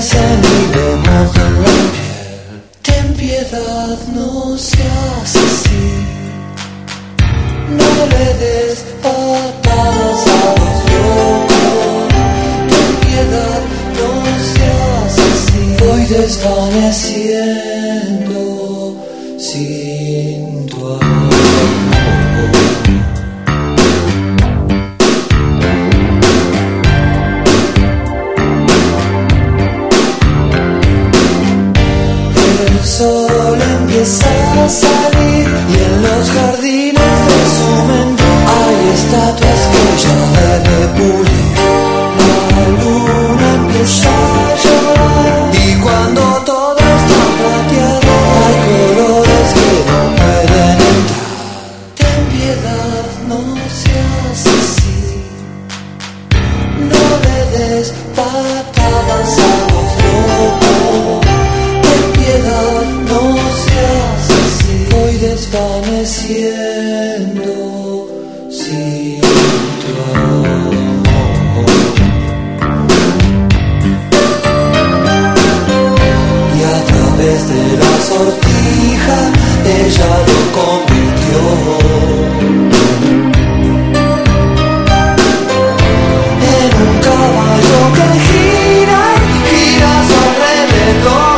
miremos en la piel. Ten piedad, no seas así. No le des patadas a los locos. Ten piedad, no seas así. Voy desvaneciendo sin tu amor. El sol empieza a salir y en los jardines de su mente hay estatuas que ya debe pulir. La luna empieza a llorar y cuando todo está plateado hay colores que no pueden entrar. Ten piedad, no seas así. No le des patadas a los locos. No seas así, voy desvaneciendo sin tu amor. Y a través de la sortija ella lo convirtió en un caballo que gira y gira a su alrededor.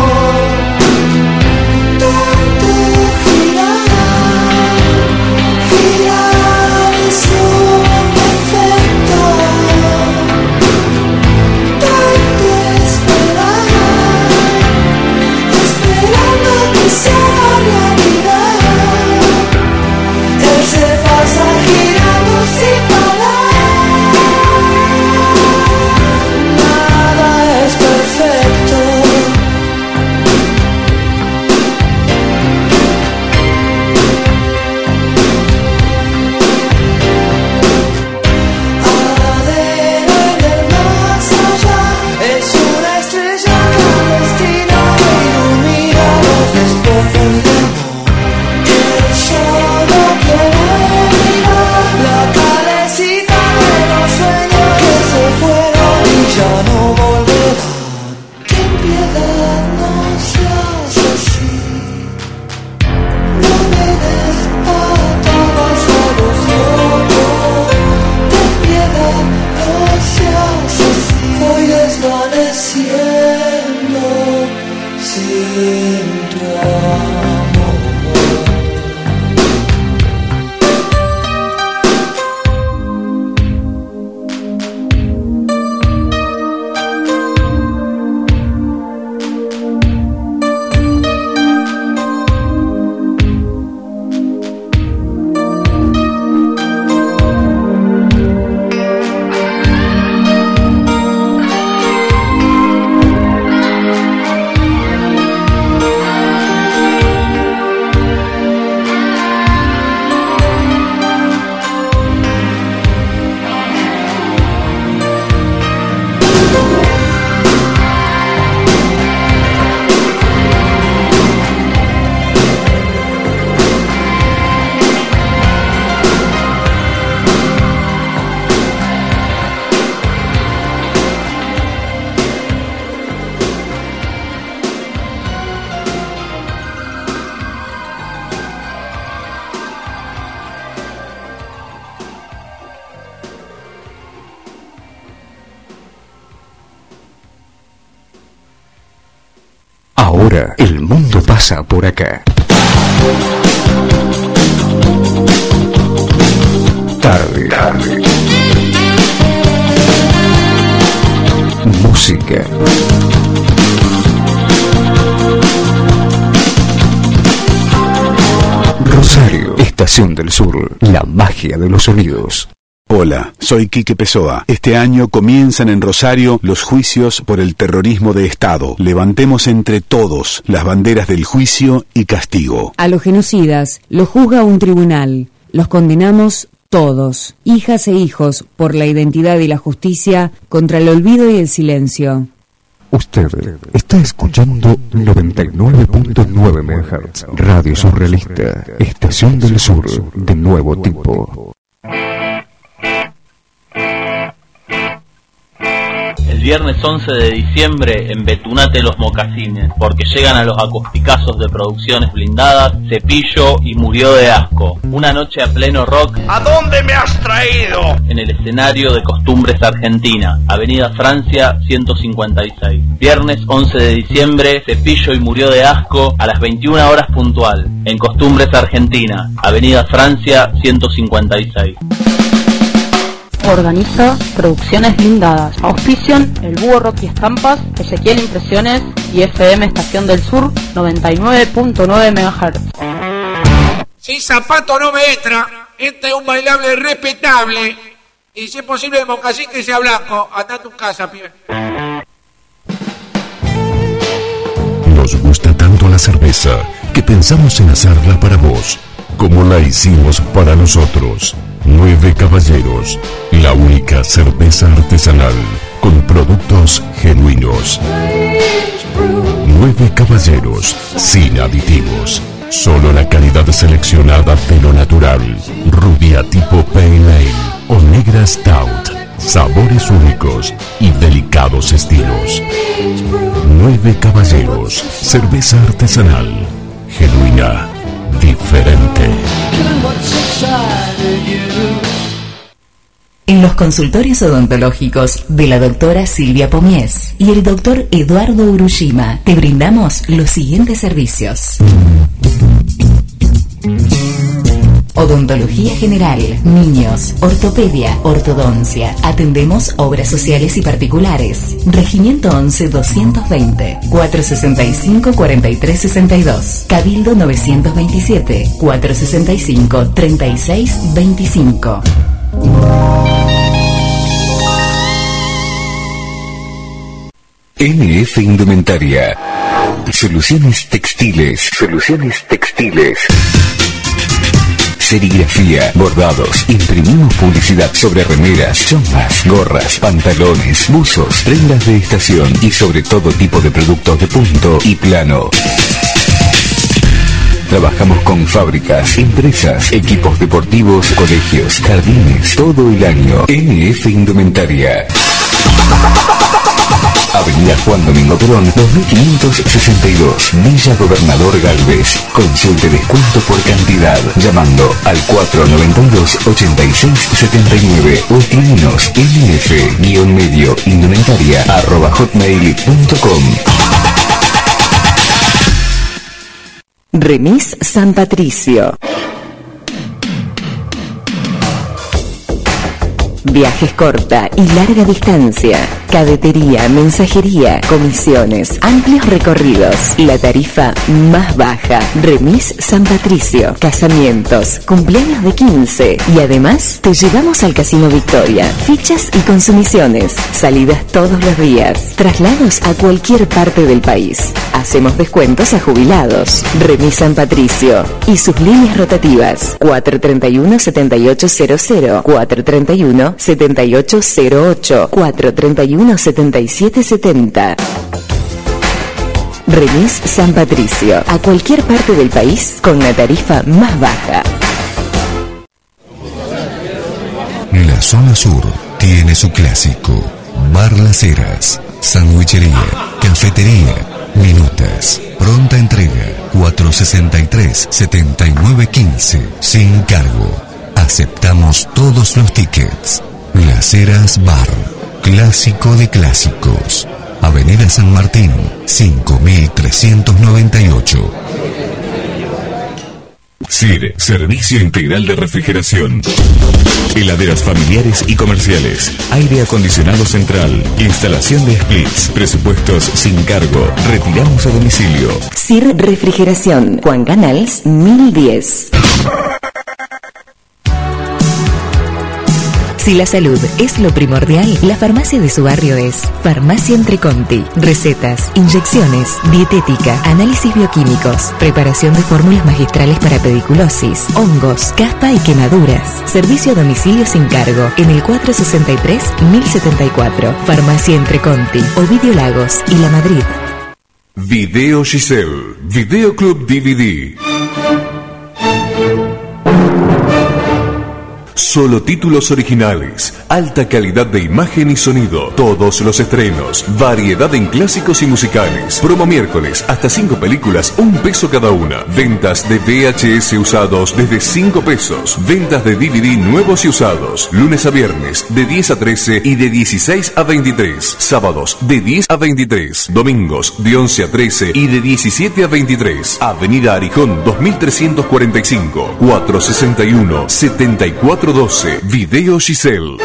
Ahora el mundo pasa por acá. Tarde. Música. Rosario, Estación del Sur, la magia de los sonidos. Hola, soy Quique Pessoa. Este año comienzan en Rosario los juicios por el terrorismo de Estado. Levantemos entre todos las banderas del juicio y castigo. A los genocidas los juzga un tribunal. Los condenamos todos, hijas e hijos, por la identidad y la justicia, contra el olvido y el silencio. Usted está escuchando 99.9 MHz, Radio Surrealista, Estación del Sur, de nuevo tipo. El viernes 11 de diciembre embetunate los mocasines, porque llegan a los acusticazos de Producciones Blindadas, Cepillo y Murió de Asco. Una noche a pleno rock. ¿A dónde me has traído? En el escenario de Costumbres Argentina, Avenida Francia 156. Viernes 11 de diciembre, Cepillo y Murió de Asco a las 21 horas puntual. En Costumbres Argentina, Avenida Francia 156. Organiza Producciones Blindadas. Auspician El Búho Rock y Estampas, Ezequiel Impresiones y FM Estación del Sur 99.9 MHz. Sin zapato no me entra. Este es un bailable respetable. Y si es posible de mocasín que sea blanco. Anda a tu casa, pibe. Nos gusta tanto la cerveza que pensamos en hacerla para vos, como la hicimos para nosotros. 9 Caballeros, la única cerveza artesanal con productos genuinos. 9 Caballeros, sin aditivos, solo la calidad seleccionada de lo natural. Rubia tipo Pale Ale o negra Stout, sabores únicos y delicados estilos. 9 Caballeros, cerveza artesanal, genuina, diferente. En los consultorios odontológicos de la doctora Silvia Pomies y el doctor Eduardo Urushima te brindamos los siguientes servicios: odontología general, niños, ortopedia, ortodoncia. Atendemos obras sociales y particulares. Regimiento 11-220, 465-4362. Cabildo 927, 465-3625. NF Indumentaria. Soluciones textiles. Soluciones textiles. Serigrafía, bordados, imprimimos publicidad sobre remeras, chombas, gorras, pantalones, buzos, prendas de estación y sobre todo tipo de productos de punto y plano. Trabajamos con fábricas, empresas, equipos deportivos, colegios, jardines, todo el año. NF Indumentaria. Avenida Juan Domingo Perón, 2562, Villa Gobernador Galvez. Consulte descuento por cantidad llamando al 492-8679 o escribinos nf-indumentaria@hotmail.com. Remis San Patricio. Viajes corta y larga distancia, cadetería, mensajería, comisiones, amplios recorridos, la tarifa más baja. Remis San Patricio, casamientos, cumpleaños de 15 y además te llevamos al Casino Victoria, fichas y consumiciones, salidas todos los días, traslados a cualquier parte del país. Hacemos descuentos a jubilados. Remis San Patricio y sus líneas rotativas 431-7800, 431-7808, 431-7770. Remis San Patricio, a cualquier parte del país con la tarifa más baja. La zona sur tiene su clásico: Bar Las Heras, sandwichería, cafetería, minutas, pronta entrega, 463-7915, sin cargo. Aceptamos todos los tickets. Las Heras Bar, clásico de clásicos. Avenida San Martín, 5398. CIR, Servicio Integral de Refrigeración. Heladeras familiares y comerciales. Aire acondicionado central. Instalación de splits. Presupuestos sin cargo. Retiramos a domicilio. CIR Refrigeración, Juan Canals 1010. Si la salud es lo primordial, la farmacia de su barrio es Farmacia Entreconti. Recetas, inyecciones, dietética, análisis bioquímicos, preparación de fórmulas magistrales para pediculosis, hongos, caspa y quemaduras. Servicio a domicilio sin cargo en el 463-1074. Farmacia Entreconti, Ovidio Lagos y La Madrid. Video Giselle, Videoclub DVD. Solo títulos originales, alta calidad de imagen y sonido, todos los estrenos, variedad en clásicos y musicales. Promo miércoles, hasta 5 películas, $1 cada una. Ventas de VHS usados desde $5. Ventas de DVD nuevos y usados. Lunes a viernes, de 10 a 13 y de 16 a 23. Sábados, de 10 a 23. Domingos, de 11 a 13 y de 17 a 23. Avenida Arijón 2345, 461-7412. Video Giselle.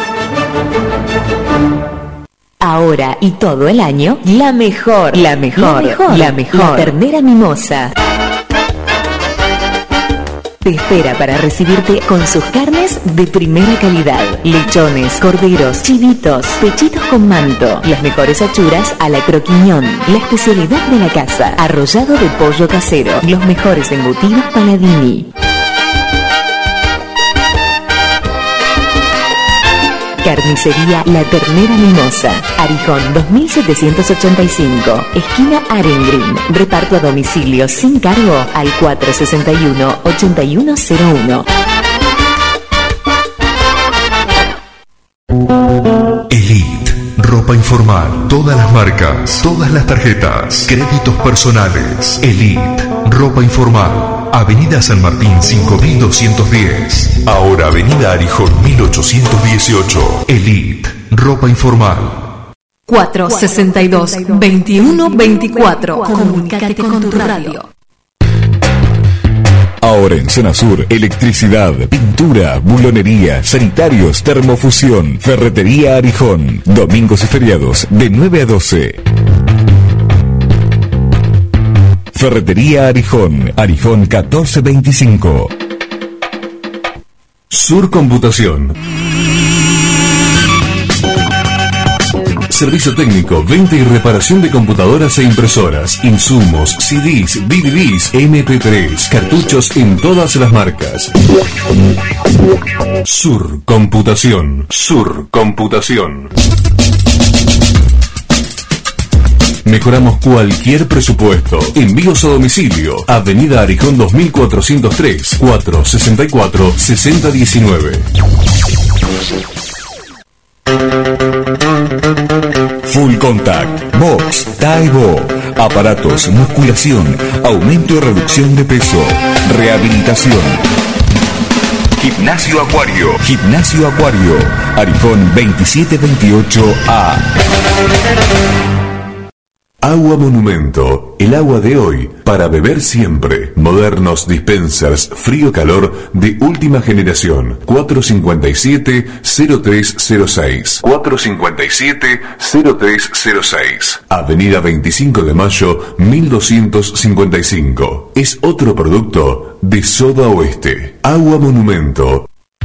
Ahora y todo el año, la mejor. La ternera mimosa te espera para recibirte con sus carnes de primera calidad. Lechones, corderos, chivitos, pechitos con manto, las mejores achuras a la croquiñón, la especialidad de la casa, arrollado de pollo casero, los mejores embutidos Paladini. Carnicería La Ternera Mimosa, Arijón 2785, esquina Arengrin. Reparto a domicilio sin cargo al 461-8101. Elite, ropa informal, todas las marcas, todas las tarjetas, créditos personales. Elite, ropa informal. Avenida San Martín 5210. Ahora Avenida Arijón 1818. Elite, ropa informal. 462-2124. Comunícate con tu radio. Ahora en Zona Sur, electricidad, pintura, bulonería, sanitarios, termofusión, ferretería Arijón. Domingos y feriados de 9 a 12. Ferretería Arijón, Arijón 1425. Sur Computación. Servicio técnico, venta y reparación de computadoras e impresoras, insumos, CDs, DVDs, MP3, cartuchos en todas las marcas. Sur Computación. Sur Computación. Mejoramos cualquier presupuesto. Envíos a domicilio. Avenida Arijón 2403, 464-6019. Full Contact, Box, Taibo, aparatos, musculación, aumento y reducción de peso, rehabilitación. Gimnasio Acuario, Arijón 2728A. Agua Monumento, el agua de hoy, para beber siempre. Modernos dispensers frío-calor de última generación. 457-0306. 457-0306. Avenida 25 de Mayo, 1255. Es otro producto de Soda Oeste. Agua Monumento.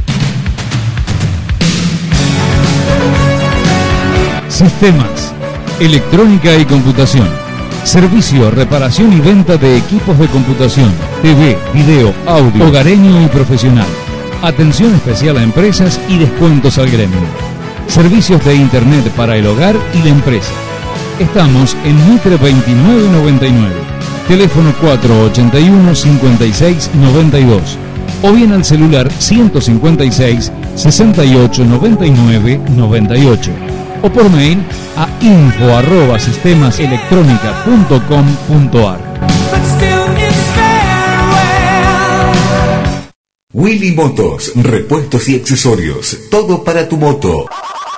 Sistemas, electrónica y computación. Servicio, reparación y venta de equipos de computación, TV, video, audio, hogareño y profesional. Atención especial a empresas y descuentos al gremio. Servicios de internet para el hogar y la empresa. Estamos en Mitre 2999. Teléfono 481-5692. O bien al celular 156-6899-98. O por mail a info@sistemaselectronica.com.ar. Willy Motos, repuestos y accesorios, todo para tu moto.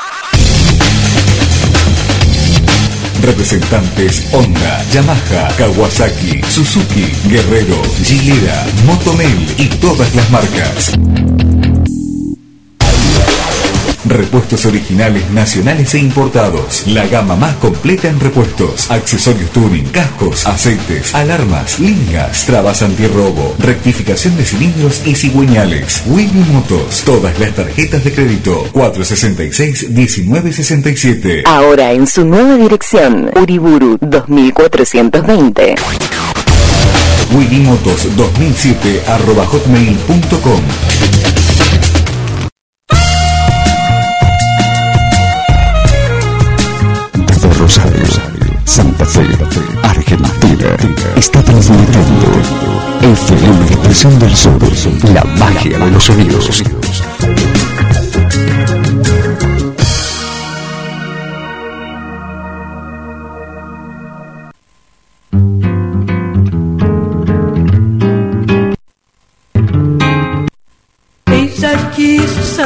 Representantes Honda, Yamaha, Kawasaki, Suzuki, Guerrero, Gilera, Motomel y todas las marcas. Repuestos originales nacionales e importados. La gama más completa en repuestos. Accesorios tuning, cascos, aceites, alarmas, lingas, trabas antirrobo, rectificación de cilindros y cigüeñales. Willy Motos. Todas las tarjetas de crédito. 466-1967. Ahora en su nueva dirección. Uriburu 2420. Willy Motos 2007@hotmail.com. Rosario, Santa Fe, Argentina, está transmitiendo FM Expresión del Sur, la magia de los sonidos.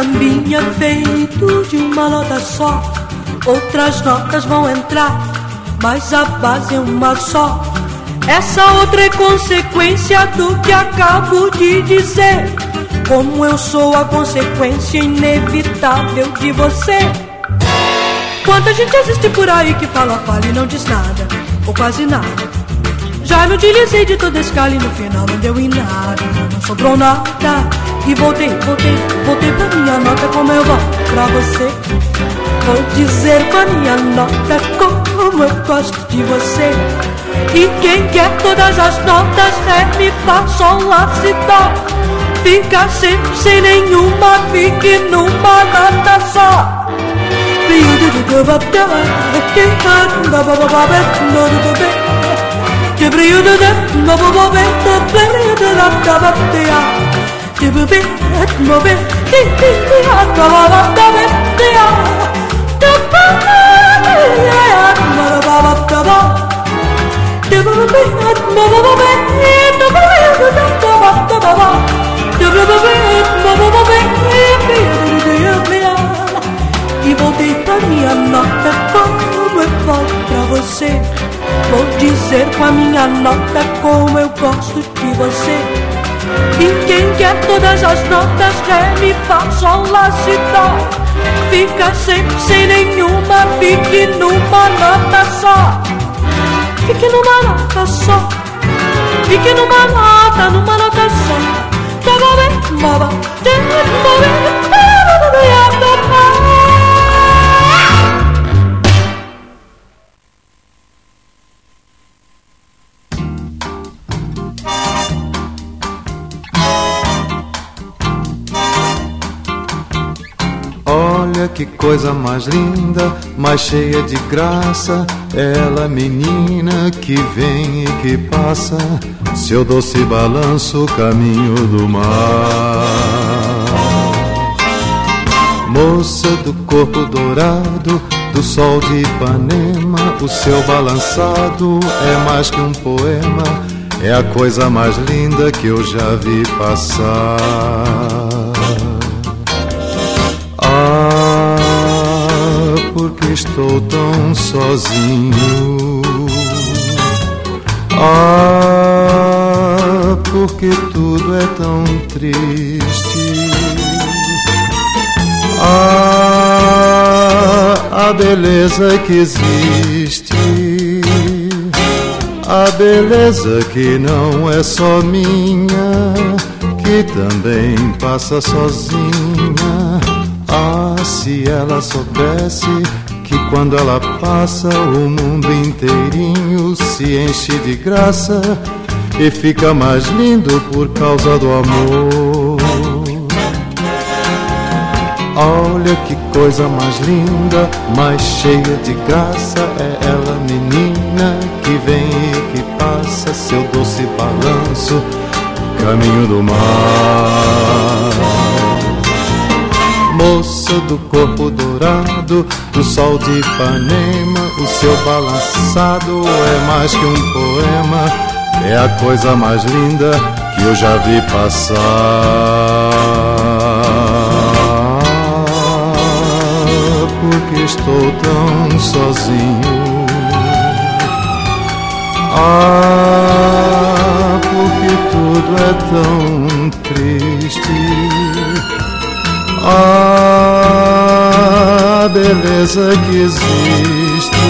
sambinha feito de uma nota só. Outras notas vão entrar, mas a base é uma só. Essa outra é consequência do que acabo de dizer. Como eu sou a consequência inevitável de você. Quanta gente existe por aí que fala e não diz nada, ou quase nada. Já me utilizei de toda escala e no final não deu em nada, não sobrou nada. E voltei pra minha nota como eu volto pra você. Vou dizer com a minha nota como eu gosto de você. E quem quer todas as notas, ré, mi, fá, sol, lá, si, dó, fica sempre sem nenhuma, fique numa nota só. E voltei pra minha nota como eu volto pra você. Vou dizer com a minha nota como eu gosto de você. E quem quer todas as notas, ré, mi, fá, sol, lá, si, dó, fica sempre sem nenhuma, fique numa nota só. Fique numa nota só. Fique numa nota só. Olha que coisa mais linda, mais cheia de graça, ela menina que vem e que passa, seu doce balanço, caminho do mar. Moça do corpo dourado, do sol de Ipanema, o seu balançado é mais que um poema, é a coisa mais linda que eu já vi passar. Porque estou tão sozinho. Porque tudo é tão triste. A beleza que existe, a beleza que não é só minha, que também passa sozinha. Se ela soubesse que quando ela passa o mundo inteirinho se enche de graça e fica mais lindo por causa do amor. Olha que coisa mais linda, mais cheia de graça, é ela menina que vem e que passa, seu doce balanço, caminho do mar. Moça do corpo dourado, do sol de Ipanema, o seu balançado é mais que um poema, é a coisa mais linda que eu já vi passar. Porque estou tão sozinho. Porque tudo é tão triste. A beleza que existe,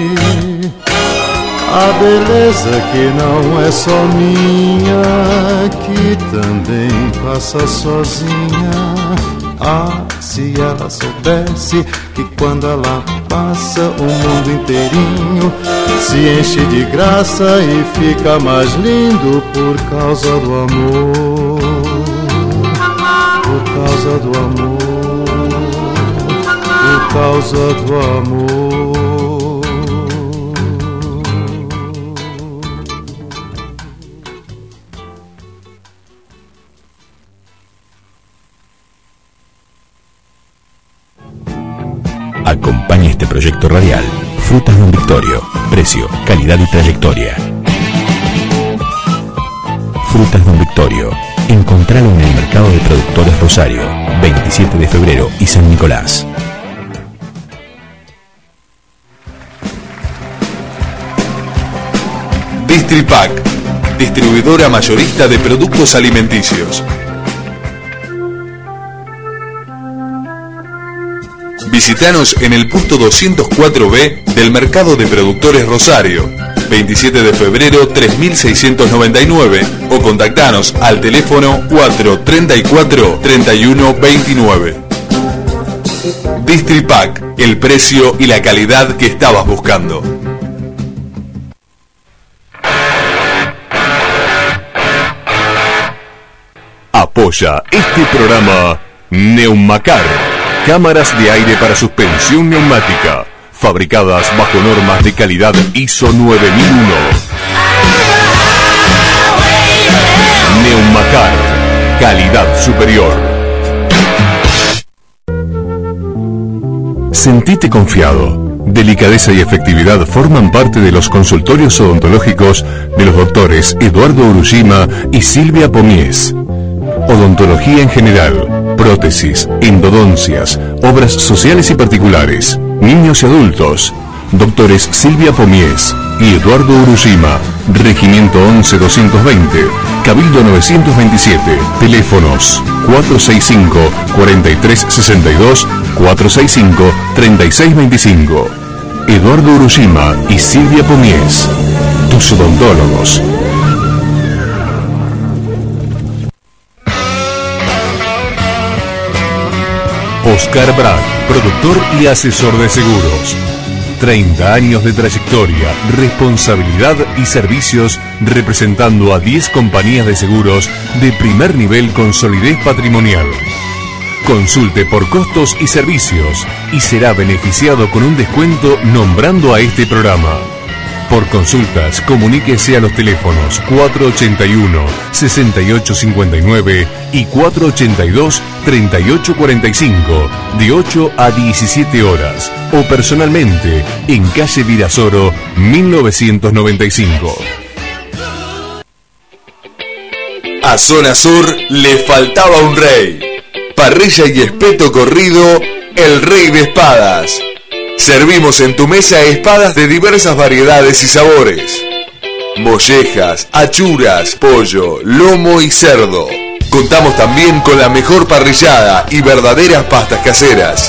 a beleza que não é só minha, que também passa sozinha. Se ela soubesse que quando ela passa o mundo inteirinho se enche de graça e fica mais lindo por causa do amor. Por causa do amor, por causa do amor. Acompaña este proyecto radial Frutas Don Victorio. Precio, calidad y trayectoria. Frutas Don Victorio. Encontralo en el Mercado de Productores Rosario, 27 de febrero y San Nicolás. Distripac, distribuidora mayorista de productos alimenticios. Visítanos en el punto 204B del Mercado de Productores Rosario, 27 de febrero 3699, o contactanos al teléfono 434-3129. Distripac, el precio y la calidad que estabas buscando. Apoya este programa Neumacar, cámaras de aire para suspensión neumática, fabricadas bajo normas de calidad ISO 9001. Neumacar, calidad superior. Sentite confiado. Delicadeza y efectividad forman parte de los consultorios odontológicos de los doctores Eduardo Urushima y Silvia Pomies. Odontología en general, prótesis, endodoncias, obras sociales y particulares, niños y adultos. Doctores Silvia Pomies y Eduardo Urushima, Regimiento 11220, Cabildo 927, teléfonos 465-4362, 465-3625. Eduardo Urushima y Silvia Pomies, tus odontólogos. Oscar Brad, productor y asesor de seguros. 30 años de trayectoria, responsabilidad y servicios representando a 10 compañías de seguros de primer nivel con solidez patrimonial. Consulte por costos y servicios y será beneficiado con un descuento nombrando a este programa. Por consultas, comuníquese a los teléfonos 481-6859 y 482-3845 de 8 a 17 horas o personalmente en calle Virasoro 1995. A Zona Sur le faltaba un rey. Parrilla y espeto corrido, el Rey de Espadas. Servimos en tu mesa espadas de diversas variedades y sabores. Mollejas, achuras, pollo, lomo y cerdo. Contamos también con la mejor parrillada y verdaderas pastas caseras.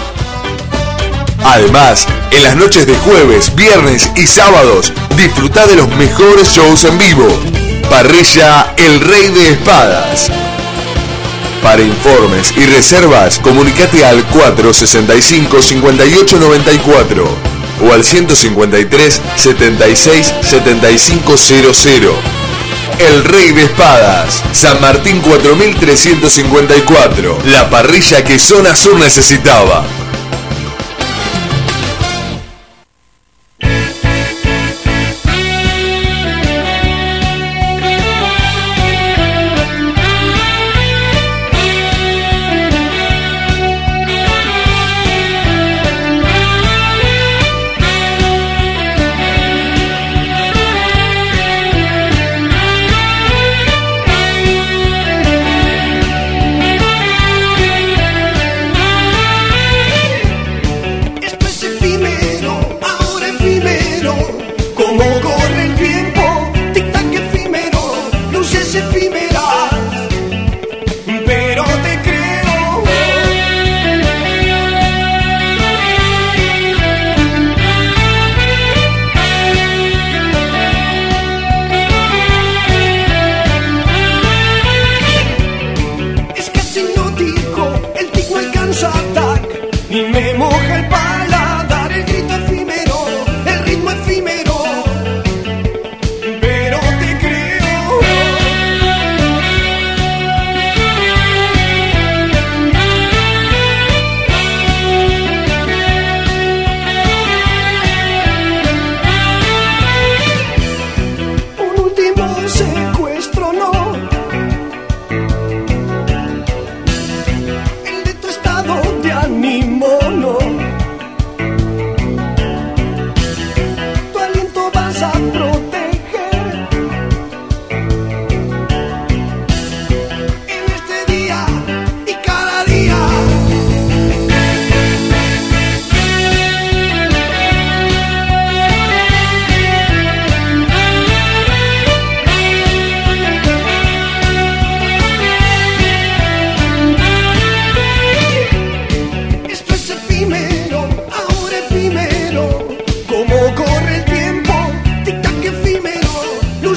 Además, en las noches de jueves, viernes y sábados, disfruta de los mejores shows en vivo. Parrilla El Rey de Espadas. Para informes y reservas, comunicate al 465-5894 o al 153-76-7500. El Rey de Espadas, San Martín 4354, la parrilla que Zona Sur necesitaba.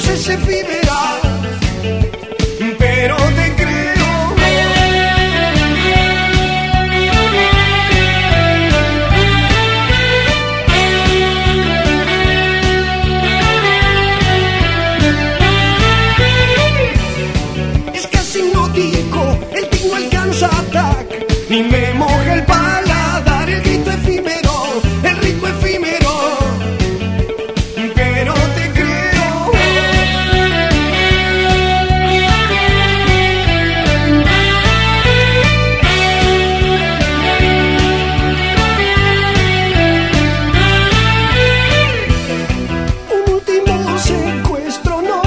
es efímera, pero te creo. Es casi hipnótico, el tic no alcanza ataque, ni me moja el paladar, el grito efímero, el ritmo efímero, pero te creo. Un último secuestro, no.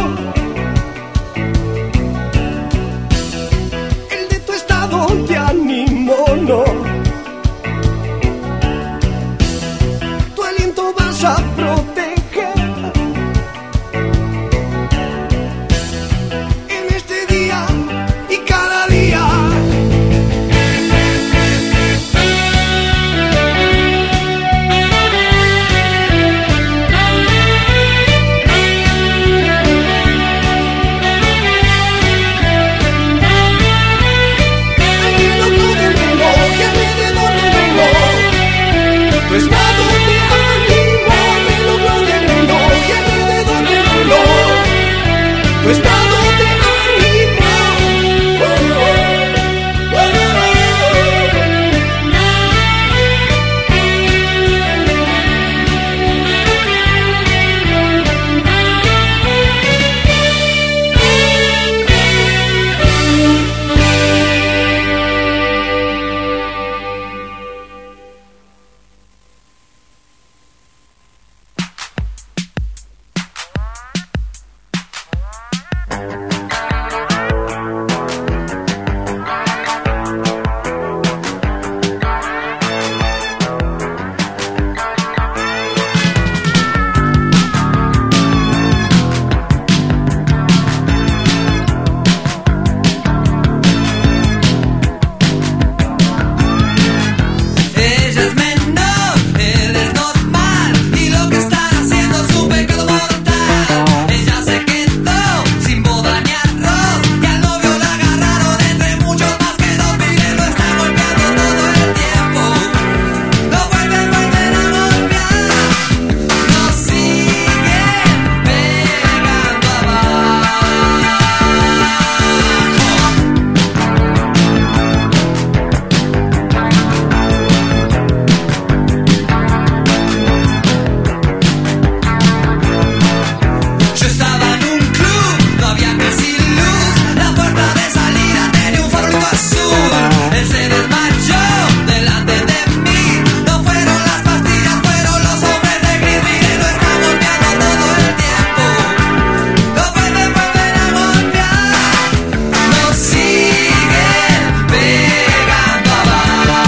El de tu estado de ánimo, no. Tu aliento vas a proteger en este día y cada día. Alrededor del reloj, alrededor del reloj, tu estado de ánimo, alrededor del reloj, alrededor del reloj, tu estado de ánimo. Ella es menor, él es normal, y lo que están haciendo es un pecado mortal. Ella se quedó sin boda ni arroz, y al novio la agarraron entre muchos más que dos. Miren, lo están golpeando todo el tiempo, lo vuelven a golpear, nos siguen pegando abajo. Yo estaba en un club, no había casi luz, la puerta de salida tenía un farolito azul. Él se desmayó delante de mí, no fueron las pastillas, fueron los hombres de gris. Miren, lo están golpeando todo el tiempo, lo vuelven a golpear, nos siguen pegando abajo.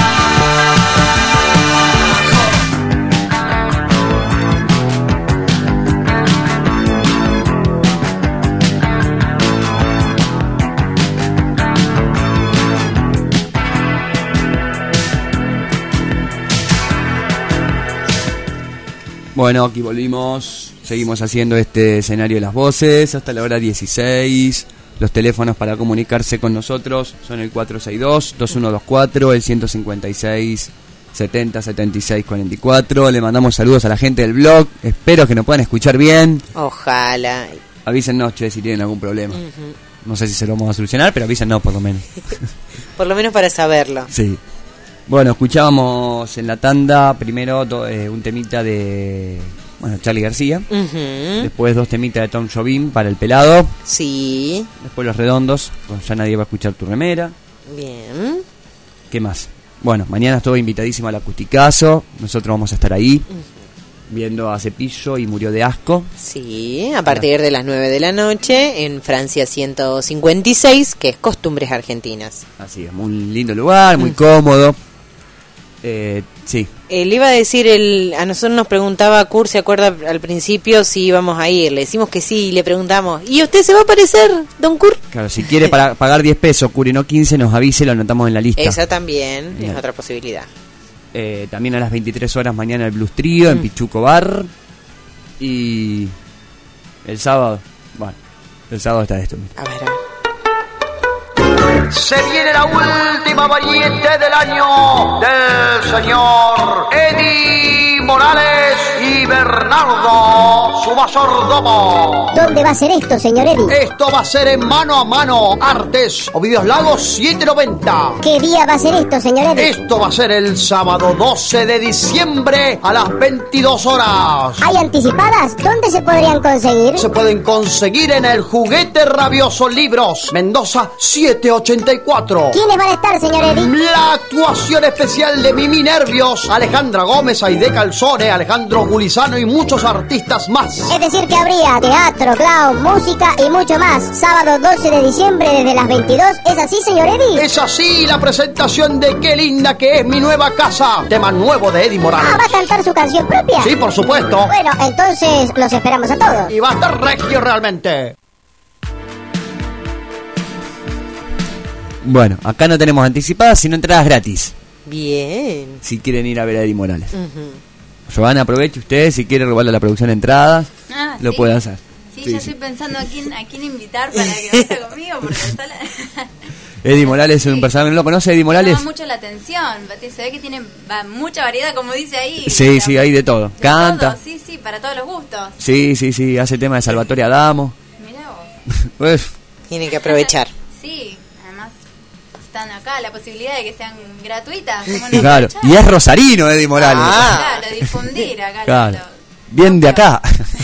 Bueno, aquí volvimos. Seguimos haciendo este escenario de las voces hasta la hora 16. Los teléfonos para comunicarse con nosotros son el 462-2124, el 156 70 76 44. Le mandamos saludos a la gente del blog. Espero que nos puedan escuchar bien. Ojalá. Avísennos, che, si tienen algún problema. No sé si se lo vamos a solucionar, pero avísennos por lo menos. Por lo menos para saberlo. Sí. Bueno, escuchábamos en la tanda primero un temita de Charly García. Después 2 temitas de Tom Jobim para el pelado. Sí. Después Los Redondos, ya nadie va a escuchar tu remera. Bien. ¿Qué más? Bueno, mañana estuvo invitadísimo al Acusticazo. Nosotros vamos a estar ahí viendo a Cepillo y Murió de Asco. Sí, a partir de las 9 de la noche en Francia 156, que es Costumbres Argentinas. Así es, muy lindo lugar, muy cómodo. Sí. Le iba a decir, a nosotros nos preguntaba Kurt, ¿se acuerda al principio si íbamos a ir? Le decimos que sí y le preguntamos, ¿y usted se va a aparecer, don Kurt? Claro, si quiere pagar 10 pesos, Kurt, y no 15, nos avise, lo anotamos en la lista. Esa también es otra posibilidad. También a las 23 horas mañana el Blues Trio en Pichuco Bar. Y el sábado Bueno, el sábado está esto. A ver. Se viene la última variante del año del señor Eddie Morales y Bernardo su mayordomo. ¿Dónde va a ser esto, señor Eddie? Esto va a ser en Mano a Mano Artes, Ovidios Lagos 790. ¿Qué día va a ser esto, señor Eddie? Esto va a ser el sábado 12 de diciembre a las 22 horas. ¿Hay anticipadas? ¿Dónde se podrían conseguir? Se pueden conseguir en el Juguete Rabioso Libros, Mendoza 784. ¿Quiénes van a estar, señor Eddie? La actuación especial de Mimi Nervios, Alejandra Gómez, Aide Calzone, Alejandro Gulizano y muchos artistas más. Es decir que habría teatro, clown, música y mucho más. Sábado 12 de diciembre desde las 22. ¿Es así, señor Eddie? Es así la presentación de Qué linda que es mi nueva casa, tema nuevo de Eddie Morales. ¿Va a cantar su canción propia? Sí, por supuesto. Bueno, entonces los esperamos a todos. Y va a estar regio realmente. Bueno, acá no tenemos anticipadas, sino entradas gratis. Bien. Si quieren ir a ver a Eddie Morales. Giovanna, aproveche usted, si quiere robarle a la producción entradas, lo sí. puede hacer. Sí, ya estoy pensando a quién invitar para que vaya conmigo, porque está Eddie Morales es un personaje, ¿no lo conoce Eddie Morales? llama mucho la atención, se ve que tiene mucha variedad, como dice ahí. Sí, sí, hay de todo. Canta. Todo, sí, para todos los gustos. Sí, hace tema de Salvatore Adamo. Mirá vos. Pues, Tienen que aprovechar. Sí, además están acá, la posibilidad de que sean gratuitas. ¿Cómo no claro, aprovechar? y es rosarino Eddie Morales. Claro, difundir acá. Claro. Bien de acá.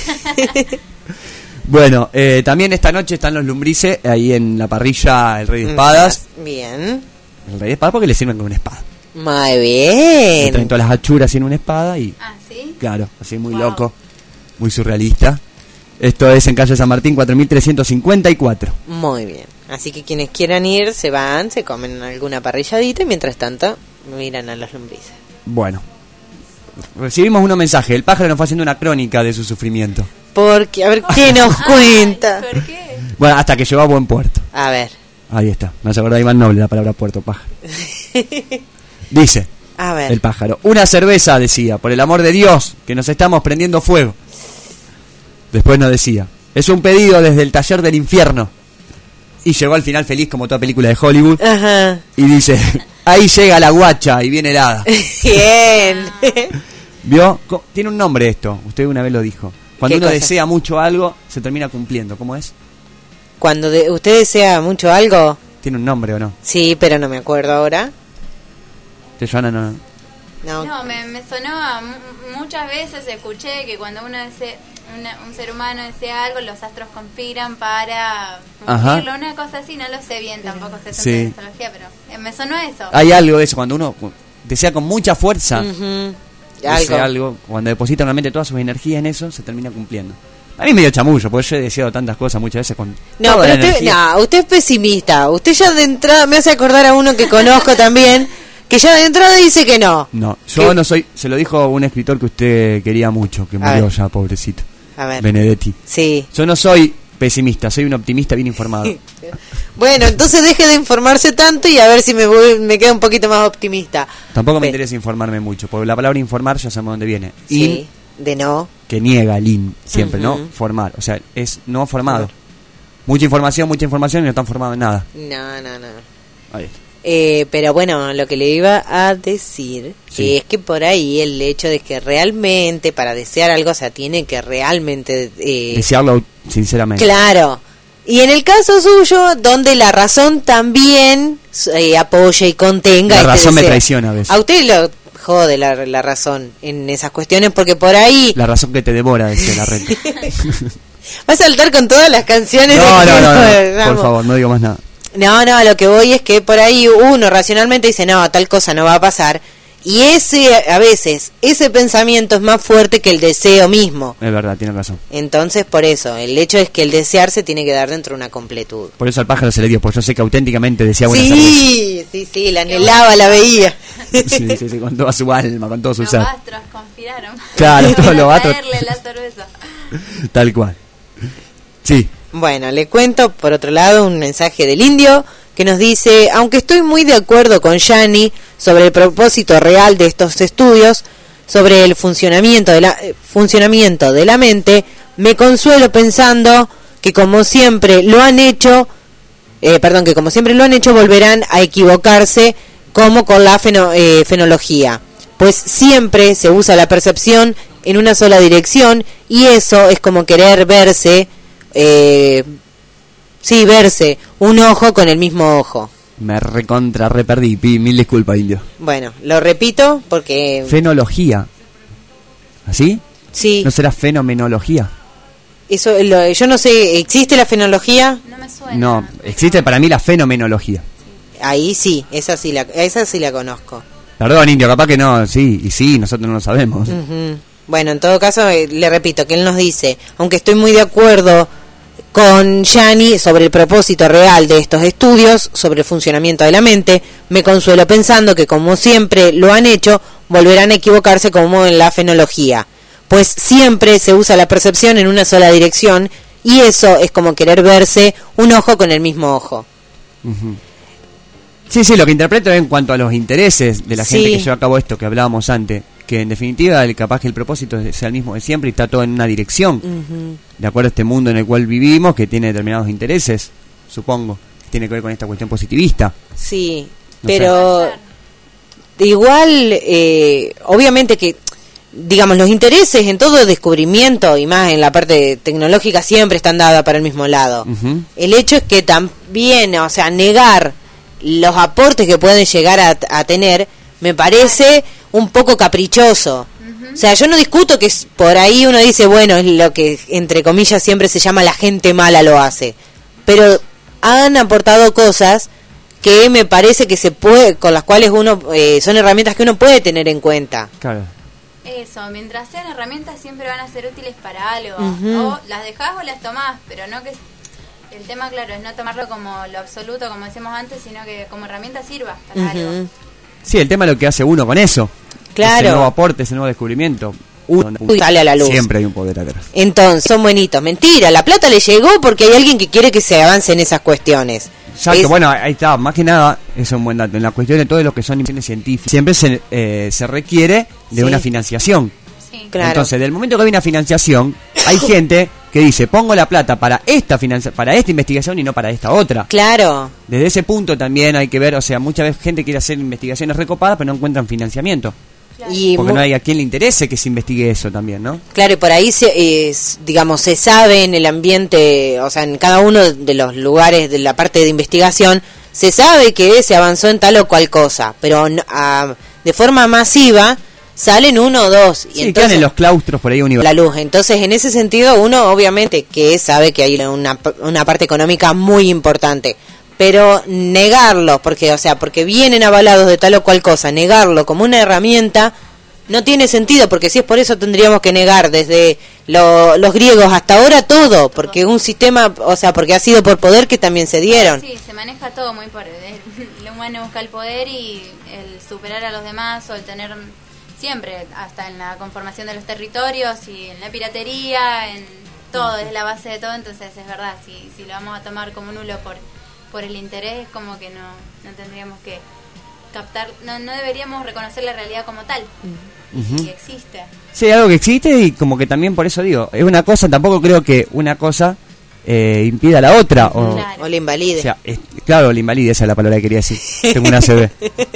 Bueno, también esta noche están los lumbrices ahí en la parrilla El Rey de Espadas. Bien. El Rey de Espadas porque le sirven con una espada. Muy Le bien. traen todas las achuras en una espada y... Ah, ¿sí? Claro, así muy loco, muy surrealista. Esto es en calle San Martín 4354. Muy bien. Así que quienes quieran ir, se van, se comen alguna parrilladita y mientras tanto miran a los lombrices. Bueno, recibimos unos mensajes. El pájaro nos fue haciendo una crónica de su sufrimiento. Porque, a ver, ¿qué nos cuenta? ¿Por qué? Bueno, hasta que llegó a buen puerto. A ver. Ahí está. No se acuerda de Iván Noble la palabra puerto, pájaro. Dice A ver. el pájaro: una cerveza, decía, por el amor de Dios, que nos estamos prendiendo fuego. Después nos decía: es un pedido desde el taller del infierno. Y llegó al final feliz como toda película de Hollywood. Ajá. Y dice: ahí llega la guacha y viene helada. Bien. ¿Vio? Tiene un nombre esto. Usted una vez lo dijo. Cuando ¿Qué uno cosa? desea mucho algo, se termina cumpliendo. ¿Cómo es? Cuando usted desea mucho algo, ¿Tiene un nombre o no? sí, pero no me acuerdo ahora. Usted, Joana, no. No, me sonó muchas veces escuché que cuando uno desea, un ser humano desea algo, los astros conspiran para cumplirlo, una cosa así, no lo sé bien, tampoco sé tanto de astrología, pero me sonó eso. Hay algo de eso, cuando uno desea con mucha fuerza, Algo. algo, cuando deposita realmente toda su energía en eso, se termina cumpliendo. A mí es medio chamullo, porque yo he deseado tantas cosas muchas veces con No, toda pero la usted, energía. usted es pesimista. Usted ya de entrada me hace acordar a uno que conozco también, que ya de entrada dice que no. No, yo no soy, se lo dijo un escritor que usted quería mucho, que murió ver. ya, pobrecito. A ver. Benedetti. Sí. Yo no soy pesimista, soy un optimista bien informado. Bueno, entonces deje de informarse tanto y a ver si me queda un poquito más optimista. Tampoco me interesa informarme mucho, porque la palabra informar ya sabemos dónde viene. Sí, de no. Que niega el in, siempre, ¿no? Ujú. Formar, o sea, es no formado. Mucha información y no están formados en nada. No. Ahí está. Pero bueno, lo que le iba a decir es que por ahí el hecho de que realmente para desear algo, o sea, tiene que realmente... Desearlo sinceramente. Claro. Y en el caso suyo, donde la razón también apoya y contenga... La este razón me deseo. traiciona a veces. A usted lo jode la razón en esas cuestiones porque por ahí... La razón que te devora, decía la renta. Va a saltar con todas las canciones. No, de por favor, no digo más nada. No, a lo que voy es que por ahí uno racionalmente dice, no, tal cosa no va a pasar. Y a veces, ese pensamiento es más fuerte que el deseo mismo. Es verdad, tiene razón. Entonces, por eso, el hecho es que el desear se tiene que dar dentro de una completud. Por eso al pájaro se le dio, porque yo sé que auténticamente deseaba una Sí, la anhelaba, la veía. cerveza. Sí, con toda su alma, con todo su Los ser. astros conspiraron. Claro, todos los astros. Traerle la cerveza. Tal cual. Sí. Bueno, le cuento, por otro lado, un mensaje del indio que nos dice, aunque estoy muy de acuerdo con Yani sobre el propósito real de estos estudios, sobre el funcionamiento de la mente, me consuelo pensando que como siempre lo han hecho, volverán a equivocarse como con la fenología, pues siempre se usa la percepción en una sola dirección y eso es como querer verse un ojo con el mismo ojo. Me reperdí, mil disculpas, Indio. Bueno, lo repito porque... Fenología. ¿Así? Sí. ¿No será fenomenología? Eso, yo no sé, ¿existe la fenología? No me suena. No, existe para mí la fenomenología. Ahí sí, esa sí la conozco. Perdón, Indio, capaz que no, sí, nosotros no lo sabemos. Uh-huh. Bueno, en todo caso, le repito que él nos dice, aunque estoy muy de acuerdo con Gianni sobre el propósito real de estos estudios, sobre el funcionamiento de la mente, me consuelo pensando que como siempre lo han hecho, volverán a equivocarse como en la fenología, pues siempre se usa la percepción en una sola dirección y eso es como querer verse un ojo con el mismo ojo. Uh-huh. Sí, lo que interpreto en cuanto a los intereses de la gente que lleva a cabo esto que hablábamos antes, que en definitiva capaz que el propósito sea el mismo de siempre y está todo en una dirección, de acuerdo a este mundo en el cual vivimos, que tiene determinados intereses, supongo, que tiene que ver con esta cuestión positivista. Sí, pero igual, obviamente que, digamos, los intereses en todo descubrimiento y más en la parte tecnológica siempre están dados para el mismo lado. Uh-huh. El hecho es que también, o sea, negar los aportes que pueden llegar a tener me parece un poco caprichoso. O sea, yo no discuto que por ahí uno dice, bueno, es lo que entre comillas siempre se llama la gente mala lo hace, pero han aportado cosas que me parece que se puede, con las cuales uno son herramientas que uno puede tener en cuenta. Claro. Eso, mientras sean herramientas siempre van a ser útiles para algo. Uh-huh. O las dejás o las tomás, pero no que... El tema, claro, es no tomarlo como lo absoluto, como decíamos antes, sino que como herramienta sirva para algo. Sí, el tema es lo que hace uno con eso. Claro. Ese nuevo aporte, ese nuevo descubrimiento. Sale a la luz. Siempre hay un poder atrás. Entonces, son buenitos. Mentira, la plata le llegó porque hay alguien que quiere que se avance en esas cuestiones. Exacto, bueno, ahí está. Más que nada, eso es un buen dato. En la cuestión de todo lo que son investigaciones científicas, siempre se requiere de una financiación. Sí. Claro. Entonces, del momento que hay una financiación, hay gente que dice, pongo la plata para esta investigación y no para esta otra. Claro. Desde ese punto también hay que ver, o sea, muchas veces gente quiere hacer investigaciones recopadas, pero no encuentran financiamiento. Claro. Porque no hay a quien le interese que se investigue eso también, ¿no? Claro, y por ahí se sabe en el ambiente, o sea, en cada uno de los lugares de la parte de investigación, se sabe que se avanzó en tal o cual cosa, pero de forma masiva salen uno o dos. Y sí, entonces quedan en los claustros por ahí la luz. Entonces, en ese sentido, uno obviamente que sabe que hay una parte económica muy importante, pero negarlo, porque vienen avalados de tal o cual cosa, negarlo como una herramienta no tiene sentido, porque si es por eso tendríamos que negar desde los griegos hasta ahora todo, porque un sistema, o sea, porque ha sido por poder que también se dieron. Sí, se maneja todo muy por... El humano busca el poder y el superar a los demás o el tener... Siempre, hasta en la conformación de los territorios y en la piratería, en todo, es la base de todo. Entonces es verdad, si lo vamos a tomar como nulo por el interés, como que no tendríamos que captar, no deberíamos reconocer la realidad como tal. Uh-huh. Y existe. Sí, algo que existe y como que también por eso digo, es una cosa, tampoco creo que una cosa impida la otra o la invalide. O sea, claro, la invalide, esa es la palabra que quería decir. Tengo una CB.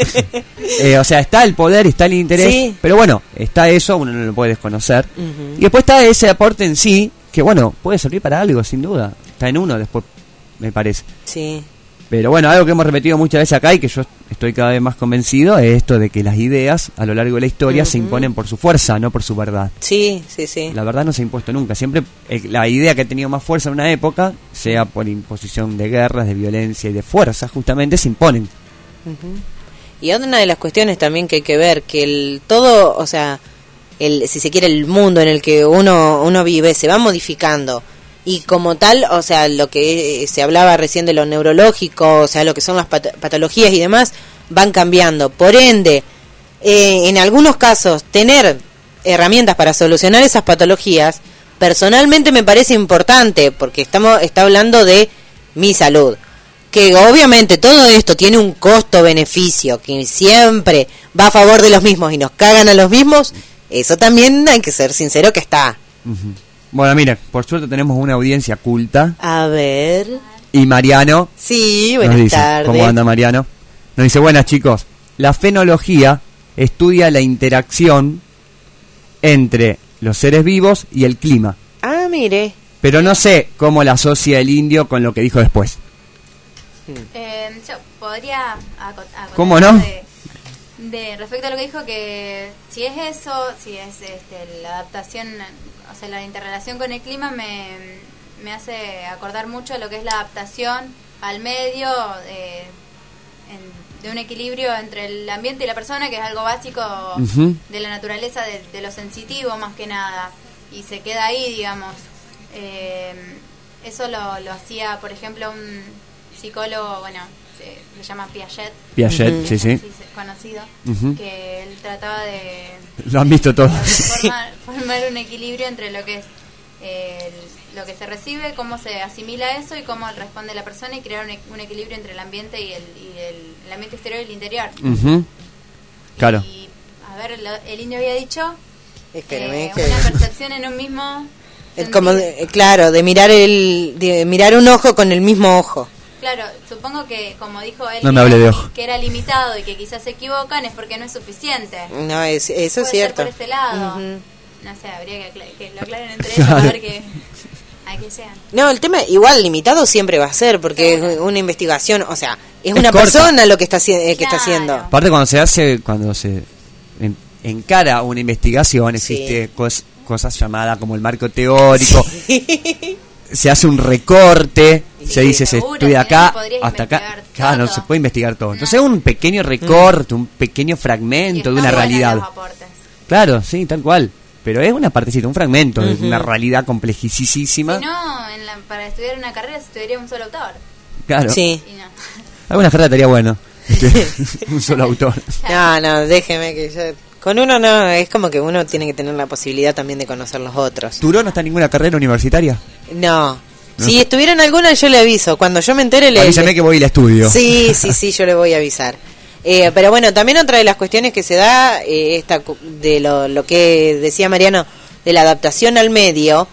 O sea, está el poder, está el interés, pero bueno, está eso, uno no lo puede desconocer. Uh-huh. Y después está ese aporte en sí, que bueno, puede servir para algo, sin duda. Está en uno después, me parece. Sí. Pero bueno, algo que hemos repetido muchas veces acá y que yo estoy cada vez más convencido es esto de que las ideas a lo largo de la historia se imponen por su fuerza, no por su verdad. Sí. La verdad no se ha impuesto nunca. Siempre la idea que ha tenido más fuerza en una época, sea por imposición de guerras, de violencia y de fuerza, justamente se imponen. Y otra de las cuestiones también que hay que ver, que todo, o sea, si se quiere, el mundo en el que uno vive se va modificando. Y como tal, o sea, lo que se hablaba recién de lo neurológico, o sea, lo que son las patologías y demás, van cambiando. Por ende, en algunos casos, tener herramientas para solucionar esas patologías, personalmente me parece importante, porque está hablando de mi salud. Que obviamente todo esto tiene un costo-beneficio, que siempre va a favor de los mismos y nos cagan a los mismos, eso también hay que ser sincero que está. Bueno, mira, por suerte tenemos una audiencia culta. A ver. Y Mariano. Sí, nos buenas dice, tardes. ¿cómo anda Mariano? Nos dice, buenas chicos, la fenología estudia la interacción entre los seres vivos y el clima. Ah, mire. Pero no sé cómo la asocia el indio con lo que dijo después. Yo podría acotar ¿Cómo no? de respecto a lo que dijo, que si es eso, si es la adaptación, o sea, la interrelación con el clima, me hace acordar mucho lo que es la adaptación al medio, de un equilibrio entre el ambiente y la persona, que es algo básico de la naturaleza, de lo sensitivo más que nada, y se queda ahí, digamos. Eso lo hacía, por ejemplo, un psicólogo, bueno, se llama Piaget. Piaget, sí. Conocido, que él trataba de... Lo han visto todos. Formar un equilibrio entre lo que es lo que se recibe, cómo se asimila eso y cómo responde la persona, y crear un equilibrio entre el ambiente y el ambiente exterior y el interior. Claro. Y, a ver, el indio había dicho una percepción en un mismo es como claro, de mirar un ojo con el mismo ojo. Claro, supongo que, como dijo él, no me hable de ojo, que era limitado y que quizás se equivocan, es porque no es suficiente. No, eso es cierto. Por ese lado. No sé, habría que lo aclaren entre ellos, a ver que sean. No, el tema igual limitado siempre va a ser, porque es una investigación, o sea, es una corta. Persona lo que está haciendo. Aparte, cuando se encara una investigación, existe cosas llamadas como el marco teórico. Se hace un recorte, se dice, se estudia acá hasta acá. Claro, no se puede investigar todo. Entonces es un pequeño recorte, un pequeño fragmento de una realidad. Claro, sí, tal cual. Pero es una partecita, un fragmento de una realidad complejísima. Si no, para estudiar una carrera se estudiaría un solo autor. Claro. Sí. Y no. Alguna carrera estaría bueno. Un solo autor. No, déjeme que yo... Con uno no, es como que uno tiene que tener la posibilidad también de conocer los otros. ¿Turó no está en ninguna carrera universitaria? No. Si estuviera en alguna, yo le aviso. Cuando yo me entere, avísame que voy y la estudio. Sí, yo le voy a avisar. Pero bueno, también otra de las cuestiones que se da, de lo que decía Mariano, de la adaptación al medio,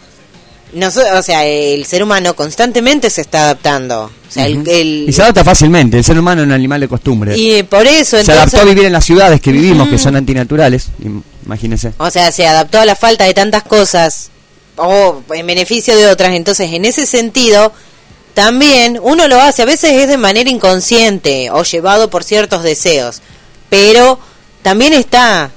o sea, el ser humano constantemente se está adaptando. O sea, y se adapta fácilmente, el ser humano es un animal de costumbre. Y por eso se adaptó a vivir en las ciudades que vivimos, que son antinaturales, imagínense. O sea, se adaptó a la falta de tantas cosas, o en beneficio de otras. Entonces, en ese sentido, también uno lo hace, a veces es de manera inconsciente o llevado por ciertos deseos, pero también está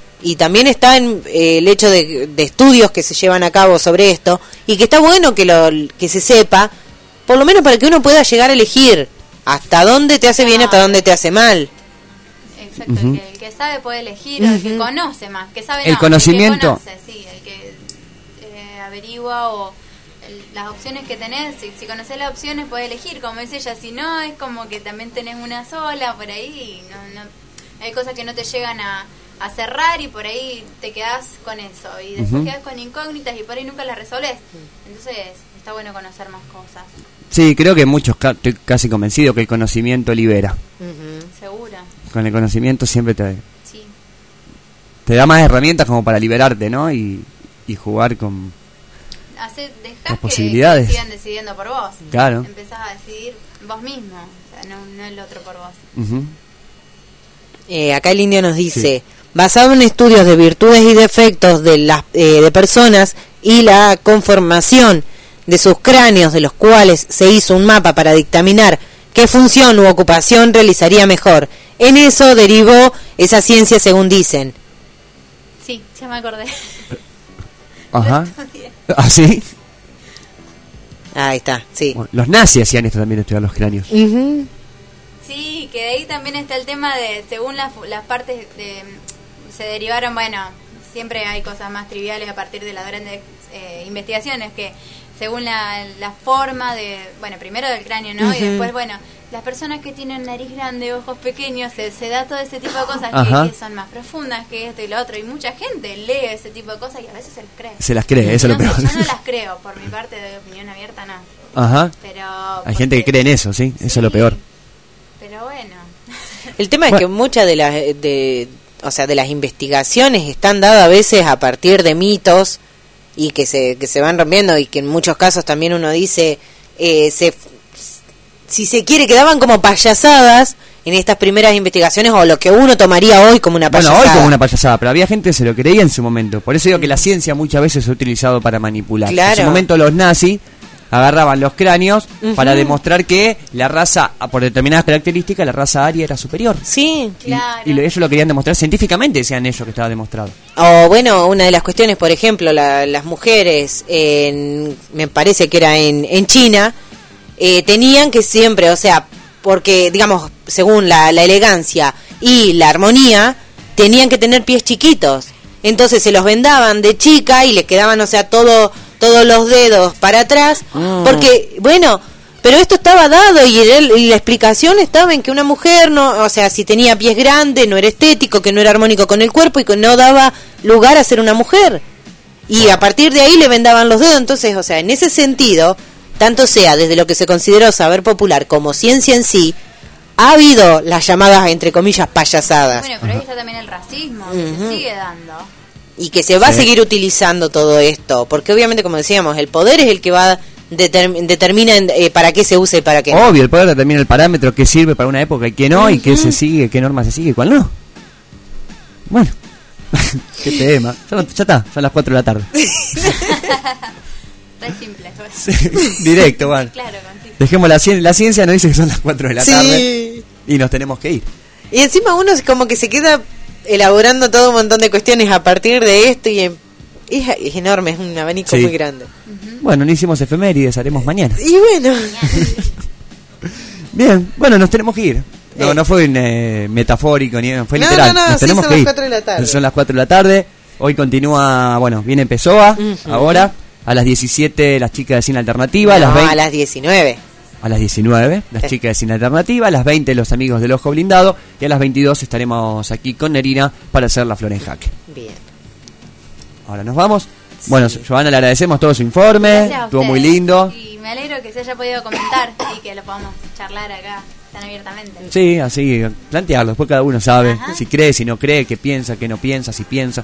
en el hecho de estudios que se llevan a cabo sobre esto, y que está bueno que se sepa, por lo menos para que uno pueda llegar a elegir hasta dónde te hace bien, hasta dónde te hace mal. Exacto, el que sabe puede elegir, el que conoce más, que sabe el conocimiento. El que conoce, sí, el que averigua o las opciones que tenés, si conocés las opciones podés elegir, como dice ella, si no es como que también tenés una sola por ahí, hay cosas que no te llegan a cerrar y por ahí te quedás con eso y después quedás con incógnitas y por ahí nunca las resolés. Entonces está bueno conocer más cosas. Sí, creo que estoy casi convencido que el conocimiento libera. Segura. Con el conocimiento siempre te da más herramientas como para liberarte, ¿no? Y jugar con dejás posibilidades. Que sigan decidiendo por vos. Claro. Empezás a decidir vos mismo, o sea, no el otro por vos. Acá el indio nos dice, basado en estudios de virtudes y defectos de personas y la conformación de sus cráneos, de los cuales se hizo un mapa para dictaminar qué función u ocupación realizaría mejor. En eso derivó esa ciencia, según dicen. Sí, ya me acordé. Ajá. ¿Ah, sí? Ahí está, sí. Bueno, los nazis hacían esto también, estudiar los cráneos. Sí, que de ahí también está el tema de, según las partes se derivaron, bueno, siempre hay cosas más triviales a partir de las grandes investigaciones, que según la forma de, bueno, primero del cráneo, ¿no? Y después, bueno, las personas que tienen nariz grande, ojos pequeños, se da todo ese tipo de cosas que son más profundas que esto y lo otro, y mucha gente lee ese tipo de cosas y a veces se las cree. Se las cree, eso es lo peor. Yo no las creo, por mi parte, de opinión abierta, no. Ajá. Pero hay gente que cree en eso, ¿sí? Eso es lo peor. Pero bueno. El tema es que muchas de las investigaciones están dadas a veces a partir de mitos y que se van rompiendo, y que en muchos casos también uno dice, si se quiere, quedaban como payasadas en estas primeras investigaciones, o lo que uno tomaría hoy como una payasada. Bueno, hoy como una payasada, pero había gente que se lo creía en su momento. Por eso digo que la ciencia muchas veces se ha utilizado para manipular. Claro. En su momento los nazis agarraban los cráneos para demostrar que la raza, por determinadas características, la raza aria era superior. Sí, claro. Y ellos lo querían demostrar científicamente, decían ellos que estaba demostrado. O bueno, una de las cuestiones, por ejemplo, las mujeres, me parece que era en China, tenían que siempre, o sea, porque, digamos, según la elegancia y la armonía, tenían que tener pies chiquitos. Entonces se los vendaban de chica y les quedaban, o sea, todos los dedos para atrás, porque, bueno, pero esto estaba dado y la explicación estaba en que una mujer, no, o sea, si tenía pies grandes, no era estético, que no era armónico con el cuerpo y que no daba lugar a ser una mujer. Y a partir de ahí le vendaban los dedos. Entonces, o sea, en ese sentido, tanto sea desde lo que se consideró saber popular como ciencia en sí, ha habido las llamadas, entre comillas, payasadas. Bueno, pero ahí está también el racismo, que se sigue dando. Y que se va a seguir utilizando todo esto, porque obviamente, como decíamos, el poder es el que va determina para qué se usa y para qué no. Obvio, el poder determina el parámetro que sirve para una época y qué no, y qué se sigue, qué norma se sigue y cuál no. Bueno, qué tema. Ya está, son las 4 de la tarde. Re simple. Sí, directo, bueno. Claro, dejemos la ciencia nos dice que son las 4 de la tarde y nos tenemos que ir. Y encima uno es como que se queda elaborando todo un montón de cuestiones a partir de esto y es enorme, es un abanico muy grande. Bueno, no hicimos efemérides, haremos mañana. Y bueno. Bien, bueno, nos tenemos que ir. No fue metafórico, ni fue literal. Nos tenemos que ir. Son las 4 de la tarde. Son las 4 de la tarde. Hoy continúa, viene Pessoa, ahora. A las 17 las chicas de Cine Alternativa. A las 20, a las 19. A las 19 las chicas de Cine Alternativa. A las 20 los amigos del Ojo Blindado. Y a las 22 estaremos aquí con Nerina para hacer la Flor en Jaque. Bien. Ahora nos vamos. Bueno, Giovanna, le agradecemos todo su informe. Estuvo muy lindo. Y me alegro que se haya podido comentar y que lo podamos charlar acá tan abiertamente. Sí, así, plantearlo. Después cada uno sabe si cree, si no cree, qué piensa, qué no piensa, si piensa.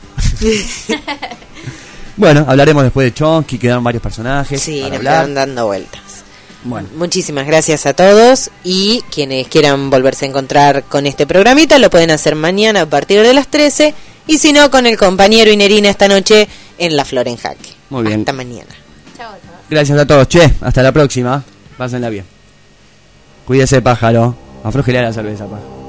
Bueno, hablaremos después de Chomsky, quedaron varios personajes. Sí, nos hablar. quedaron dando vueltas. Bueno. Muchísimas gracias a todos, y quienes quieran volverse a encontrar con este programita lo pueden hacer mañana a partir de las 13, y si no, con el compañero y Nerina esta noche en La Flor en Jaque. Muy bien. Hasta mañana. Chao a todos. Gracias a todos, che, hasta la próxima. Pásenla bien. Cuídese, pájaro. Aflójele a la cerveza, pájaro.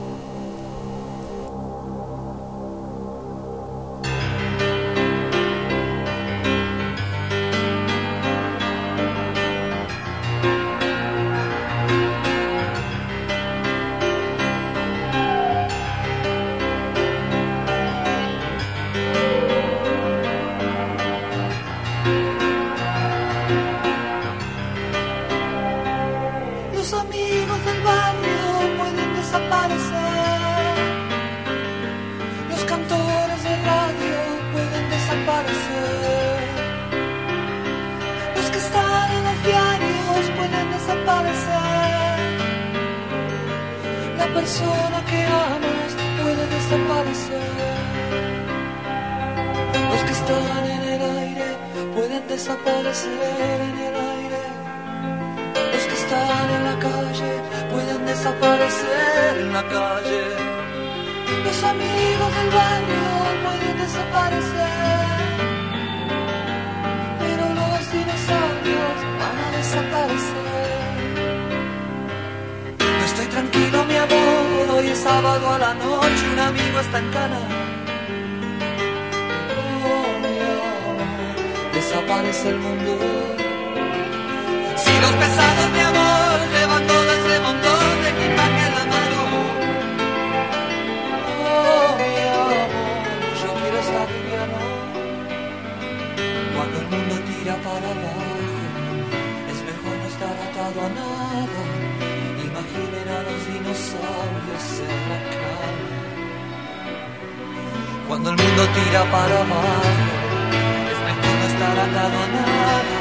Los amigos del barrio pueden desaparecer. Los cantores de radio pueden desaparecer. Los que están en los diarios pueden desaparecer. La persona que amas puede desaparecer. Los que están en el aire pueden desaparecer en el aire. Los que están en la calle pueden desaparecer en la calle. Los amigos del barrio pueden desaparecer, pero los dinosaurios van a desaparecer. No estoy tranquilo, mi amor, hoy es sábado a la noche, un amigo está en cana. Oh, mi amor, desaparece el mundo. Si los pesados, mi amor, llevan todo ese montón de equipaje en la mano. Oh, mi amor, yo quiero estar liviano. Cuando el mundo tira para abajo, es mejor no estar atado a nada. Imaginen a los dinosaurios en la cama. Cuando el mundo tira para abajo, es mejor no estar atado a nada.